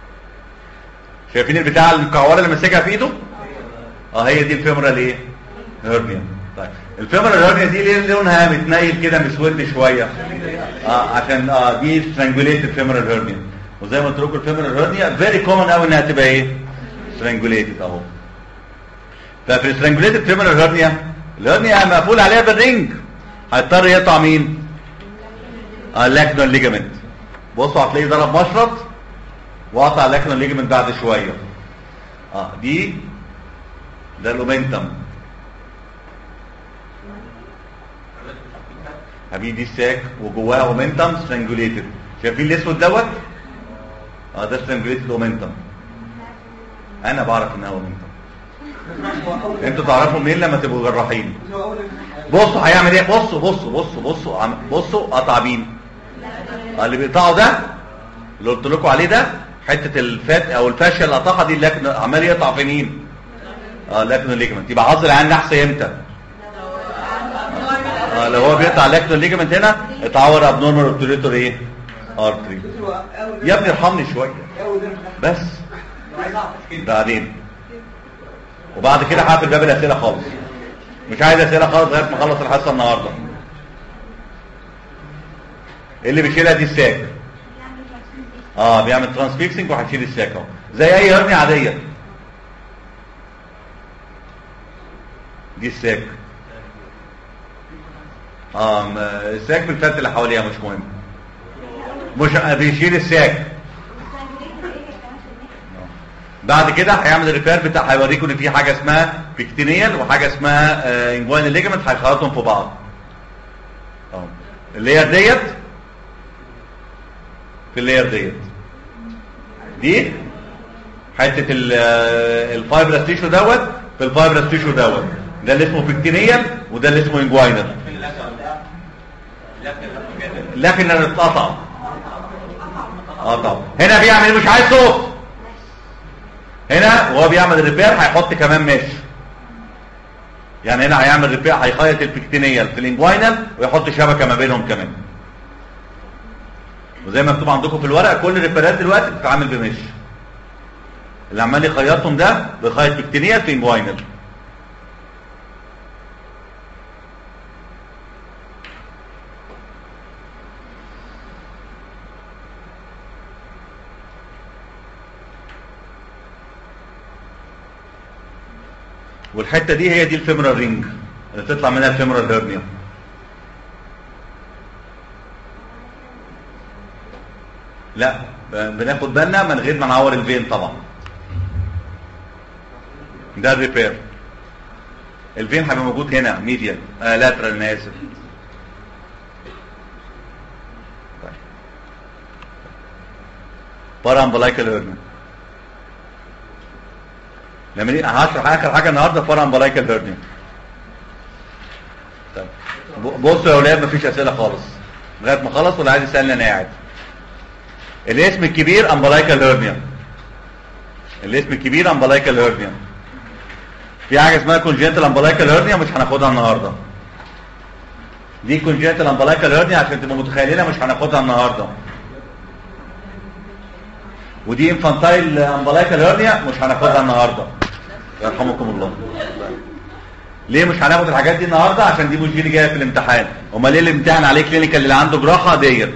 شايفين البتاع المكعوره اللي ماسكها في ايده؟ اه هي دي الفيمورال ايه؟ هيرنيا. طيب الفيمورال هيرنيا دي ليه لونها متنيل كده مسود شويه؟ اه عشان اه دي سترانجوليتد فيمورال هيرنيا. وزي ما قلت لكم الفيمورال هيرنيا فيري كومن قوي انها تبقى ايه؟ سترانجوليتد اهو. ففي السترانجوليتد فيمورال هيرنيا الهيرنيا مقفول عليها بالرينج، هيضطر يقطع مين؟ اه اللاكنال ليجامنت. بصوا هتلاقيه ضرب مشرط وقطع اللاكنال ليجامنت بعد شويه. اه دي ده الاومنتم حبيبي، دي الساك وجواها اومنتم سترانجوليتد. شايفين الاسود دوت؟ اه ده سترانجوليتد اومنتم. انا بعرف انها اومنتم. انتوا تعرفوا منين لما تبقوا جراحين؟ بصوا هيعمل ايه؟ بصوا بصوا بصوا بصوا بصوا قطع مين؟ اللي بيقطعوا ده اللي قلت لكم عليه ده حته الفات او الفاشيه اللي قطعها دي، اللي عمال يقطع في مين؟ اه لاكنال ليجمنت. يبقى عضل العين نحس امتى؟ اه لو هو بيقطع لاكنال ليجمنت هنا اتعور ابنورمال اوبتوريتور ايه؟ ارتري. يا ابني ارحمني شويه بس بعدين. وبعد كده هقفل باب الاسئله خالص، مش عايز اسئله خالص لغايه ما اخلص الحصه النهارده. اللي بيشيلها دي الساك. اه بيعمل ترانسفيكسنج وهيشيل الساك اهو زي اي هرنيا عاديه. دي الساك. اه الساك بالفات اللي حواليها مش مهم، مش بيشيل الساك. بعد كده هيعمل الريبير بتاع، هيوريكم ان في حاجه اسمها بيكتينيال وحاجه اسمها آه انجوينال ليجمنت، هيخلطهم في بعض. اه اللاير ديت في اللاير ديت دي حته الفايبرس تيشو دوت في الفايبرس تيشو دوت، ده اللي اسمه بيكتينيال وده اللي اسمه انجوينال. لكن انا اتقطع اه طبعا. هنا بيعمل مش عايز صوت. هنا وهو بيعمل الريبير هيحط كمان مش، يعني هنا هيعمل ريبير هيخيط البيكتينيال في الانجوينال ويحط شبكه ما بينهم كمان. وزي ما مكتوب عندكم في الورق كل الريبيرات دلوقتي بتتعامل بمش. اللي عمال يخيطهم ده بيخيط بيكتينيال في انجوينال. والحته دي هي دي الفيمورال رينج اللي تطلع منها الفيمورال هيرنيا. لا بناخد بالنا من غير ما نعور الفين طبعا. ده الريبير. الفين هيبقى موجود هنا ميديال آه لاترال انا اسف. طيب بارامبلايكال هيرنيا. لما نيجي هشرح اخر حاجه النهارده بارامبلايكال هيرنيا. طيب بصوا يا اولاد مفيش اسئله خالص لغايه ما اخلص، واللي عايز يسالني انا قاعد. الاسم الكبير امبلايكال هيرنيا. الاسم الكبير امبلايكال هيرنيا. في حاجه اسمها كونجنتال امبلايكال هيرنيا مش هناخدها النهارده. دي كونجنتال امبلايكال هيرنيا عشان تبقوا متخيلينها مش هناخدها النهارده. ودي انفانتايل امبلايكال هيرنيا مش هناخدها النهارده. يرحمكم الله. ليه مش هناخد الحاجات دي النهارده؟ عشان دي مش دي اللي جايه في الامتحان. امال ليه الامتحان عليه كلينيكال اللي عنده جراحه ديت؟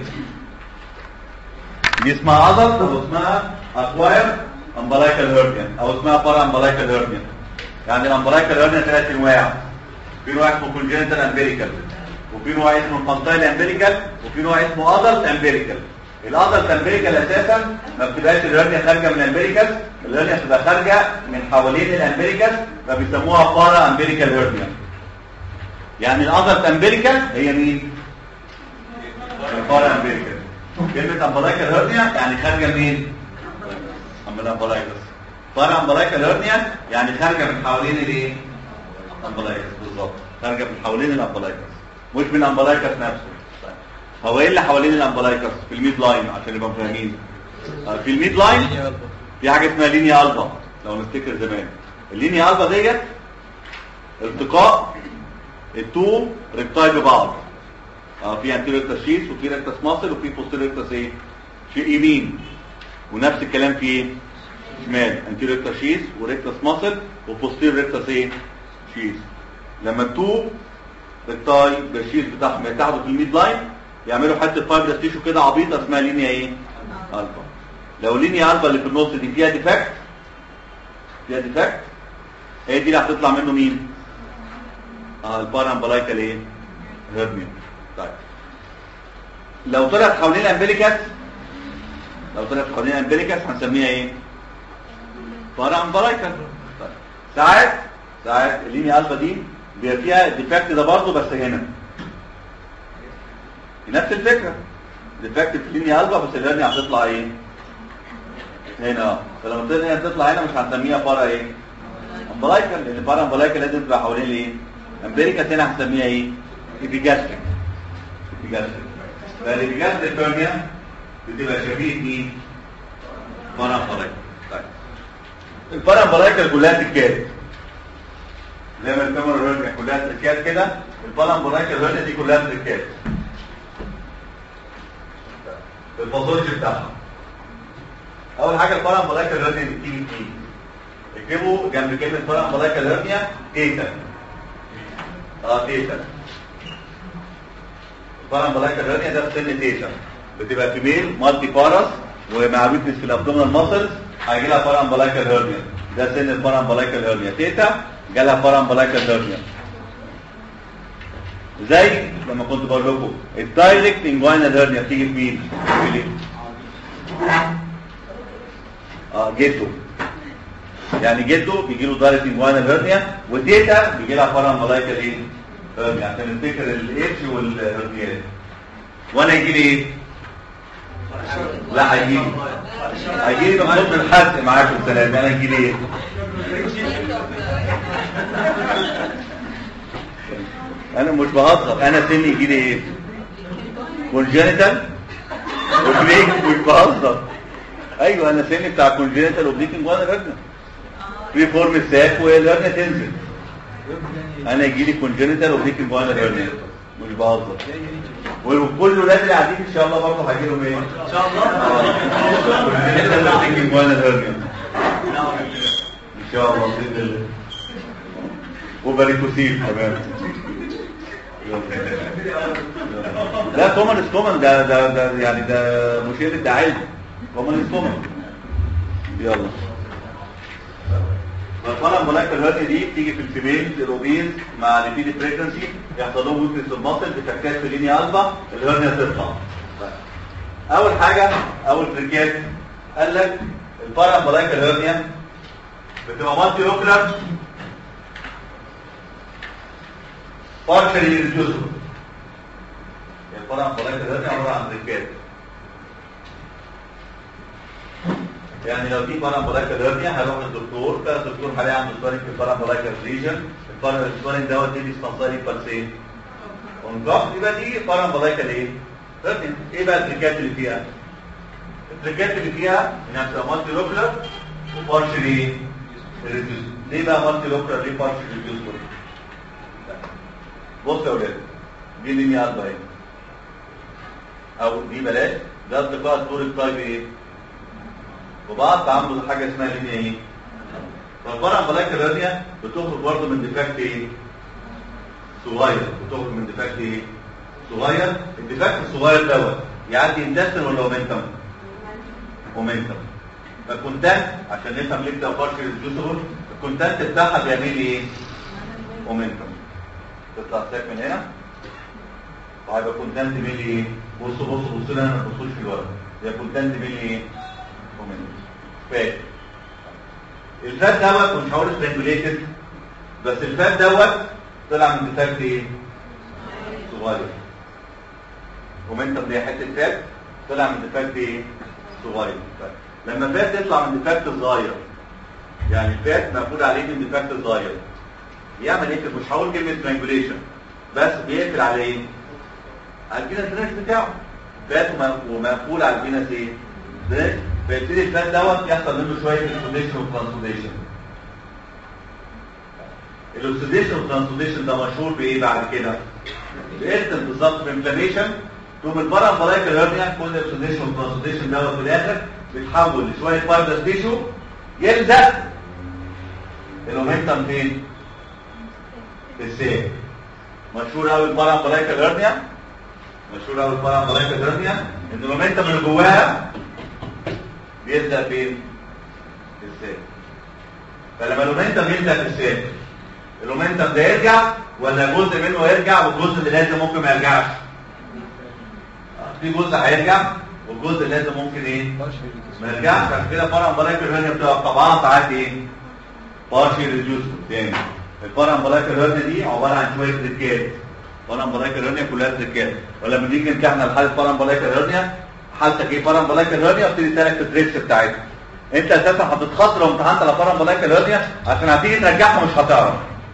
دي اسمها ادلت او اسمها اكواير امبلايكال هيرنيا او اسمها بارا امبلايكال هيرنيا. يعني الامبلايكال هيرنيا ثلاث انواع. في نوع اسمه كونجنتال امبيريكال، وفي نوع اسمه انفانتايل امبيريكال، وفي نوع اسمه ادلت امبيريكال. الادلت امبيريكال اساسا ما بتبقاش الهيرنيا خارجه من الامبيريكال، الهيرنيا بتبقى خارجه من حوالين الامبيريكال فبيسموها بارا امبيريكال هيرنيا. يعني الادلت امبيريكال هي مين؟ البارا امبيريكال. كلمه امبلايكال هيرنيا يعني خارجه منين؟ من الامبلايكس. بارا امبلايكال هيرنيا يعني خارجه من حوالين الايه؟ الامبلايكس بالظبط، خارجه من حوالين الامبلايكس مش من الامبلايكس نفسه. هو ايه اللي حوالين الامبلايكس؟ في الميد لاين عشان نبقى فاهمين. في الميد لاين في حاجه اسمها لينيا البا لو نفتكر زمان. اللينيا البا ديت التقاء التو ريكتاي ببعض. اه في انتيريور ريكتس شيس وفي ريكتس ماسل وفي بوستيريور ريكتس ايه؟ شيء يمين. ونفس الكلام في ايه؟ شمال. انتيريور ريكتس شيس وريكتس ماسل وبوستيريور ريكتس ايه؟ شيس. لما التوب التاي بالشيت بتاعهم يتحدوا في الميد لاين يعملوا حته فايبرس تيشو كده عبيطه اسمها لينيا ايه؟ الفا. لو اللينيا الفا اللي في النص دي فيها ديفكت فيها ديفكت هي دي اللي هتطلع منه مين؟ اه البارامبلايكال ايه؟ هيرنيا. طيب لو طلعت حوالين الامبليكاس لو طلعت حوالين الامبليكاس هنسميها ايه؟ بارامبلايكال. طيب ساعات ساعات اللينيا الفا دي بيبقى فيها الديفكت ده برضه بس هنا نفس الفكره ديفكت في اللينيا الفا بس الهرنيا هتطلع ايه؟ هنا. فلما الهرنيا تطلع هنا مش هنسميها بارا ايه؟ امبلايكال لان بارا امبلايكال لازم تبقى حوالين الايه؟ امبليكاس هنا هنسميها ايه؟ ايبيجاستريك. ايبيجاستريك. فالإيبيجاستريك هرنيا بتبقى شبيه مين؟ بارا امبلايكال. طيب البارا امبلايكال كلها تكات زي ما الكاميرا الهرنيا كلها تركات كده البارا امبلايكال الهرنيا دي كلها تركات. الباثولوجي بتاعها اول حاجه البارا امبلايكال الهرنيا بتيجي فين؟ اكتبوا جنب كلمه بارا امبلايكال الهرنيا تيتا. اه تيتا. البارا امبلايكال الهرنيا ده في سن تيتا بتبقى فيميل مالتي بارس ومع ويكنس في الابدومينال ماسلز هيجي لها بارا امبلايكال الهرنيا. ده سن البارا امبلايكال الهرنيا تيتا جالها بارا امبلايكال الهرنيا. زي لما كنت بقول لكم الدايركت انجوينال هرنيا بتيجي في مين؟ اه جده. يعني جده بيجي له دايركت انجوينال هرنيا وتيتا بيجي لها بارا امبلايكال ايه؟ هرنيا عشان نفتكر الاتش والهرنيات. وانا يجي لي ايه؟ لا هيجي لي هيجي لي بخط الحد معاكم السلام. انا يجي لي ايه؟ انا مش بهزر. انا سني يجي لي ايه؟ كونجنتال اوبليك. مش بهزر. ايوه انا سني بتاع كونجنتال اوبليك انجوينال هرنيا في فورم الساك والهرنيا تنزل. انا يجي لي كونجنتال اوبليك انجوينال هرنيا مش بهزر. وكل ولاد اللي قاعدين ان شاء الله برضه هيجي لهم ايه؟ ان شاء الله كونجنتال اوبليك انجوينال هرنيا ان شاء الله باذن الله. وباريكوسيل كمان. ده كومن كومن ده ده ده يعني ده مشير الدعايه كومن كومن. يلا البارا امبلايكال هرنيا دي بتيجي في الفيميل الاوبيز مع ريبيد بريجنسي يحصل لهم ويكنس الماسل بتركات في اللينيا الفا الهرنيا تطلع. اول حاجه اول تركات قال لك البارا امبلايكال هرنيا بتبقى مالتي اوكلر partially reducible. البارا امبلايكال هرنيا عباره عن تركات. يعني لو في بارا امبلايكال هرنيا هروح للدكتور كده الدكتور هلاقي عنده سبانيك في البارا امبلايكال ريجن. البارا السبانيك دوت دي ديسبانساري بالسين ونقاط يبقى دي بارا امبلايكال ايه؟ هرنيا. ايه بقى التركات اللي فيها؟ التركات اللي فيها انها بتبقى مالتي لوكلر وبارشلي ريديوس. ليه بقى مالتي لوكلر؟ ليه بارشلي ريديوس؟ بص يا ولاد دي لينيا الفا اهي او دي بلاش. ده ارتفاع طول التايب ايه؟ وبعض تعملوا حاجه اسمها لينيا ايه؟ فالبارا امبلايكال هرنيا بتخرج برضه من ديفكت ايه؟ صغير. بتخرج من ديفكت ايه؟ صغير. الديفكت الصغير دوت يعدي انتستين ولا اومنتم؟ اومنتم. فالكونتنت عشان نفهم ليه ده بارشل ريديوسبل الكونتنت بتاعها بيعمل لي ايه؟ اومنتم. تطلع ساك من هنا وهيبقى كونتنت ميلي ايه؟ بصوا بصوا بصوا لي انا ما تبصوش في الورق. ده كونتنت ميلي ايه؟ فات. الفات دوت مش هقول سترانجوليتد بس الفات دوت طلع من ديفكت ايه؟ صغير. مومنتم دي حته فات طلع من ديفكت ايه؟ صغير. لما الفات يطلع من ديفكت صغير يعني الفات مقفول عليه من ديفكت صغير يعمل ايه؟ مش هقول كلمه سترانجوليشن بس بيقفل على ايه؟ على الفينس درينج بتاعه. فات ومقفول على الفينس ايه؟ درينج. فيبتدي الفات دوت يحصل منه شويه اكسوديشن وترانسوديشن. الاكسوديشن والترانسوديشن ده مشهور بايه بعد كده؟ بيرتم بالظبط بانفلاميشن. ثم البارا امبلايكال هرنيا كل الاكسوديشن والترانسوديشن دوت في الاخر بيتحول لشويه فايبرس تيشو يلزق الاومنتم فين؟ في الساك. مشهور قوي البارامبلايكال هيرنيا، مشهور قوي البارامبلايكال هيرنيا ان المومنتم اللي جواها بيبدا فين؟ في الساك. فلما المومنتم يبدا في الساك، المومنتم ده يرجع ولا جزء منه يرجع والجزء اللي لازم ممكن ما يرجعش؟ في جزء هيرجع والجزء اللي لازم ممكن ايه؟ ما يرجعش. عشان كده البارامبلايكال هيرنيا بتبقى طبعا ساعات ايه؟ بارشي ريديوسبل. تاني البارامبلايكال هيرنيا دي عباره عن شويه تريكات. البارامبلايكال هيرنيا كلها تريكات. ولما نيجي نمتحن على حاله البارامبلايكال هيرنيا، حالتك ايه؟ بارامبلايكال هيرنيا، ابتدي تسالك التريكس بتاعتها. انت اساسا هتتخاطر لو امتحنت على بارامبلايكال هيرنيا عشان هتيجي ترجعها مش هتعرف.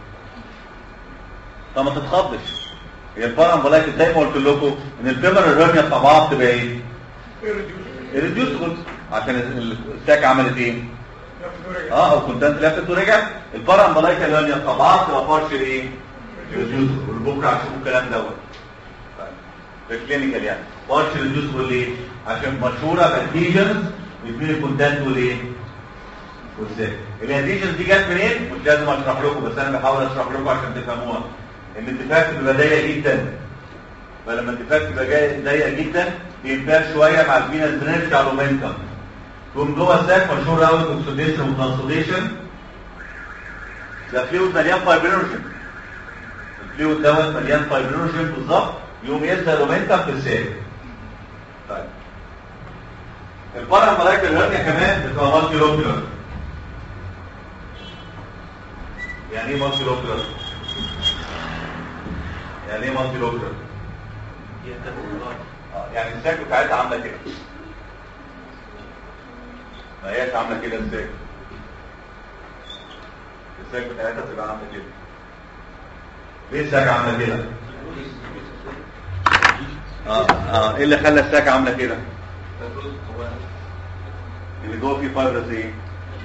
فما تتخضش. هي البارامبلايكال زي ما قلت لكم ان الفيمورال هيرنيا طبعها بتبقى ايه؟ ريديوسبل. عشان الساك عملت ايه؟ اه او كونتنت لافت ورجعت. البارامبلايكال هيرنيا طبعها بتبقى بارشل ايه؟ ريديوسبل. والبكره هتشوفوا الكلام دوت. في الكلينيكال يعني بارشل ريديوسبل ليه؟ عشان مشهوره بالاديشنز بين الكونتنت والايه؟ والساك. الاديشنز دي جت منين؟ مش لازم اشرح لكم، بس انا بحاول اشرح لكم عشان تفهموها. ان الديفكت بيبقى ضيق جدا. فلما الديفكت بيبقى ضيق جدا بيمتاز شويه مع الفينس درينج على المومنتم. تقوم جوه الساك مشهور قوي الاكسوديشن والترانسوديشن. ده فلويد مليان فايبرينوجين. الفلويد دوت مليان فايبرينوجين بالظبط، يقوم يلزق المومنتم في الساك. طيب البارامبلايكال هيرنيا كمان بتبقى مالتي لوكيولار. يعني ايه مالتي لوكيولار؟ يعني ايه مالتي لوكيولار؟ يعني الساك بتاعتها عامله كده. ما هياش عامله كده الساك. الساك بتاعتها بتبقى عامله كده. ليه الساك عامله كده؟ اه اه ايه اللي خلى الساك عامله كده؟ اللي جوه فيه فايبرز ايه؟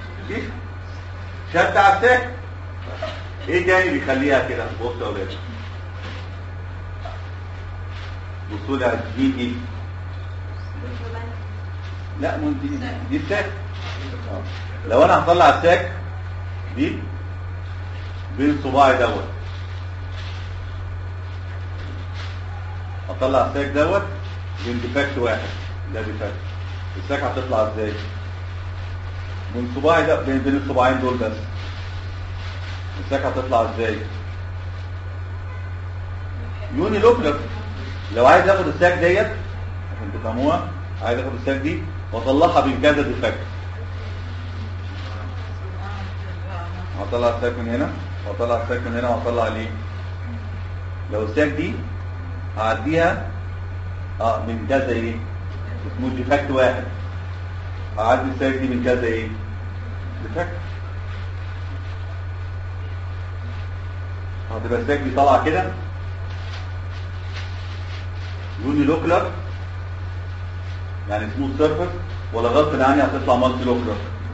شد على الساك. ايه تاني بيخليها كده؟ بصوا يا اولاد، بصوا لي على دي دي. لا من دي دي الساك. لو انا هطلع الساك دي بين صباعي دوت، هطلع الساك دوت بين ديفكت واحد، ده ديفكت. الساك هتطلع ازاي؟ من صباعي ده بين بين الصباعين دول بس. الساك هتطلع ازاي؟ يوني لوكلر. لو عايز اخد الساك ديت عشان تفهموها، عايز اخد الساك دي واطلعها بين كذا ديفكت. هطلع الساك من هنا واطلع الساك من هنا واطلع ليه؟ لو الساك دي هعديها اه من كذا ايه؟ اسمه ديفكت واحد. هعدي الساك دي من كذا ايه؟ ديفكت. هتبقى الساك دي طالعه كده يوني لوكلر يعني سموث سيرفيس، ولا غصب عني هتطلع مالتي لوكلر؟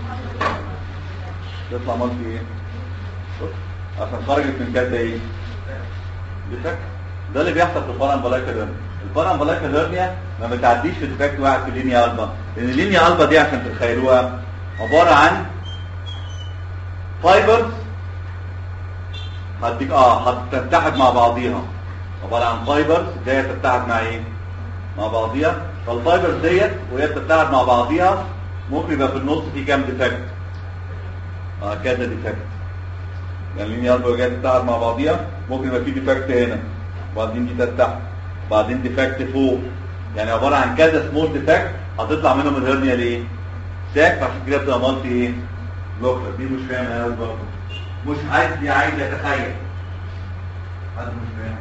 تطلع مالتي ايه؟ عشان خرجت من كذا ايه؟ ديفكت. ده اللي بيحصل في البارامبلايكال هيرنيا. البارامبلايكال هيرنيا ما بتعديش في ديفكت واحد في اللينيا البا، لان اللينيا البا دي عشان تتخيلوها عباره عن فايبرز هتيجي اه هتتحد مع بعضيها. عباره عن فايبرز جايه تتحد مع ايه؟ مع بعضيها. فالفايبرز ديت وهي بتتحد مع بعضيها ممكن يبقى في النص في كام ديفكت؟ اه كذا ديفكت. يعني اللينيا البا وهي جايه تتحد مع بعضيها ممكن يبقى في ديفكت هنا، وبعدين دي تتحد، وبعدين ديفكت فوق. يعني عباره عن كذا سمول ديفكت هتطلع منهم الهرنيا ليه؟ ساك. فعشان كده بتبقى مالتي ايه؟ لوكلر. دي مش فاهم انا برضه. مش عايز دي عايز يتخيل. حد مش فاهم.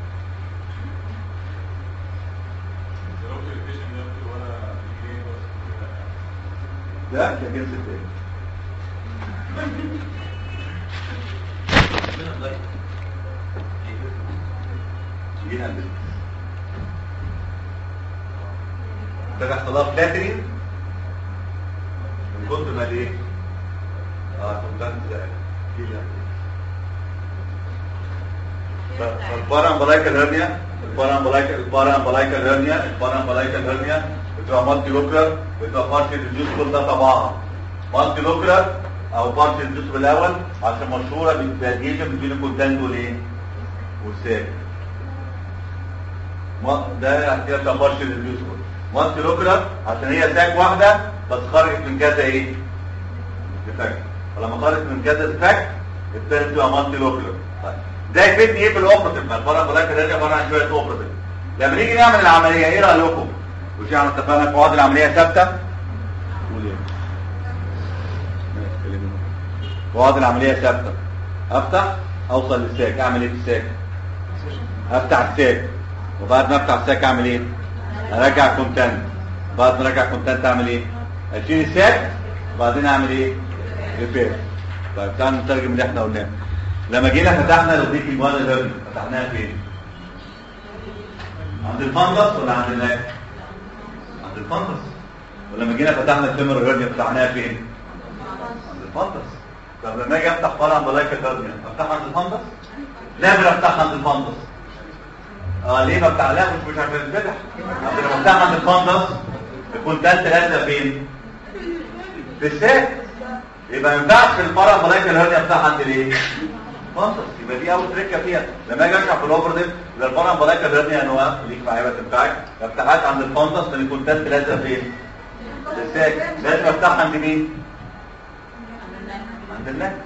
ده ده كده ست ايه هندسه ده احتضار فلاترين من كتر ما ايه اه كونتنت كده. فالبارامبلايكال هيرنيا البارامبلايكال البارامبلايكال هيرنيا البارامبلايكال هيرنيا بتبقى مالتي لوكلر، بتبقى بارشل ريديوسبل. ده طبعا مالتي لوكلر او بارشل ريديوسبل الاول عشان مشهوره بالاديشن بين الكونتنت والايه والساك. ده كده بتاع بارشل ريديوسبل. مالتي لوكولار عشان هي ساك واحده بس خرجت من كذا ايه؟ ديفكت. فلما خرجت من كذا ديفكت ابتدت تبقى مالتي لوكولار. طيب ده يفيدني ايه في الاوبرتيف؟ ما الفرق بلاك ده عباره عن شويه اوبرتيف. لما نيجي نعمل العمليه ايه رايكم؟ مش احنا اتفقنا قواعد العمليه ثابته؟ قول ايه؟ قواعد العمليه ثابته. افتح اوصل للساك، اعمل ايه في الساك؟ افتح الساك، وبعد ما افتح الساك اعمل ايه؟ ارجع كونتنت. بعد ما ارجع كونتنت اعمل ايه؟ اشيل الساك وبعدين اعمل ايه؟ ريبير. طيب تعالوا نترجم اللي احنا قلناه. لما جينا فتحنا لوديك المواد الهرني فتحناها فين؟ عند الفندس ولا عند الناك؟ عند الفندس. ولما جينا فتحنا الفيمر الهرني فتحناها فين؟ عند الفندس. طب لما اجي افتح فرع ملايكه الهرني افتحها عند الفندس؟ لا افتحها عند الفندس. اه ليه ما بتعلقش؟ مش مش عشان تفتح. لما بفتح عند الفندس الكونتنت لازقه فين؟ في الساك. يبقى ما ينفعش في الفرع ملايكه الهرني افتحها عند الايه؟ فندس. يبقى دي اول تركه فيها. لما اجي اشرح في الاوبرتيف يبقى الفرع ملايكه الهرني انواع ليك معايا ما تنفعش. ما افتحهاش عند الفندس لان الكونتنت لازقه فين؟ في الساك. لازم افتحها عند مين؟ عند النك.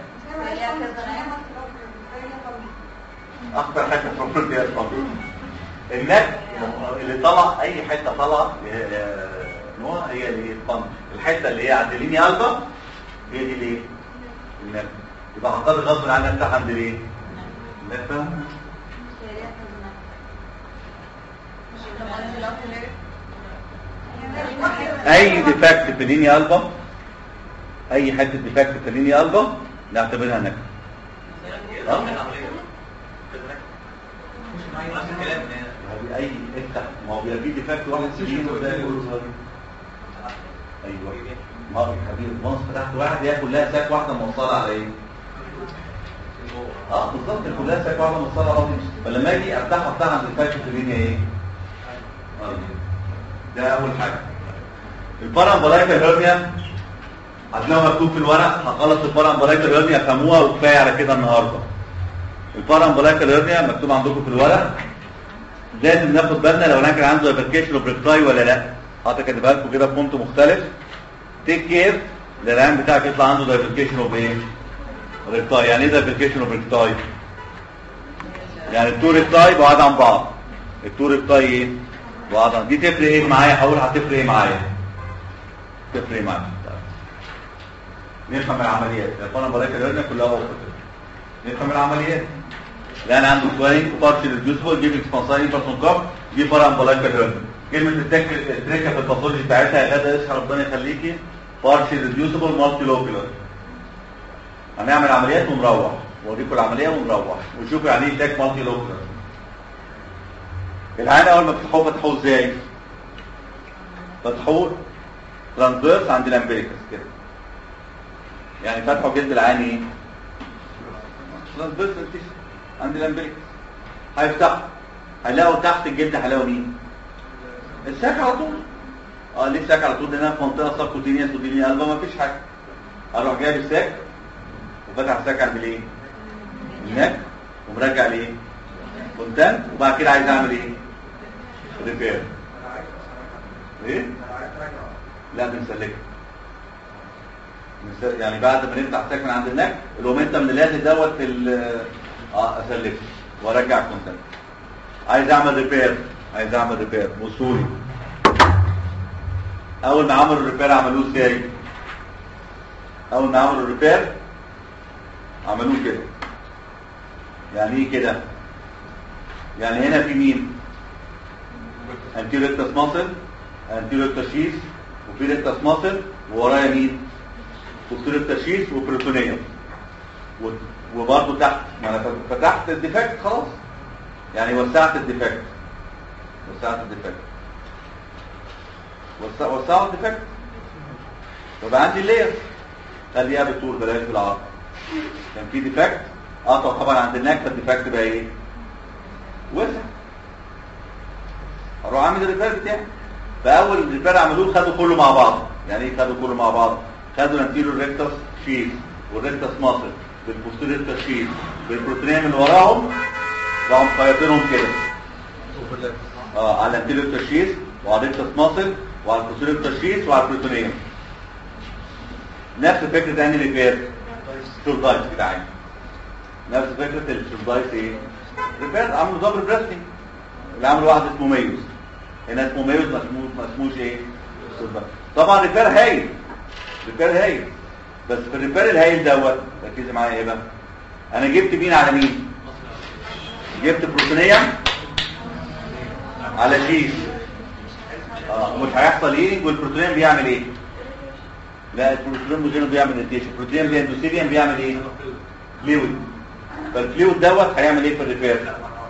اكتر حته في البروبرتي هي الفندس. النك اللي طلع اي حته طالعه نوع هي اللي الفندس. الحته اللي هي عند اللينيا الفا هي دي الايه؟ النك. يبقى هضطر غصب عني افتح عند الايه؟ النك. اي ديفكت في اللينيا الفا، اي حته ديفكت في اللينيا الفا نعتبرها نك. اه اي افتح. ما هو بيبقى في ديفكت واحد سجين وده كله. ايوه ما هو حبيبي الماوس فتحت واحد هي كلها ساك واحده موصله على ايه؟ اه بالظبط كلها ساك واحده موصله على بعض. فلما اجي افتح افتح عند الديفكت في اللينيا ايه؟ اه ده اول حاجه. البارامبولايكال هيرنيا هتلاقوا مكتوب في الورق. هخلص البارامبولايكال هيرنيا افهموها وكفايه على كده النهارده. البارامبولايكال هيرنيا مكتوب عندكم في الورق. لازم ناخد بالنا لو انا كان عنده ابلكيشن وبريكتاي ولا لا. حاطط كاتبها لكم كده بفونت مختلف. تيك كير العيان بتاعك يطلع عنده دايفركيشن اوف ايه؟ ريكتاي. يعني ايه دايفركيشن اوف ريكتاي؟ يعني التو ريكتاي بعاد عن بعض. التو ريكتاي ايه؟ بعاد عن. دي تفرق ايه معايا؟ هقول هتفرق ايه معايا؟ تفرق ايه معايا؟ نفهم العمليات. البارامبولايكال هيرنيا كلها اوبرتيف. نفهم العمليات. لان عنده سوالين بارشل ريديوسبل جيب اكسبانساين بارسون كاب دي بارامبولايكال هيرنيا. كلمه التركه في الباثولوجي بتاعتها يا غدا اصحى ربنا يخليكي بارشل ريديوسبل مالتي لوكولار. هنعمل عمليات ونروح واوريكم العمليه ونروح ونشوف يعني ايه تاك مالتي لوكولار. العين اول ما تفتحوه فتحوه ازاي؟ فتحوه ترانسفيرس عند الامبليكس كده. يعني فتحوا جلد العين ايه؟ ترانسفيرس عند الامبليكس. هيفتحوا هيلاقوا تحت الجلد هيلاقوا مين؟ الساك على طول. اه ليه الساك على طول؟ لانها في منطقه سبكوتينيوس ودينيا قلبه ما فيش حاجه. اروح جايب الساك وفتح الساك عند الايه؟ النك ومرجع لايه؟ كونتنت. وبعد كده عايز اعمل ايه؟ ريبير. ايه؟ لا بنسلكه. يعني بعد ما نفتح الساك من عند النك الاومنتم اللي لازم دوت في اه اسلكه وارجع كونتنت. عايز اعمل ريبير. عايز اعمل ريبير وصولي. اول ما عملوا الريبير عملوه ازاي؟ اول ما عملوا الريبير عملوه كده. يعني ايه كده؟ يعني هنا في مين؟ انتيريور ريكتس ماسل، انتيريور ريكتس شيث، وفي ريكتس ماسل، وورايا مين؟ بوستيريور ريكتس شيث وبروتونيوم. وبرضه تحت ما انا فتحت الديفكت خلاص. يعني وسعت الديفكت. وسعت الديفكت. وسع وسعت الديفكت. يبقى عندي اللير. خليها بالطول بلاش بالعرض. كان في ديفكت قطع طبعا عند النك فالديفكت بقى ايه؟ وسع. اروح اعمل الريبير بتاعي. فاول ريبير عملوه خدوا كله مع بعض. يعني ايه خدوا كله مع بعض؟ خدوا الانتيريور ريكتس شيث والريكتس ماسل بالبوستيريور ريكتس شيث بالبروتونيوم اللي وراهم وهم خيطينهم كده اه على الانتيريور تشيس وعلى الريكتس ماسل وعلى البوستيريور تشيس وعلى البروتونيوم. نفس فكره انهي ريبير؟ شولدايس كده عادي. نفس فكره الشولدايس ايه؟ ريبير. عملوا دبل بريستنج، اللي عملوا واحد اسمه ميوز، هنا اسمه ميوز ما اسموش ايه؟ شولدايس. طبعا ريبير هايل، ريبير هايل، بس في الريبير الهايل دوت ركزي معايا ايه بقى؟ انا جبت مين على مين؟ جبت بروتونيوم على شيش. اه مش هيحصل ايه؟ والبروتونيوم بيعمل ايه؟ لا البروتونيوم مش بيعمل روتيشن، البروتونيوم الاندوثيليوم بيعمل ايه؟ فلويد. فالفلويد دوت هيعمل ايه في الريبير؟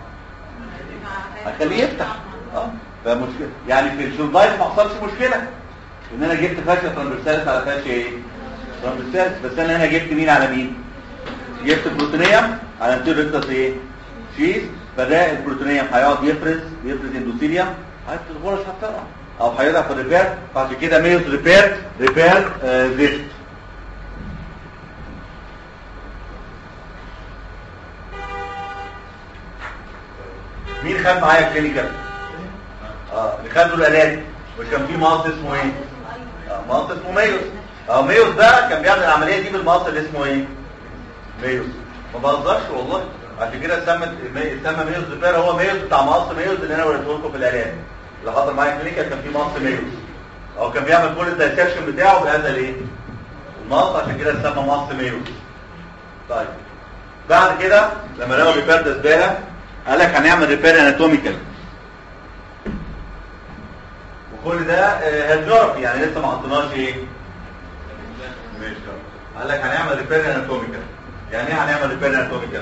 هيخليه يفتح. اه فمشكله يعني في الشولدايس ما حصلش مشكله ان انا جبت فاشيه ترانسفيرساليس على فاشيه ايه؟ ترانسفيرساليس. بس انا هنا جبت مين على مين؟ جبت البروتونيوم على انتيريور ريكتس ايه؟ شيز. فده البروتونيوم هيقعد يفرز يفرز اندوثيليوم، هيفرز الغرز هتطلع او هيضع في الريبير. فعشان كده ميوز ريبير ريبير زيت. مين خد معايا كلينيكال؟ اه اللي خدوا الالات. وكان في ماوس اسمه ايه؟ اه ماوس اسمه ميوز. اه ميوز ده كان بيعمل العمليه دي بالماوس اللي اسمه ايه؟ ميوز. ما بهزرش والله. عشان كده سمت سمى ميوز ريبير. هو ميوز بتاع ماوس ميوز اللي انا وريته لكم في الالات. اللي حضر معايا كلينيكال كان في ماوس ميوز. او كان بيعمل كل الدايسكشن بتاعه بهذا الايه؟ الماوس. عشان كده سمى ماوس ميوز. طيب بعد كده لما لقوا ريبير ده زباله قال لك هنعمل ريبير اناتوميكال. وكل ده هيدرافي يعني لسه ما حطيناش ايه؟ ماشي. قال لك هنعمل ريبير اناتوميكال. يعني ايه هنعمل ريبير اناتوميكال؟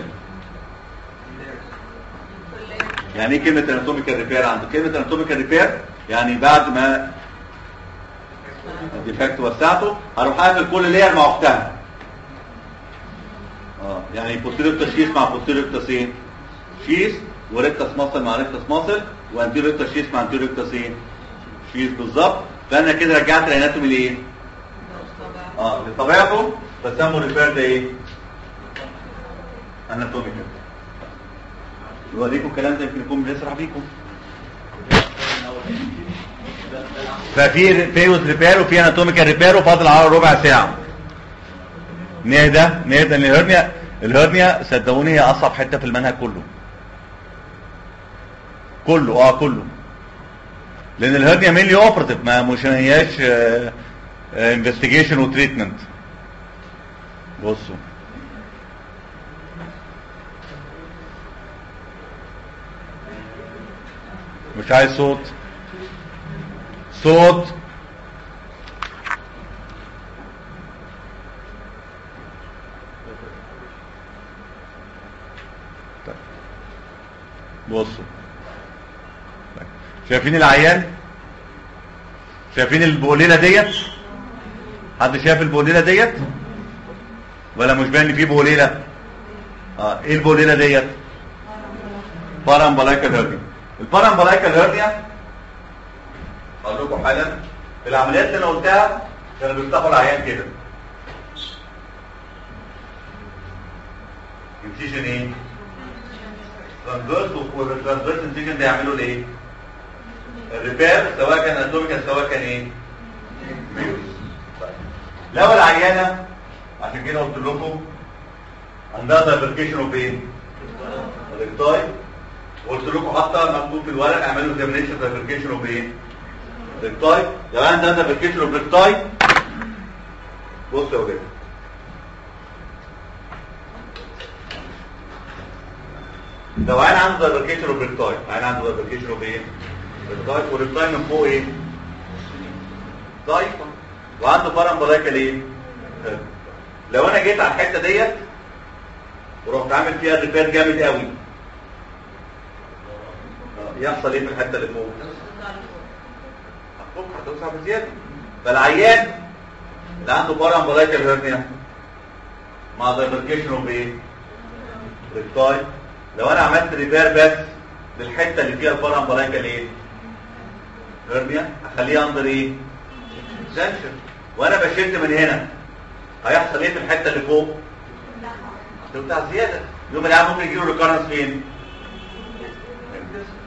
يعني ايه كلمه اناتوميكال ريبير؟ عند كلمه اناتوميكال ريبير يعني بعد ما الديفكت وسعته هروح اقفل كل لير مع اختها. اه يعني بوستيريور تشيس مع بوستيريور تشيس شيس، وريكتس ماسل مع ريكتس ماسل، وانتيريور تشيس مع انتيريور تشيس شيس بالظبط. فانا كده رجعت الاناتومي لايه؟ اه لطبيعته. فسموا الريبير ده ايه؟ اناتوميكال. يوريكم الكلام ده يمكن يكون بنسرح بيكم. ففي فيوز ريبير وفي اناتوميكال ريبير وفاضل على ربع ساعه. نهدى نهدى ان الهرنيا الهرنيا صدقوني هي اصعب حته في المنهج كله. كله اه كله. لان الهرنيا مينلي اوبراتيف، ما مش هياش انفستيجيشن وتريتمنت. بصوا مش عايز صوت صوت طيب. بصوا شايفين العيان؟ شايفين البوليله ديت؟ حد شايف البوليله ديت ولا مش باين ان في بوليله؟ اه ايه البوليله ديت؟ بارامبلايكال هيرنيا. البارامبلايكال هيرنيا اقول لكم حالا في العمليات اللي انا قلتها كانوا بيفتحوا العيان كده. انسيجن ايه؟ ترانسفيرس. والترانسفيرس انسيجن ده يعملوا ايه؟ الريبير سواء كان اناتوميكال سواء كان ايه؟ ميوز. لو العيانه عشان كده قلت لكم عندها دايفركيشن اوف ايه؟ ريكتاي. قلت لكم حتى مكتوب في الورق اعملوا اكزامينشن دايفركيشن اوف ايه؟ ريكتاي. لو عندها دايفركيشن اوف ريكتاي بصوا يا ولاد لو عين عنده دايفركيشن اوف ريكتاي، عين عنده دايفركيشن اوف ايه؟ ريكتاي. والريكتاي من فوق ايه؟ ضايفه. وعنده بارامبلايكال ايه؟ لو انا جيت على الحته ديت ورحت عامل فيها ريبير جامد قوي يحصل ايه في الحته اللي فوق؟ هتفك هتوسع بزياده. فالعيان اللي عنده بارامبلايكال هيرنيا مع دايفركيشن اوف ايه؟ ريكتاي، لو انا عملت ريبير بس للحته اللي فيها البارامبلايكال ايه؟ هيرنيا اخليها اندر ايه؟ تنشن. وانا بشد من هنا هيحصل ايه في الحته اللي فوق؟ هتوسع زياده. يوم العيان ممكن يجيله ريكارنس فين؟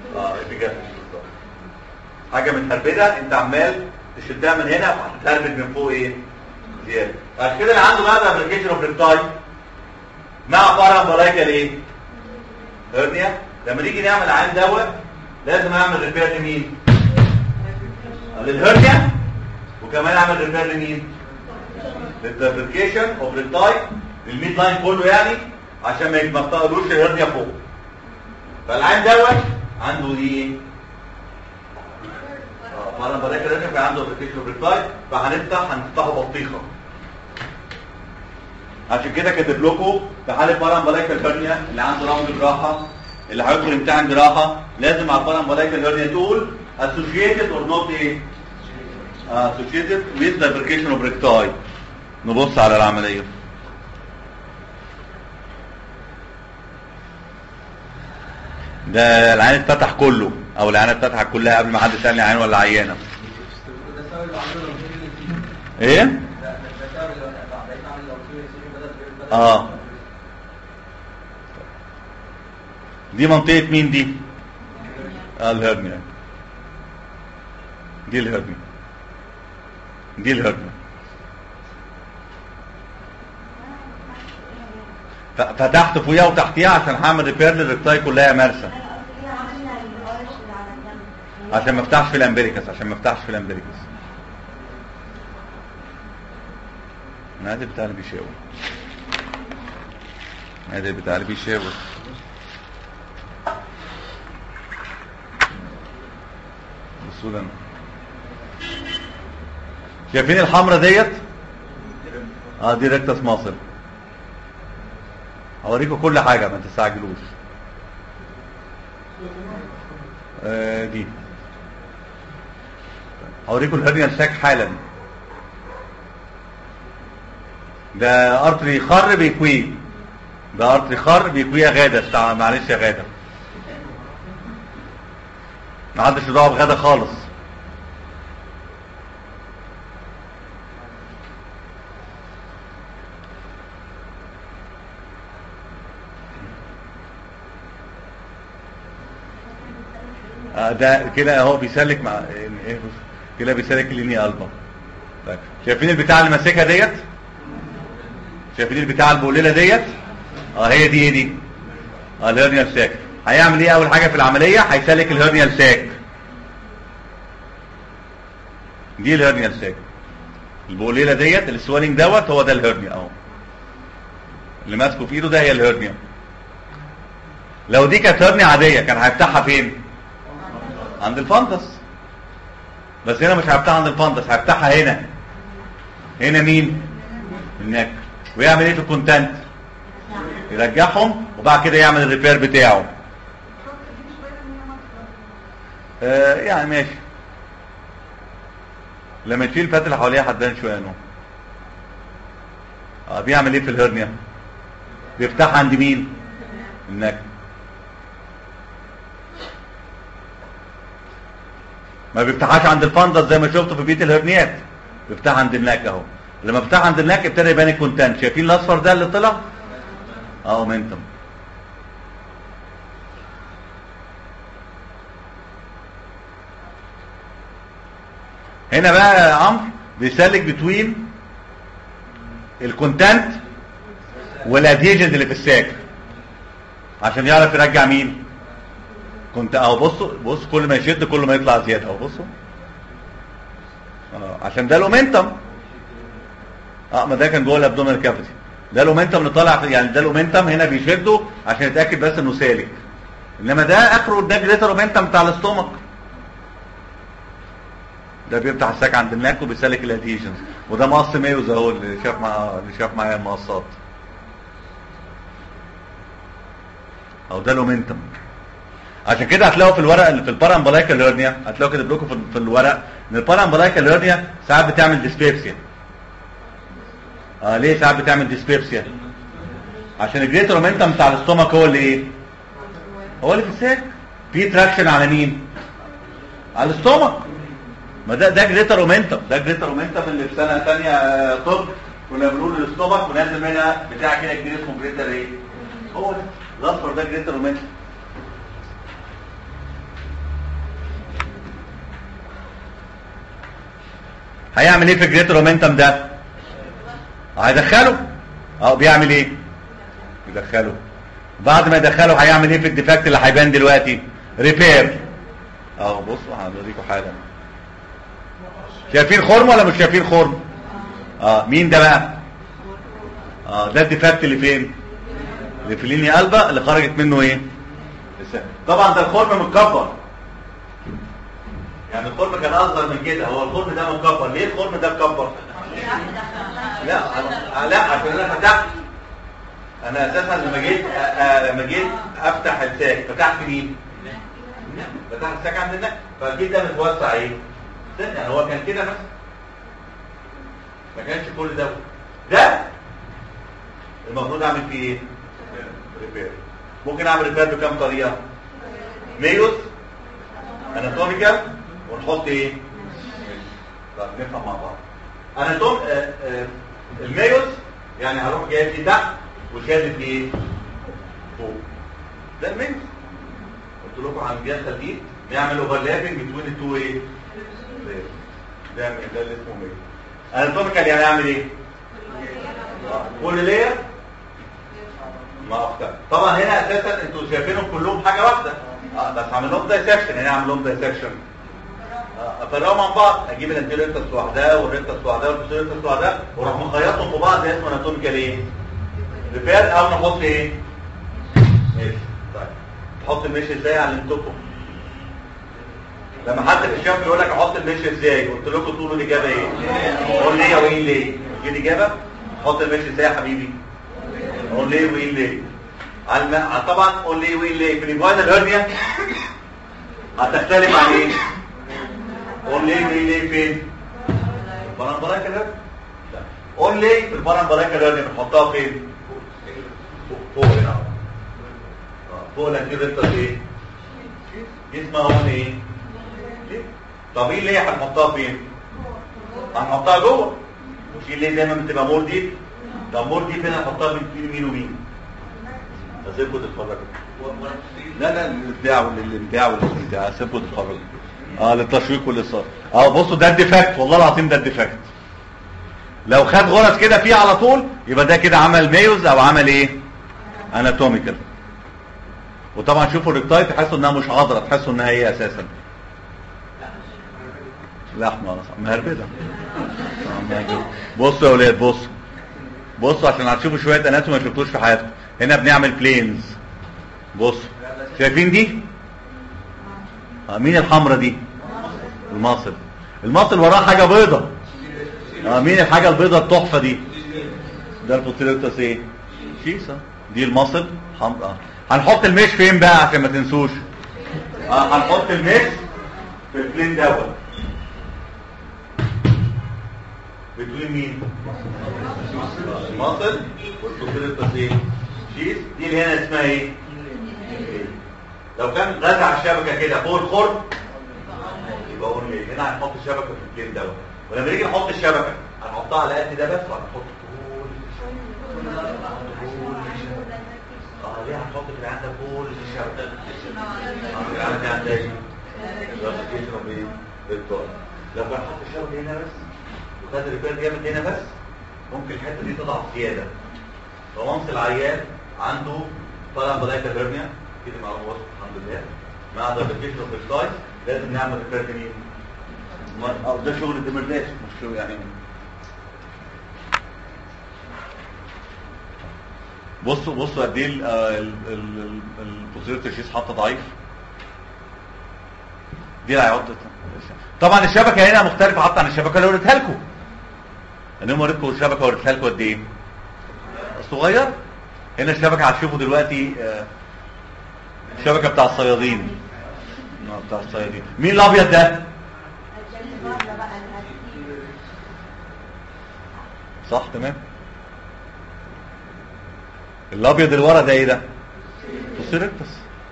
اه ابيجاستريك بالظبط. حاجه متهربده انت عمال تشدها من هنا وهتتهربد من فوق ايه؟ زياده. عشان كده اللي عنده بقى ابلكيشن اوف ريبتاي مع بارامبلايكال ايه؟ هرنيا. لما نيجي نعمل عين دواء لازم اعمل ريبير لمين؟ للهرنيا، وكمان اعمل ريبير لمين؟ للدبليكيشن اوف ريبتاي للميد لاين كله يعني، عشان ما يتمطقلوش الهرنيا فوق. فالعين دوت عنده دي ايه؟ اه بارامبلايكال هرنيا، كان عنده ابلكيشن اوف ريبتاي، فهنفتح هنفتحه بطيخه. عشان كده كاتب لكم في حاله بارامبلايكال هرنيا اللي عنده راوند جراحه، اللي هيدخل امتحان جراحه لازم على البارامبلايكال هرنيا تقول associated or not ايه؟ associated with lubrication of recti. نبص على العمليه. ده العين اتفتح كله، او العين اتفتحت كلها قبل ما حد يسالني عين ولا عيانه. ايه؟ اه دي منطقة مين دي؟ آه الهرنيا. دي الهرنيا. دي الهرنيا. فتحت فوقيها وتحتيها عشان هعمل ريبير للريبتاي كلها يا مرسى. عشان ما افتحش في الامبريكس، عشان ما افتحش في الامبريكس. نادي بتاع اللي بيشاور. نادي بتاع اللي بيشاور. بصوا شايفين الحمرة ديت؟ اه دي ريكتس ماسل. هوريكم كل حاجة ما تستعجلوش. آه دي هوريكم الهرنيا الساك حالا. ده ارتري خر بيكويه. ده ارتري خر بيكويه يا غاده. معلش يا غاده، ما حدش دعوه بغاده خالص. آه ده كده اهو بيسلك مع ايه كده بيسلك اللينيا قلبه. طيب شايفين البتاع اللي ماسكها ديت؟ شايفين البتاع البوليله ديت؟ اه هي دي ايه دي؟ اه الهرنيا الساك. هيعمل ايه اول حاجه في العمليه؟ هيسلك الهرنيا الساك. دي الهرنيا الساك. البوليله ديت السوالينج دوت هو ده الهرنيا اهو. اللي ماسكه في ايده ده هي الهرنيا. لو دي كانت هرنيا عاديه كان هيفتحها فين؟ عند الفندس. بس هنا مش هيفتحها عند الفندس، هيفتحها هنا. هنا مين؟ النك. ويعمل ايه في الكونتنت؟ يرجعهم وبعد كده يعمل الريبير بتاعه. آه يعني ماشي. لما تشيل الفتله اللي حواليها هتبان شويه انه اه بيعمل ايه في الهرنيا؟ بيفتحها عند مين؟ النك. ما بيفتحهاش عند الفندس زي ما شفتوا في بيت الهرنيات، بيفتحها عند النك اهو. لما فتح عند النك ابتدى يبان الكونتنت. شايفين الاصفر ده اللي طلع؟ اه اومنتم. هنا بقى يا عمرو بيسلك بتوين الكونتنت والادهيجنز اللي في الساك عشان يعرف يرجع مين؟ كنت اهو بصوا بص كل ما يشد كل ما يطلع زياده اهو بصوا. اه عشان ده الاومنتم. اه ما ده كان جوه الابدومينال كافيتي. ده الاومنتم اللي طالع يعني ده الاومنتم هنا بيشده عشان يتاكد بس انه سالك. انما ده اخره ده جريتر اومنتم بتاع الاستومك. ده بيفتح الساك عند النك وبيسلك الادهيجنز. وده مقص ميوز اهو اللي شاف مع اللي شاف معايا المقصات. او ده الاومنتم. عشان كده هتلاقوا في الورق اللي في البارامبلايكال هرنيا هتلاقوا كده لكم في الورق ان البارامبلايكال هرنيا ساعات بتعمل ديسبيبسيا. اه ليه ساعات بتعمل ديسبيبسيا؟ عشان الجريتر اومنتم بتاع الاستومك هو اللي ايه؟ هو اللي في الساك. في تراكشن على مين؟ على الاستومك. ما ده ده جريتر اومنتم. ده جريتر اومنتم اللي في سنه ثانيه طب كنا بنقول الاستومك ونازل منها بتاع كده كبير اسمه جريتر ايه؟ هو ده الاصفر ده جريتر اومنتم. هيعمل ايه في الجريتر مومنتم ده؟ هيدخله. اه بيعمل ايه؟ يدخله. بعد ما يدخله هيعمل ايه في الديفكت اللي هيبان دلوقتي؟ ريبير. اهو بصوا هنوريكم حاجه. شايفين خرم ولا مش شايفين خرم؟ اه مين ده بقى؟ اه ده الديفكت اللي فين؟ اللي في اللينيا قلبه اللي خرجت منه ايه؟ طبعا ده الخرم متكبر. يعني الخرم كان اصغر من كده، هو الخرم ده مكبر. ليه الخرم ده مكبر؟ لا لا عشان انا فتحت. انا اساسا لما جيت لما جيت افتح الساك فتحت مين؟ فتحت الساك عند النك، فاكيد ده متوسع ايه؟ يعني هو كان كده بس ما كانش كل ده. ده المفروض اعمل فيه ايه؟ ريبير. ممكن اعمل ريبير بكام طريقه؟ ميوس، اناتوميكال، ونحط ايه؟ طب نفهم مع بعض. اناتوم آه آه الميوس يعني هروح جايب لي تحت وشادد ايه؟ فوق. ده الميوس. قلت لكم على الجلسه دي نعمل اوفرلابنج بين التو ايه؟ ده ده اللي اسمه ميوس. اناتوميكال يعني اعمل ايه؟ كل لير ما اختار. طبعا هنا اساسا انتوا شايفينهم كلهم حاجه واحده. اه بس هعمل لهم دايسكشن. يعني اعمل لهم دايسكشن افرقهم عن بعض، اجيب الانتيريورتس لوحدها والريكتس لوحدها والبوستيريورتس لوحدها واروح مخيطهم في بعض. ده اسمه اناتوميكال ايه؟ ريبير. او نحط ايه؟ ماشي. طيب تحط المشي ازاي؟ علمتكم لما حد في الشام بيقول لك احط المشي ازاي، قلت لكم تقولوا الاجابه ايه؟ قول ليه وين ليه؟ دي الاجابه. حط المشي ازاي يا حبيبي؟ قول ليه وين ليه؟ على طبعا قول ليه وين ليه. في الانفاينال هيرنيا هتختلف عن ايه؟ قول ليه وين ليه فين؟ البارامبرايكال هيرنيا. لا قول ليه في البارامبرايكال هيرنيا بنحطها فين؟ فوق هنا فوق الانتيريورتس ايه؟ اسمها هون ايه؟ طب ايه ليه هنحطها فين؟ هنحطها جوه. مش ليه دايما بتبقى مور ديب؟ طب مور ديب هنا هنحطها بين مين ومين؟ اسيبكم تتفرجوا. لا لا الابداع والابداع والاستمتاع اسيبكم تتفرجوا. اه للتشويق والاصرار. اه بصوا ده الديفكت، والله العظيم ده الديفكت. لو خد غرز كده فيه على طول يبقى ده كده عمل ميوز او عمل ايه؟ اناتوميكال. وطبعا شوفوا الريكتاي تحسوا انها مش عضله، تحسوا انها هي اساسا لحمه مهربده. بصوا يا اولاد بصوا بصوا عشان هتشوفوا شويه اناتومي ما شفتوش في حياتكم. هنا بنعمل بلينز. بصوا شايفين دي؟ آه مين الحمراء دي؟ المصل. المصل وراه حاجه بيضه. اه مين الحاجه البيضه التحفه دي؟ ده البوستيريورتس ايه؟ شيسه. دي المصل حمراء. هنحط المش فين بقى عشان ما تنسوش؟ اه هنحط المش في البلين دوت. بتوين مين؟ المصل والبوستيريورتس ايه؟ شيس. دي اللي هنا اسمها ايه؟ لو كان غازة على الشبكه كده فوق الخرم يبقى قول ليه. هنا هنحط الشبكه في البلين دوت. ولما نيجي نحط الشبكه هنحطها على قد ده بس وهنحط اه ليه هنحط في العين ده كل الشبكه؟ اه العين دي عندها ايه؟ لو كان حط الشبكه هنا بس وخد الريبير جامد هنا بس ممكن الحته دي تضعف زياده. فوانس العيان عنده طالع بلايكال هيرنيا كده معروف الحمد لله مع دايفيكيشن اوف السايز لازم نعمل ريبير مين؟ او ده شغل الدمرداش مش شغل يعني. بصوا بصوا قد ايه البوستيريور تشيس حاطه ضعيف. دي هيقعد طبعا الشبكه هنا مختلفه حتى عن الشبكه اللي وريتها لكم. انا وريتكم الشبكه وريتها لكم قد ايه؟ صغير. هنا الشبكه هتشوفوا دلوقتي الشبكه بتاع الصيادين. بتاع الصيادين. مين الابيض ده؟ صح تمام. الابيض اللي ورا ده ايه ده؟ بوستيريورتس.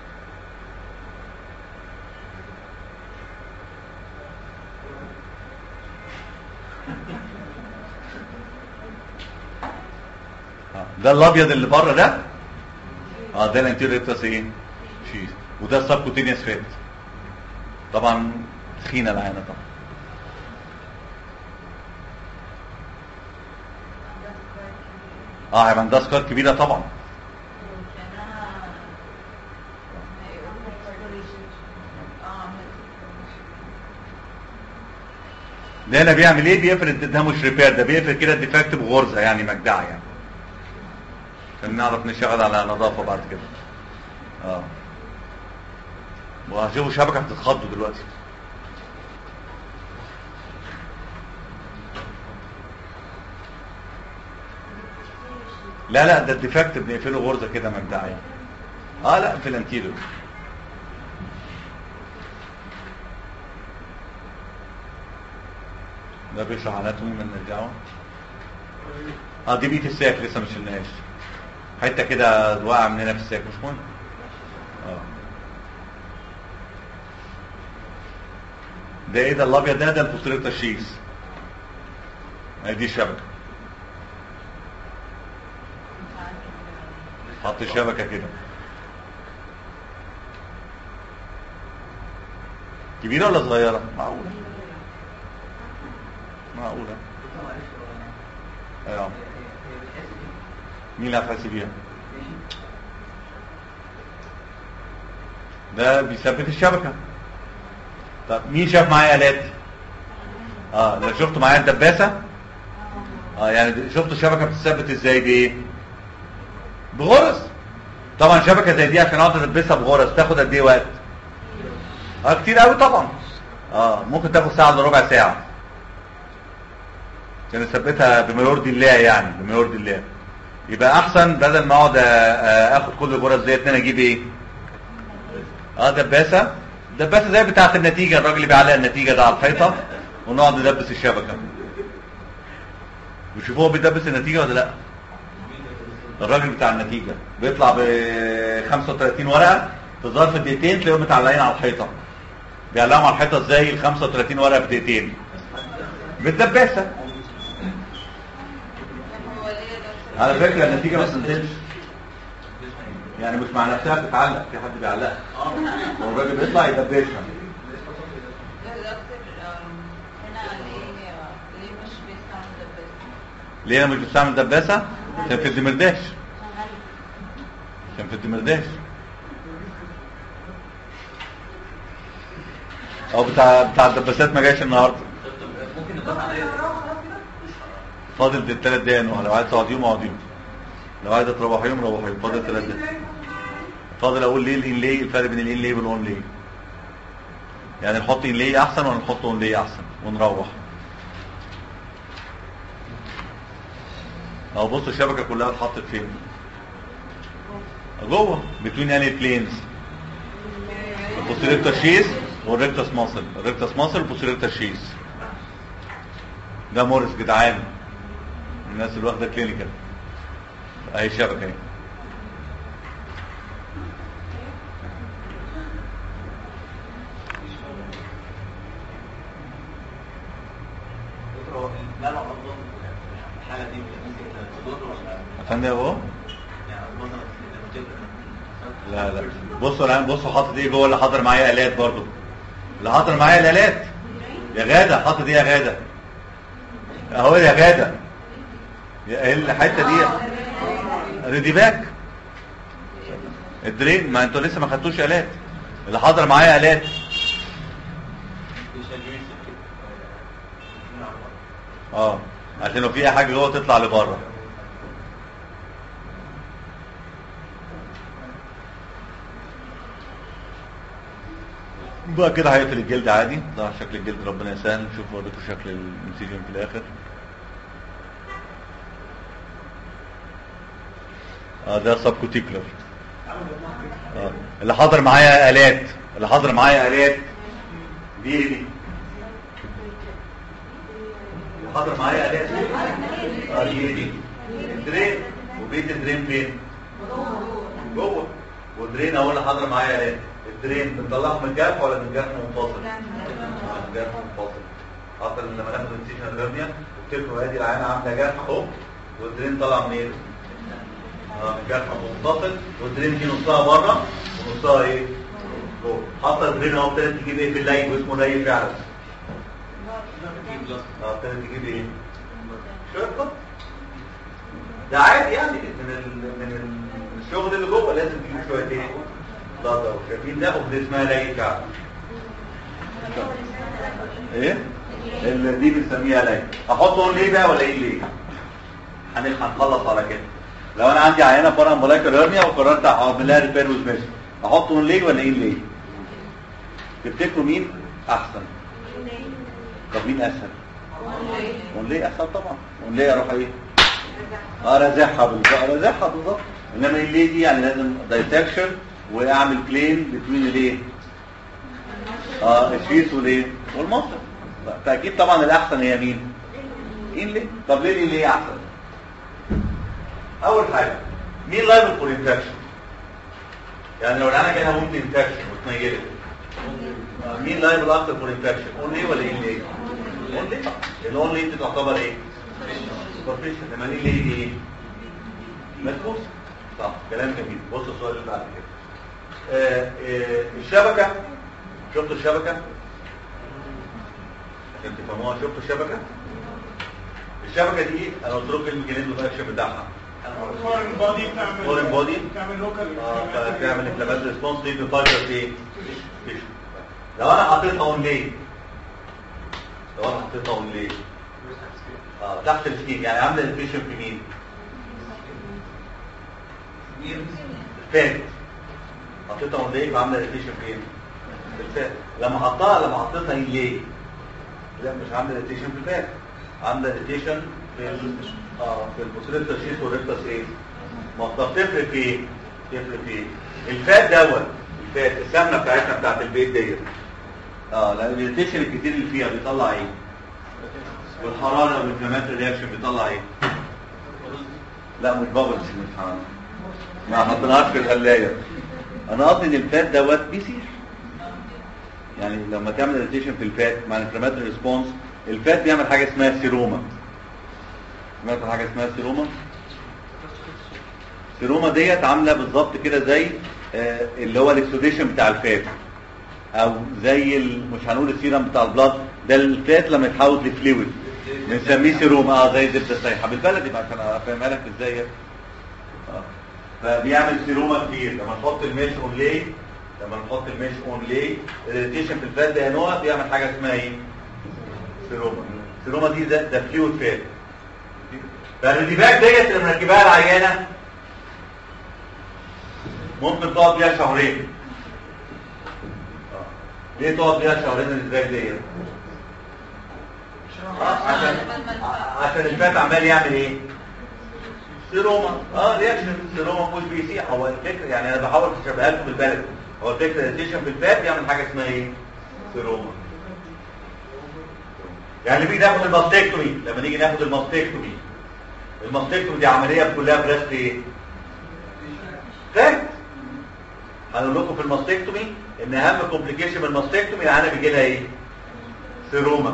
ده الابيض اللي بره ده اه ده الانتيريورتس ايه؟ شيز. وده السبكوتينيوس فات. طبعا تخينه العينه طبعا. اه هيبقى عندها سكار كبيره طبعا. ده هنا بيعمل ايه؟ بيقفل، ده مش ريبير، ده بيقفل كده الديفكت بغرزه يعني مجدعه يعني، عشان نعرف نشتغل على نظافه بعد كده. اه وهشوفوا شبكه بتتخضوا دلوقتي. لا لا ده الديفكت بنقفله غرزه كده مجدعه يعني. اه لا في الانتيريور. ده بيشرح اناتومي من الجامعه. اه دي بيت الساك لسه مش شلناهاش، حته كده واقعه من هنا في الساك مش مهم. اه ده ايه ده الابيض ده؟ ده البوستيريور تشيس. ادي دي الشبكه، حط الشبكه كده. كبيره ولا صغيره؟ معقوله معقوله. ايوه مين اللي هتحس بيها؟ ده بيثبت الشبكه. طب مين شاف معايا آلات؟ اه لو شفتوا معايا الدباسه، اه يعني شفتوا الشبكه بتثبت ازاي؟ بايه؟ بغرز. طبعا شبكه زي دي عشان اقعد ادبسها بغرز تاخد قد ايه وقت؟ اه كتير قوي طبعا. اه ممكن تاخد ساعه الا ربع ساعه عشان اثبتها بمرور الله يعني، بمرور الله. يبقى احسن بدل ما اقعد اخد كل الغرز ديت ان انا اجيب ايه؟ اه دباسه. دباسه زي بتاعه النتيجه، الراجل اللي بيعلق النتيجه ده على الحيطه ونقعد ندبس الشبكه. وشوفوا هو بيدبس النتيجه ولا لا؟ الراجل بتاع النتيجه بيطلع ب خمسة وثلاثين ورقه في ظرف دقيقتين تلاقيهم متعلقين على الحيطه. بيعلقهم على الحيطه ازاي ال خمسة وثلاثين ورقه في دقيقتين؟ بالدباسه. على فكره النتيجه ما بتنزلش يعني، مش مع نفسها بتتعلق، في حد بيعلقها والراجل بيطلع يدبسها. ليه انا مش بستعمل دباسه؟ عشان في الدمرداش، عشان في الدمرداش او بتاع بتاع الدباسات ما جاش النهارده. فاضل الثلاث دقايق، لو عايز تقعديهم اقعديهم، لو عايز تروحيهم روحيهم. فاضل ثلاث دقايق. فاضل اقول ليه الانلي، الفرق بين الانلي والاونلي، يعني نحط انلي احسن ولا نحط اونلي احسن ونروح. اهو بص الشبكه كلها اتحطت فين؟ جوه بتوين يعني بلينز، البوستيريور تشيس والريكتس ماسل. الريكتس ماسل والبوستيريور تشيس. ده مورس جدعان، الناس اللي واخده كلينيكال. اهي الشبكه اهي. فاهم اهو؟ لا لا بصوا الان، بصوا حاطط ايه جوه اللي حاضر معايا آلات برضو. اللي حاضر معايا الآلات يا غاده، حاطط ايه يا غاده؟ اهو يا غاده ايه الحته دي؟ ريدي باك الدرين. ما انتوا لسه ما خدتوش آلات. اللي حاضر معايا آلات اه عشان لو في اي حاجه جوه تطلع لبره. بقى كده هيقفل الجلد عادي. ده شكل الجلد ربنا يسهل. نشوف اوريكم شكل الانسيجن في الاخر. اه ده سبكوتيكولر. اه اللي حاضر معايا آلات، اللي حاضر معايا آلات دي دي اللي حاضر معايا آلات اه دي دي الدرين. وبيت الدرين فين؟ جوه. والدرين اهو اللي حاضر معايا آلات. الدرين بنطلعه من الجرح ولا من الجرح منفصل؟ من الجرح منفصل. حتى لما ناخد انسيجن الهرنيا وبتبقى ادي العينه عامله جرح اهو، والدرين طالع منين؟ اه من الجرح منفصل، والدرين دي نصها بره ونصها ايه؟ جوه. حتى الدرين اهو ابتدت تجيب ايه في الليل، واسمه ليل فعلا. اه ابتدت تجيب ايه؟ شويه ده عادي يعني من ال... من الشغل اللي جوه لازم تجيب شويه ايه ضغط. شايفين ده وده اسمها لي كعب ايه اللي دي بنسميها لي. احطه ليه بقى ولا ايه ليه؟ هنخلص على كده. لو انا عندي عينه فرع امبلايكال هيرنيا وقررت اعمل لها ريبير وسبيشن احطه ليه ولا ايه ليه؟ تفتكروا مين احسن؟ طب مين اسهل؟ ليه اسهل طبعا. ليه اروح ايه؟ اه رازعها بالظبط رازعها بالظبط. انما اللي دي يعني لازم دايسكشن واعمل بلين بين الايه؟ اه الشيس والايه؟ والمصل. فاكيد طبعا الاحسن هي مين؟ مين ليه؟ طب ليه ليه احسن؟ اول حاجه مين لايبل فور انفكشن؟ يعني لو انا كده ممكن انفكشن واتنيلت مين لايبل اكتر فور انفكشن؟ اون ليه ولا ايه ليه؟ اون ليه. الاون ليه تعتبر ايه؟ سوبرفيشن. لما ليه ليه دي ايه؟ مدفوس. صح كلام جميل. بص السؤال اللي بعد كده. آه آه الشبكه شفتوا الشبكه؟ عشان تفهموها شفتوا الشبكه؟ الشبكه دي انا قلت لكم الميكانيزم الاكشن بتاعها فورين بودي بتعمل فورين بودي بتعمل لوكال اه بتعمل انفلامات ريسبونس دي بفايتر ايه؟ لو انا حطيتها اون ليه؟ لو انا حطيتها اون ليه؟ اه تحت السكين يعني عامله انفيشن في مين؟ الفات. حطيتها اون ليه عامله انفيشن فين؟ في الفات. لما حطها لما حطيتها اون ليه؟ لا مش عامله انفيشن في الفات، عامله انفيشن في ال اه في البوستيريور شيت والريكتس ايه؟ ما تفرق في ايه؟ تفرق في ايه؟ الفات دوت الفات السمنه بتاعتنا بتاعت البيت ديت اه لان الانفيشن الكتير اللي فيها بيطلع ايه؟ والحراره والانفلاماتوري رياكشن بيطلع ايه؟ لا مش بابلز مش حراره ما حطيناهاش في الغلايه. انا قصدي ان الفات دوت بيسيح يعني لما تعمل اريتيشن في الفات مع الانفلاماتوري ريسبونس الفات بيعمل حاجه اسمها سيروما. سمعت حاجه اسمها سيروما؟ سيروما ديت عامله بالظبط كده زي آه اللي هو الاكسوديشن بتاع الفات او زي مش هنقول السيرم بتاع البلاد ده الفات لما يتحول لفلويد بنسميه سيروما اه زي زبده سايحه بالبلدي بقى عشان افهمها لك ازاي. اه فبيعمل سيروما كتير. لما نحط الميش اون ليه لما نحط الميش اون ليه الريتيشن في الفات ده نوع بيعمل حاجه اسمها ايه؟ سيروما. السيروما دي ده, ده فلويد فات. فالريديباك ديت اللي مركباها العيانه ممكن تقعد بيها شهرين. ليه تقعد بيها شهرين الريديباك ديت؟ عشان عشان الفات عمال يعمل ايه؟ سيروما. اه رياكشن سيروما مش بيسيح. هو الفكره يعني انا بحاول اشبهها لكم بالبلد. هو الفكره الريتيشن في الفات بيعمل حاجه اسمها ايه؟ سيروما. يعني بيجي ناخد الماستكتومي. لما نيجي ناخد الماستكتومي الماستكتومي دي عمليه كلها بريست ايه؟ فات. هنقول لكم في الماستكتومي ان اهم كومبليكيشن من الماستكتومي العيانه بيجي لها ايه؟ سيروما.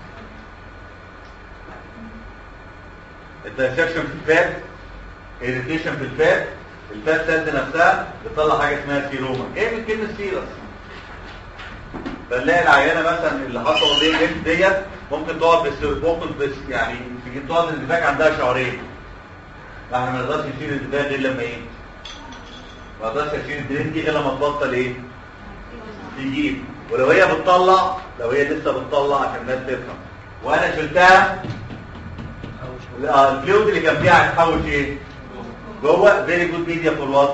الدايسكشن في الفات irritation في الفات الفات سيلز نفسها بتطلع حاجه اسمها سيروما. ايه من كلمه سيرس؟ فنلاقي العيانه مثلا اللي حاطه اوريدي الليمف ديت ممكن تقعد بس ممكن بس يعني تيجي تقعد الانتفاخ عندها شهرين. احنا ما نقدرش نشيل الانتفاخ غير لما ايه؟ ما نقدرش نشيل الدرين دي غير لما تبطل ايه؟ تجيب. ولو هي بتطلع لو هي لسه بتطلع عشان الناس تفهم وانا شلتها الفلويد اللي كان فيها هتحول ايه؟ جوه فيري جود ميديا فور وات؟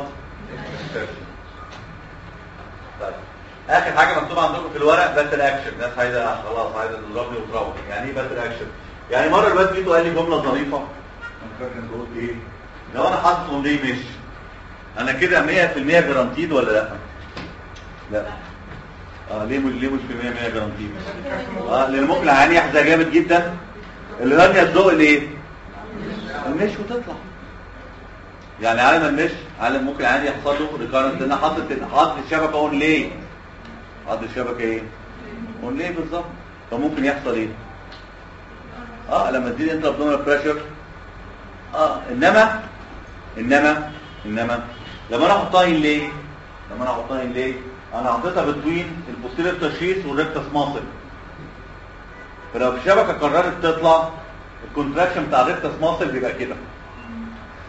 طيب اخر حاجه مكتوبه عندكم في الورق باتل اكشن. الناس عايزه خلاص عايزه تضربني وتروح. يعني ايه باتل اكشن؟ يعني مره الواد جيته قال لي جمله ظريفه انا فاكر قلت ايه؟ لو انا حاطط اون ليه مش انا كده مية في المية جرانتيد ولا لا؟ لا. اه ليه مش ليه مش في مية في المية جرانتيد؟ اه لان ممكن العيان يحزق جامد جدا اللي لم يصدق الايه؟ المش وتطلع. يعني عالم المش عالم ممكن عادي يحصل له ريكارنت. انا حاطط حاطط الشبكه اون ليه؟ حاطط الشبكه ايه؟ اون ليه بالظبط. فممكن يحصل ايه؟ اه لما تدي انت ابدومينال بريشر اه انما انما انما لما انا احطها ان ليه؟ لما انا احطها ان ليه؟ انا حطيتها بتوين البوستيريور تشخيص والريكتس ماسل. فلو الشبكه قررت تطلع الكونتراكشن بتاع الريكتس ماسل بيبقى كده.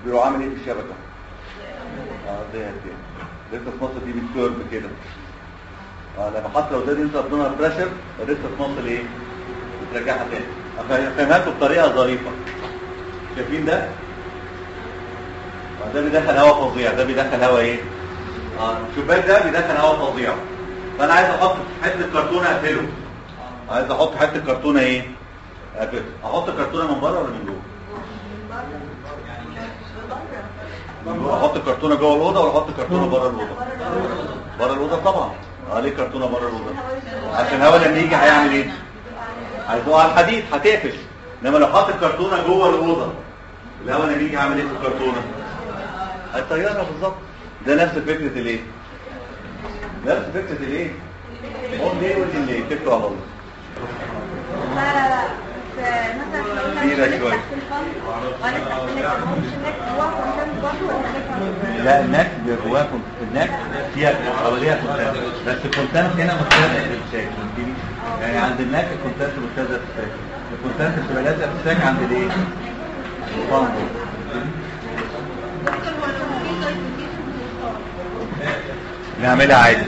بيروح عامل ايه في الشبكه؟ اه زي كده. الريكتس ماسل دي بتكيرف كده. اه لما حط لو ده انت ابدونال بريشر الريكتس ماسل ايه؟ بترجعها تاني. افهمها لكم بطريقه ظريفه. شايفين ده؟ ده بيدخل هواء فظيع، ده بيدخل هواء ايه؟ اه الشباك ده بيدخل هواء فظيع. فانا عايز احط حته كرتونه اقفله. عايز احط حته كرتونه ايه؟ اقفله. احط كرتونه من بره ولا من جوه؟ من جوه. احط كرتونه جوه الاوضه ولا احط كرتونه بره الاوضه؟ بره الاوضه طبعا. اه ليه كرتونه بره الاوضه؟ عشان الهواء لما يجي هيعمل ايه؟ هيدوق على الحديد هتقفش. انما لو حاطط كرتونه جوه الاوضه الهواء لما يجي هيعمل ايه في الكرتونه؟ هيطيرها بالظبط. ده نفس فكره الايه؟ نفس فكره الايه؟ هو ليه ودي ليه؟ فكره على الله. لا لا لا مثلا لو كبيرة احنا شوية. تحت الفم وانا تحت النك مش النك جوه كونتنت برضه ولا النك لا النك جواها كنت النك فيها حواليها كونتنت بس الكونتنت هنا متلازق في الساك يعني عند النك الكونتنت متلازق في الساك الكونتنت بتبقى لازقه في الساك عند الايه؟ الفم. نعملها عادي.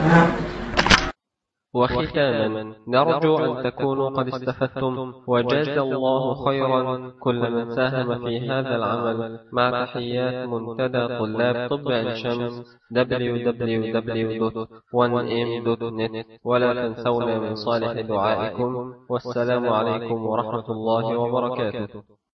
وختاما نرجو أن تكونوا قد استفدتم وجاز الله خيرا كل من ساهم في هذا العمل مع تحيات منتدى طلاب طب عين شمس دبليو دبليو دبليو دوت وان ام دوت نت ولا تنسونا من صالح دعائكم والسلام عليكم ورحمة الله وبركاته.